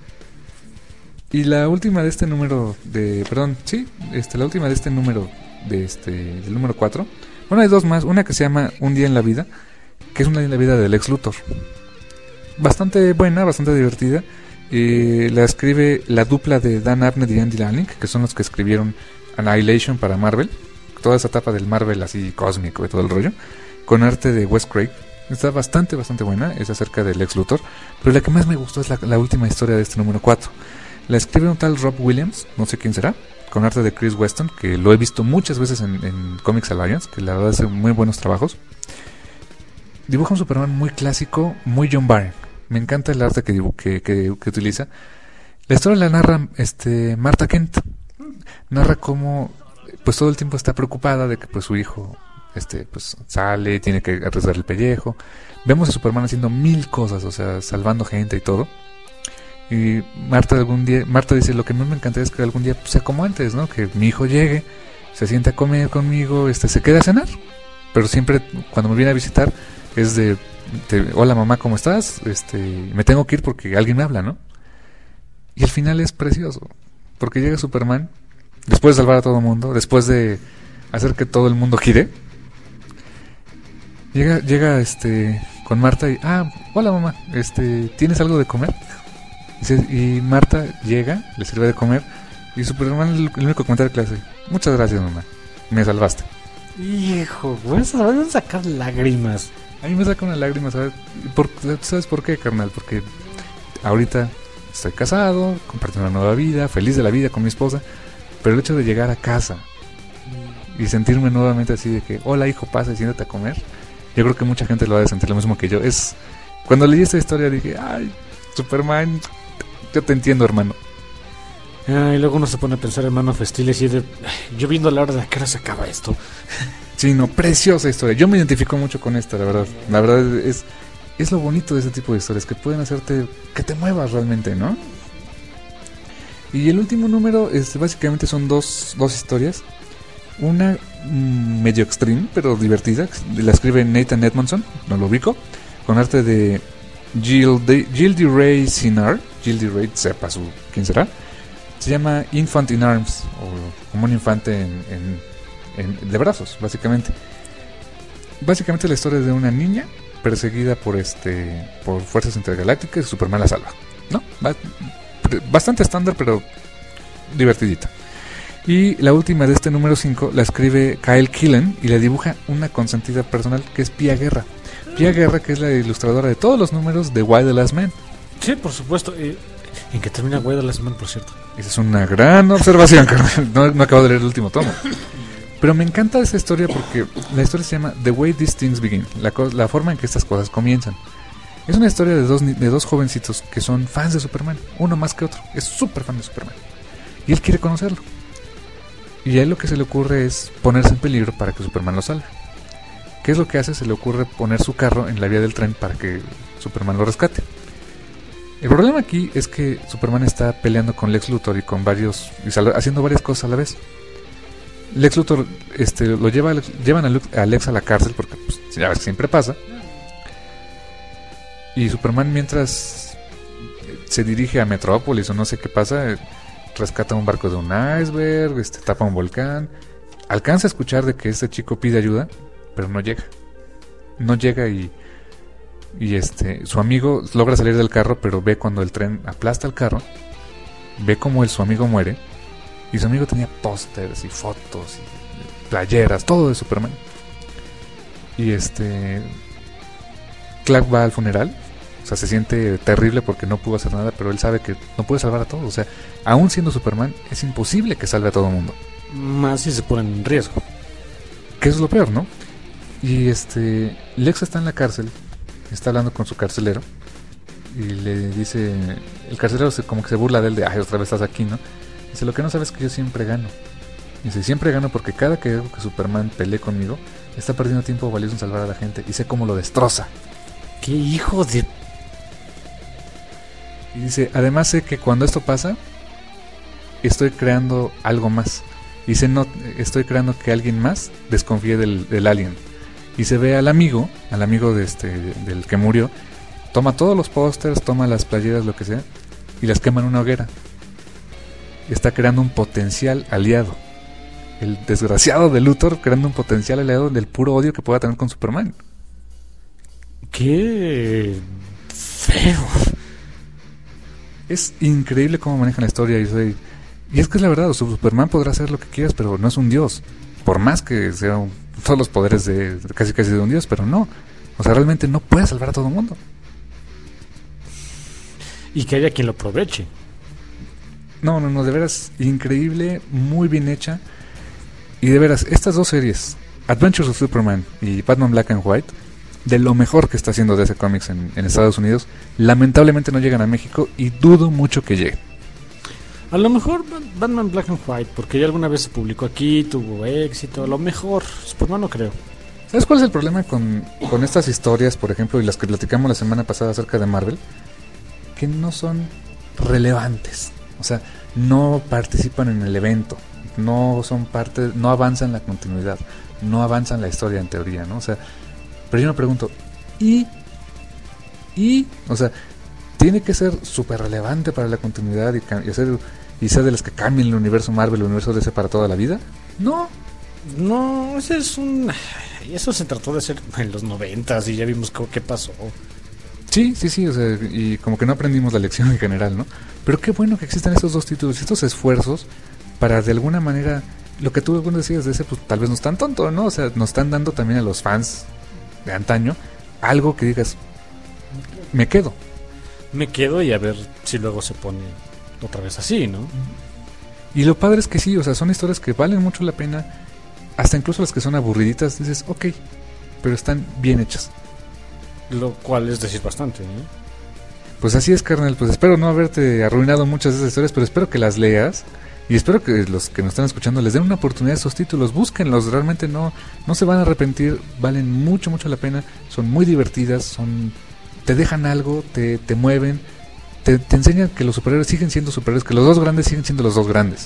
Y la última de este número de, perdón, sí, este, la última de este número de este, del número cuatro. Bueno, hay dos más, una que se llama Un día en la vida, que es un día en la vida del Lex Luthor. Bastante buena, bastante divertida. Eh, la escribe la dupla de Dan Abnett y Andy Lanning, que son los que escribieron Annihilation para Marvel, toda esa etapa del Marvel así cósmico y todo el rollo, con arte de Wes Craig. Está bastante, bastante buena, es acerca del Lex Luthor, pero la que más me gustó es la, la última historia de este número cuatro. La escribe un tal Rob Williams, no sé quién será, con arte de Chris Weston, que lo he visto muchas veces en, en Comics Alliance, que la verdad hace muy buenos trabajos. Dibuja un Superman muy clásico, muy John Byrne. Me encanta el arte que, dibu- que, que, que utiliza. La historia la narra este, Martha Kent. Narra cómo pues todo el tiempo está preocupada de que pues su hijo este pues sale, tiene que arriesgar el pellejo. Vemos a Superman haciendo mil cosas, o sea, salvando gente y todo. Y Marta algún día, Marta dice, lo que más me encantaría es que algún día pues, sea como antes, ¿no? Que mi hijo llegue, se sienta a comer conmigo, este se quede a cenar pero siempre cuando me viene a visitar es de, de hola mamá, ¿cómo estás? Este, me tengo que ir porque alguien me habla, ¿no? Y el final es precioso, porque llega Superman, después de salvar a todo el mundo, después de hacer que todo el mundo gire, llega, llega este, con Marta y, ah, hola mamá, este, ¿tienes algo de comer? Y, y Marta llega, le sirve de comer, y Superman el, el único comentario que le hace, muchas gracias mamá, me salvaste. Hijo, vas a, vas a sacar lágrimas. A mí me saca una lágrima, ¿sabes? ¿Por, ¿Sabes por qué, carnal? Porque ahorita estoy casado, compartiendo una nueva vida, feliz de la vida con mi esposa, pero el hecho de llegar a casa y sentirme nuevamente así de que, hola hijo, pasa y siéntate a comer, yo creo que mucha gente lo va a sentir lo mismo que yo. Es cuando leí esta historia dije, ay, Superman, yo te entiendo, hermano. Ah, y luego uno se pone a pensar en Man of Steel y de, yo viendo la hora de a qué hora se acaba esto. Sí, no, preciosa historia. Yo me identifico mucho con esta, la verdad. La verdad es es lo bonito de este tipo de historias, que pueden hacerte que te muevas realmente, ¿no? Y el último número es básicamente son dos, dos historias. Una mmm, medio extreme, pero divertida. La escribe Nathan Edmondson, no lo ubico, con arte de Gildy, Gildy Ray Sinar. Gildy Ray, sepa su quién será. Se llama Infant in Arms, o como un infante en, en, en, de brazos, básicamente. Básicamente la historia de una niña perseguida por este por fuerzas intergalácticas y Superman la salva, ¿no? Bastante estándar, pero divertidita. Y la última de este número cinco la escribe Kyle Killen y le dibuja una consentida personal que es Pia Guerra. Pia Guerra, que es la ilustradora de todos los números de Why the Last Man. Sí, por supuesto. Eh, ¿En qué termina Why the Last Man, por cierto? Esa es una gran observación, carnal. No, no acabo de leer el último tomo. Pero me encanta esa historia porque la historia se llama The Way These Things Begin, la, co- la forma en que estas cosas comienzan. Es una historia de dos, de dos jovencitos que son fans de Superman, uno más que otro, es súper fan de Superman. Y él quiere conocerlo. Y a él lo que se le ocurre es ponerse en peligro para que Superman lo salve. ¿Qué es lo que hace? Se le ocurre poner su carro en la vía del tren para que Superman lo rescate. El problema aquí es que Superman está peleando con Lex Luthor y con varios, y sal- haciendo varias cosas a la vez. Lex Luthor este, lo lleva llevan a, Lex, a Lex a la cárcel porque pues, ya ves que siempre pasa. Y Superman, mientras se dirige a Metrópolis o no sé qué pasa, rescata un barco de un iceberg, este, tapa un volcán, alcanza a escuchar de que este chico pide ayuda, pero no llega. No llega y y este su amigo logra salir del carro, pero ve cuando el tren aplasta el carro, ve como el, su amigo muere. Y su amigo tenía pósters y fotos y playeras, todo de Superman. Y este Clark va al funeral. O sea, se siente terrible porque no pudo hacer nada, pero él sabe que no puede salvar a todos. O sea, aún siendo Superman, es imposible que salve a todo el mundo. Más si se ponen en riesgo. Que eso es lo peor, ¿no? Y este Lex está en la cárcel, está hablando con su carcelero y le dice, el carcelero se, como que se burla de él de, ay, otra vez estás aquí, ¿no? Dice, lo que no sabes es que yo siempre gano. Dice, siempre gano porque cada que veo que Superman pelee conmigo, está perdiendo tiempo valioso en salvar a la gente y sé cómo lo destroza. ¡Qué hijo de...! Y dice, además sé que cuando esto pasa, estoy creando algo más. Dice, no, estoy creando que alguien más desconfíe del, del alien. Y se ve al amigo, al amigo de este, del que murió, toma todos los pósters, toma las playeras, lo que sea, y las quema en una hoguera. Está creando un potencial aliado. El desgraciado de Luthor creando un potencial aliado del puro odio que pueda tener con Superman. ¡Qué feo! Es increíble cómo manejan la historia. Y, soy... y es que es la verdad, Superman podrá hacer lo que quieras, pero no es un dios. Por más que sea un... todos los poderes de casi casi de un dios, pero no. O sea, realmente no puede salvar a todo el mundo. Y que haya quien lo aproveche. No, no, no, de veras, increíble, muy bien hecha. Y de veras, estas dos series, Adventures of Superman y Batman Black and White, de lo mejor que está haciendo D C Comics en, en Estados Unidos, lamentablemente no llegan a México y dudo mucho que lleguen. A lo mejor Batman Black and White, porque ya alguna vez se publicó aquí, tuvo éxito. A lo mejor Superman no creo. ¿Sabes cuál es el problema con, con estas historias, por ejemplo, y las que platicamos la semana pasada acerca de Marvel? Que no son relevantes. O sea, no participan en el evento. no son parte, no avanzan la continuidad, no avanzan la historia en teoría, ¿no? O sea, pero yo me pregunto, ¿y? ¿Y? O sea, ¿tiene que ser súper relevante para la continuidad y, y, hacer, y ser de las que cambien el universo Marvel, el universo D C para toda la vida? No. No, ese es un... Eso se trató de hacer en los noventas y ya vimos qué, qué pasó. Sí, sí, sí, o sea, y como que no aprendimos la lección en general, ¿no? Pero qué bueno que existan estos dos títulos, estos esfuerzos para de alguna manera, lo que tú algunos decías de ese, pues tal vez no es tan tonto, ¿no? O sea, nos están dando también a los fans de antaño algo que digas, me quedo. Me quedo y a ver si luego se pone otra vez así, ¿no? Y lo padre es que sí, o sea, son historias que valen mucho la pena, hasta incluso las que son aburriditas, dices, ok, pero están bien hechas. Lo cual es decir bastante, ¿no? Pues así es, carnal, pues espero no haberte arruinado muchas de esas historias, pero espero que las leas y espero que los que nos están escuchando les den una oportunidad a esos títulos, búsquenlos, realmente no, no se van a arrepentir, valen mucho, mucho la pena, son muy divertidas, son te dejan algo, te, te mueven, te, te enseñan que los superhéroes siguen siendo superhéroes, que los dos grandes siguen siendo los dos grandes.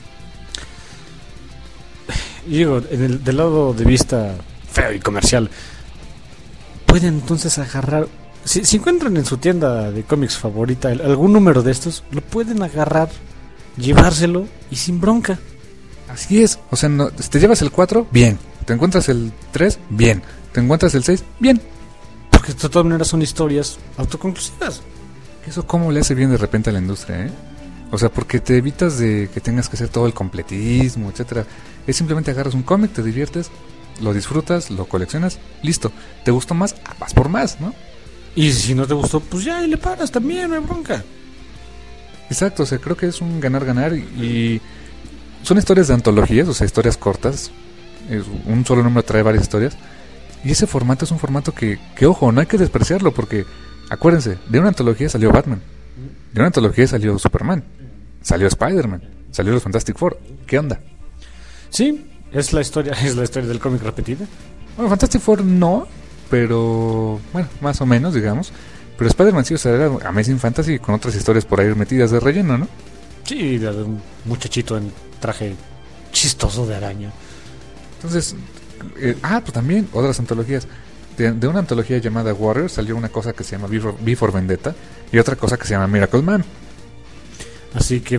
Y digo, en el, del lado de vista feo y comercial, pueden entonces agarrar, si, si encuentran en su tienda de cómics favorita el, algún número de estos, lo pueden agarrar, llevárselo y sin bronca. Así es, o sea, no, te llevas el cuatro, bien, te encuentras el tres, bien, te encuentras el seis, bien. Porque de todas maneras son historias autoconclusivas. Eso cómo le hace bien de repente a la industria, ¿eh? O sea, porque te evitas de que tengas que hacer todo el completismo, etcétera. Es simplemente agarras un cómic, te diviertes, lo disfrutas, lo coleccionas, listo. ¿Te gustó más? Ah, vas por más, ¿no? Y si no te gustó, pues ya, y le paras también, no hay bronca. Exacto, o sea, creo que es un ganar-ganar y, y son historias de antologías, o sea, historias cortas. Es, un solo número trae varias historias. Y ese formato es un formato que, que, ojo, no hay que despreciarlo porque, acuérdense, de una antología salió Batman, de una antología salió Superman, salió Spider-Man, salió los Fantastic Four. ¿Qué onda? Sí, es la historia, es la historia del cómic repetida. Bueno, Fantastic Four no, pero bueno, más o menos, digamos. Pero Spider-Man sí, o sea, era Amazing Fantasy con otras historias por ahí metidas de relleno, ¿no? Sí, de un muchachito en traje chistoso de araña. Entonces, eh, ah, pues también otras antologías. De, de una antología llamada Warrior salió una cosa que se llama V for, V for Vendetta y otra cosa que se llama Miracle Man. Así que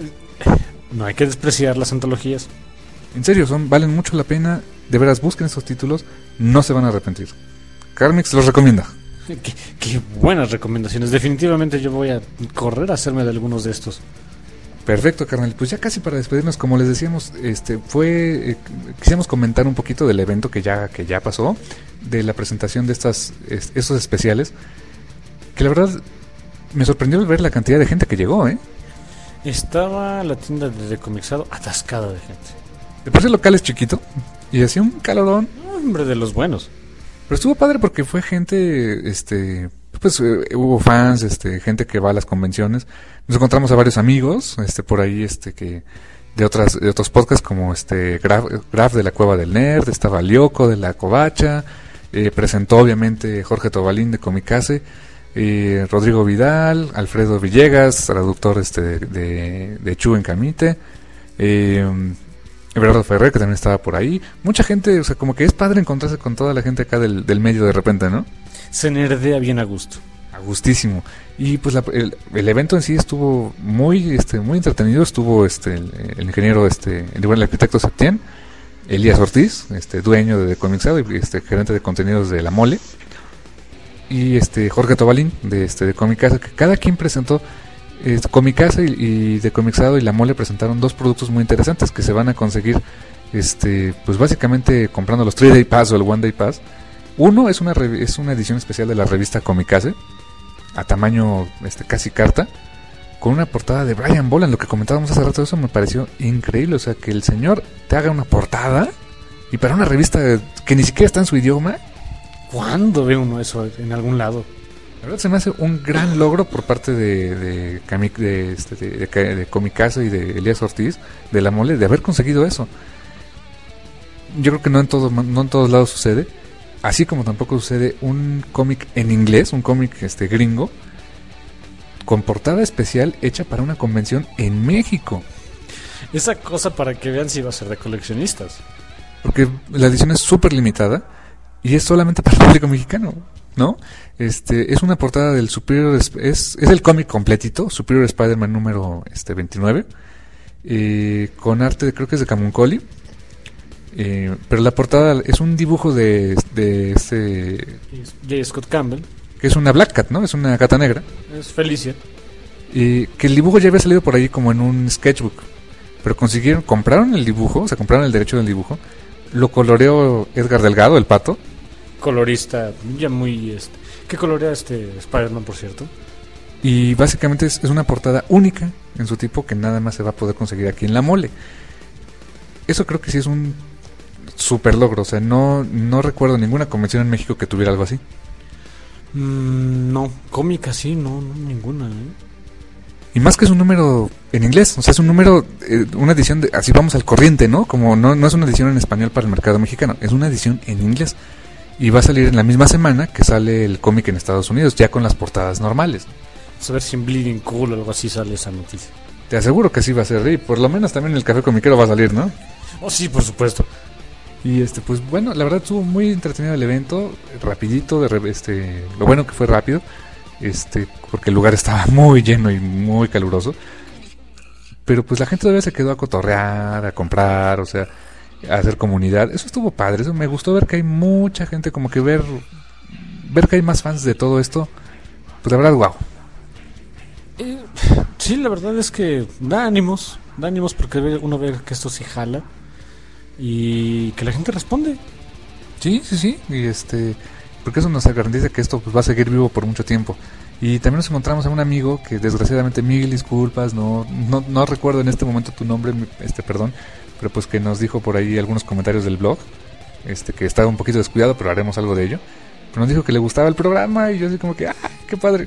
no hay que despreciar las antologías. En serio, son valen mucho la pena. De veras, busquen esos títulos, no se van a arrepentir. Carmix los recomienda. Qué, qué buenas recomendaciones. Definitivamente yo voy a correr a hacerme de algunos de estos. Perfecto, carnal. Pues ya casi para despedirnos, como les decíamos, este fue eh, quisimos comentar un poquito del evento que ya que ya pasó, de la presentación de estas es, estos especiales, que la verdad me sorprendió ver la cantidad de gente que llegó, ¿eh? Estaba la tienda de Decomixado atascada de gente. De por sí el local es chiquito y hacía un calorón. Hombre, de los buenos. Pero estuvo padre porque fue gente, este, pues eh, hubo fans, este, gente que va a las convenciones. Nos encontramos a varios amigos, este, por ahí, este, que de otras, de otros podcasts como este Graf, Graf de la Cueva del Nerd, estaba Lyoko de la Covacha, eh, presentó obviamente Jorge Tobalín de Comicase, eh, Rodrigo Vidal, Alfredo Villegas, traductor este de, de, de Chu en Camite, eh, Everardo Ferrer, que también estaba por ahí. Mucha gente, o sea, como que es padre encontrarse con toda la gente acá del, del medio de repente, ¿no? Se nerdea bien a gusto. A gustísimo. Y pues la, el, el evento en sí estuvo muy este muy entretenido. Estuvo este el, el ingeniero, este el, bueno, el arquitecto Septién, Elías Ortiz, este dueño de Comixado y este gerente de contenidos de La Mole. Y este Jorge Tobalín, de este de Comicasa, que cada quien presentó. Eh, Comicasa y, y de Comixado y La Mole presentaron dos productos muy interesantes que se van a conseguir, este, pues básicamente comprando los tres Day Pass o el One Day Pass. Uno es una rev- es una edición especial de la revista Comicase a tamaño este casi carta, con una portada de Brian Boland. Lo que comentábamos hace rato, eso me pareció increíble. O sea, que el señor te haga una portada y para una revista que ni siquiera está en su idioma. ¿Cuándo ve uno eso en algún lado? La verdad se me hace un gran logro por parte de de, Cami- de, este, de, de, de Comicasa y de Elías Ortiz, de La Mole, de haber conseguido eso. Yo creo que no en, todo, no en todos lados sucede. Así como tampoco sucede un cómic en inglés, un cómic este gringo, con portada especial hecha para una convención en México. Esa cosa para que vean si va a ser de coleccionistas. Porque la edición es súper limitada y es solamente para el público mexicano, ¿no? Este, es una portada del Superior, es, es el cómic completito, Superior Spider-Man número este, veintinueve, eh, con arte, creo que es de Camuncoli, eh, pero la portada es un dibujo de, de este... J. Scott Campbell. Que es una Black Cat, ¿no? Es una gata negra. Es Felicia. Eh, que el dibujo ya había salido por ahí como en un sketchbook, pero consiguieron, compraron el dibujo, o sea, compraron el derecho del dibujo, lo coloreó Edgar Delgado, el Pato. Colorista, ya muy... este ¿Qué colorea este Spider-Man, por cierto? Y básicamente es, es una portada única en su tipo que nada más se va a poder conseguir aquí en La Mole. Eso creo que sí es un super logro, o sea, no, no recuerdo ninguna convención en México que tuviera algo así. Mm, no, cómica sí, no, no ninguna, ¿eh? Y más que es un número en inglés, o sea, es un número, eh, una edición de, así vamos al corriente, ¿no? Como no, no es una edición en español para el mercado mexicano, es una edición en inglés. Y va a salir en la misma semana que sale el cómic en Estados Unidos, ya con las portadas normales. Vamos a ver si en Bleeding Cool o algo así sale esa noticia. Te aseguro que sí va a ser, y por lo menos también el Café Comiquero va a salir, ¿no? Oh, sí, por supuesto. Y este, pues bueno, la verdad estuvo muy entretenido el evento, rapidito, de re- este, lo bueno que fue rápido, este, porque el lugar estaba muy lleno y muy caluroso. Pero pues la gente todavía se quedó a cotorrear, a comprar, o sea, a hacer comunidad. Eso estuvo padre, eso me gustó ver que hay mucha gente, como que ver, ver que hay más fans de todo esto, pues la verdad, wow. Eh, sí, la verdad es que da ánimos, da ánimos porque uno ve que esto sí jala y que la gente responde. Sí, sí, sí, y este, porque eso nos garantiza que esto pues va a seguir vivo por mucho tiempo. Y también nos encontramos a un amigo que desgraciadamente, mil disculpas, no, no, no recuerdo en este momento tu nombre, este, perdón, pero pues que nos dijo por ahí algunos comentarios del blog, este, que estaba un poquito descuidado, pero haremos algo de ello. Pero nos dijo que le gustaba el programa y yo así como que, ¡ah, qué padre!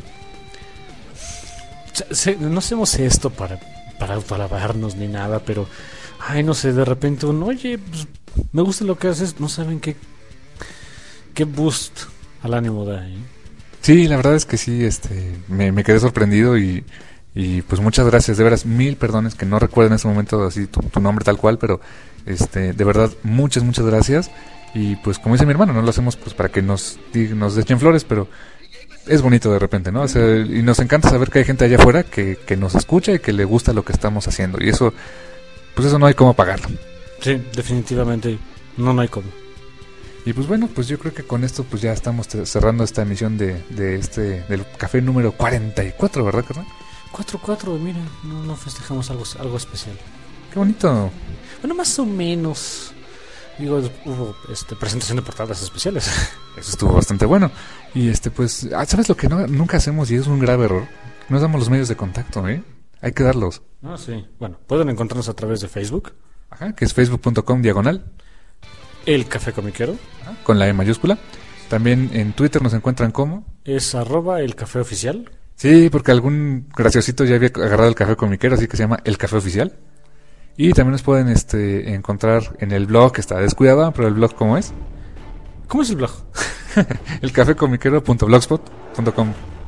Se, no hacemos esto para, para autoalabarnos ni nada, pero, ay, no sé, de repente uno, oye, pues, me gusta lo que haces, no saben qué, qué boost al ánimo da, ¿eh? Sí, la verdad es que sí, este, me, me quedé sorprendido y, y pues muchas gracias, de veras, mil perdones que no recuerdo en este momento así tu, tu nombre tal cual, pero este, de verdad, muchas, muchas gracias. Y pues como dice mi hermano, no lo hacemos pues para que nos, nos echen flores, pero es bonito de repente, ¿no? O sea, y nos encanta saber que hay gente allá afuera que, que nos escucha y que le gusta lo que estamos haciendo, y eso, pues eso no hay cómo pagarlo. Sí, definitivamente, no, no hay cómo. Y pues bueno, pues yo creo que con esto pues ya estamos te- cerrando esta emisión de, de este del café número cuarenta y cuatro, ¿verdad, carnal? cuatro cuatro, mira, no, no festejamos algo, algo especial. Qué bonito. Bueno, más o menos. Digo, hubo este, presentación de portadas especiales. Eso estuvo bastante bueno. Y este pues, ah, ¿sabes lo que no, nunca hacemos y es un grave error? Nos damos los medios de contacto, ¿eh? Hay que darlos. Ah, sí. Bueno, pueden encontrarnos a través de Facebook, Ajá, que es facebook punto com diagonal, El Café Comiquero. ajá, con la E mayúscula. También en Twitter nos encuentran como... Es arroba El Café Oficial. Sí, porque algún graciosito ya había agarrado el café comiquero, así que se llama El Café Oficial. Y también nos pueden este, encontrar en el blog, que está descuidado, pero el blog, ¿cómo es? ¿Cómo es el blog? el café comiquero punto blogspot punto com.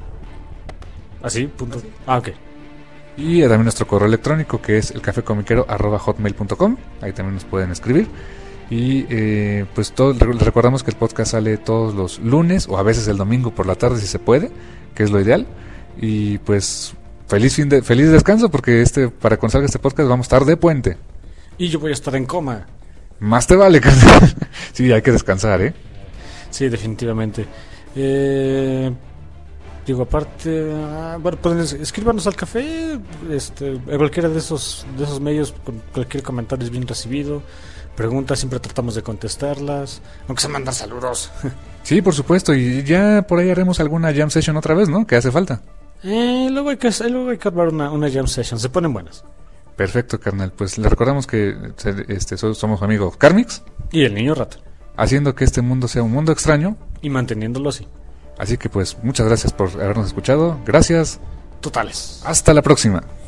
Así, punto. Ah, ok. Y también nuestro correo electrónico, que es elcafecomiquero arroba hotmail punto com. Ahí también nos pueden escribir. Y eh, pues todo, les recordamos que el podcast sale todos los lunes o a veces el domingo por la tarde si se puede, que es lo ideal. Y pues feliz fin de feliz descanso, porque este para cuando salga este podcast vamos a estar de puente. Y yo voy a estar en coma. Más te vale, carnal. Sí, hay que descansar, ¿eh? Sí, definitivamente. Eh, digo, aparte, ah, bueno, pueden es- escríbanos al café, este, a cualquiera de esos, de esos medios, con cualquier comentario es bien recibido. Preguntas siempre tratamos de contestarlas, aunque se mandan saludos. Sí, por supuesto. Y ya por ahí haremos alguna jam session otra vez, ¿no? Que hace falta. Eh, luego hay que, luego hay que armar una, una jam session, se ponen buenas. Perfecto, carnal. Pues le recordamos que este, so- somos amigos Carmix, Y el niño rata, haciendo que este mundo sea un mundo extraño. y manteniéndolo así. Así que pues muchas gracias por habernos escuchado. Gracias. Totales. Hasta la próxima.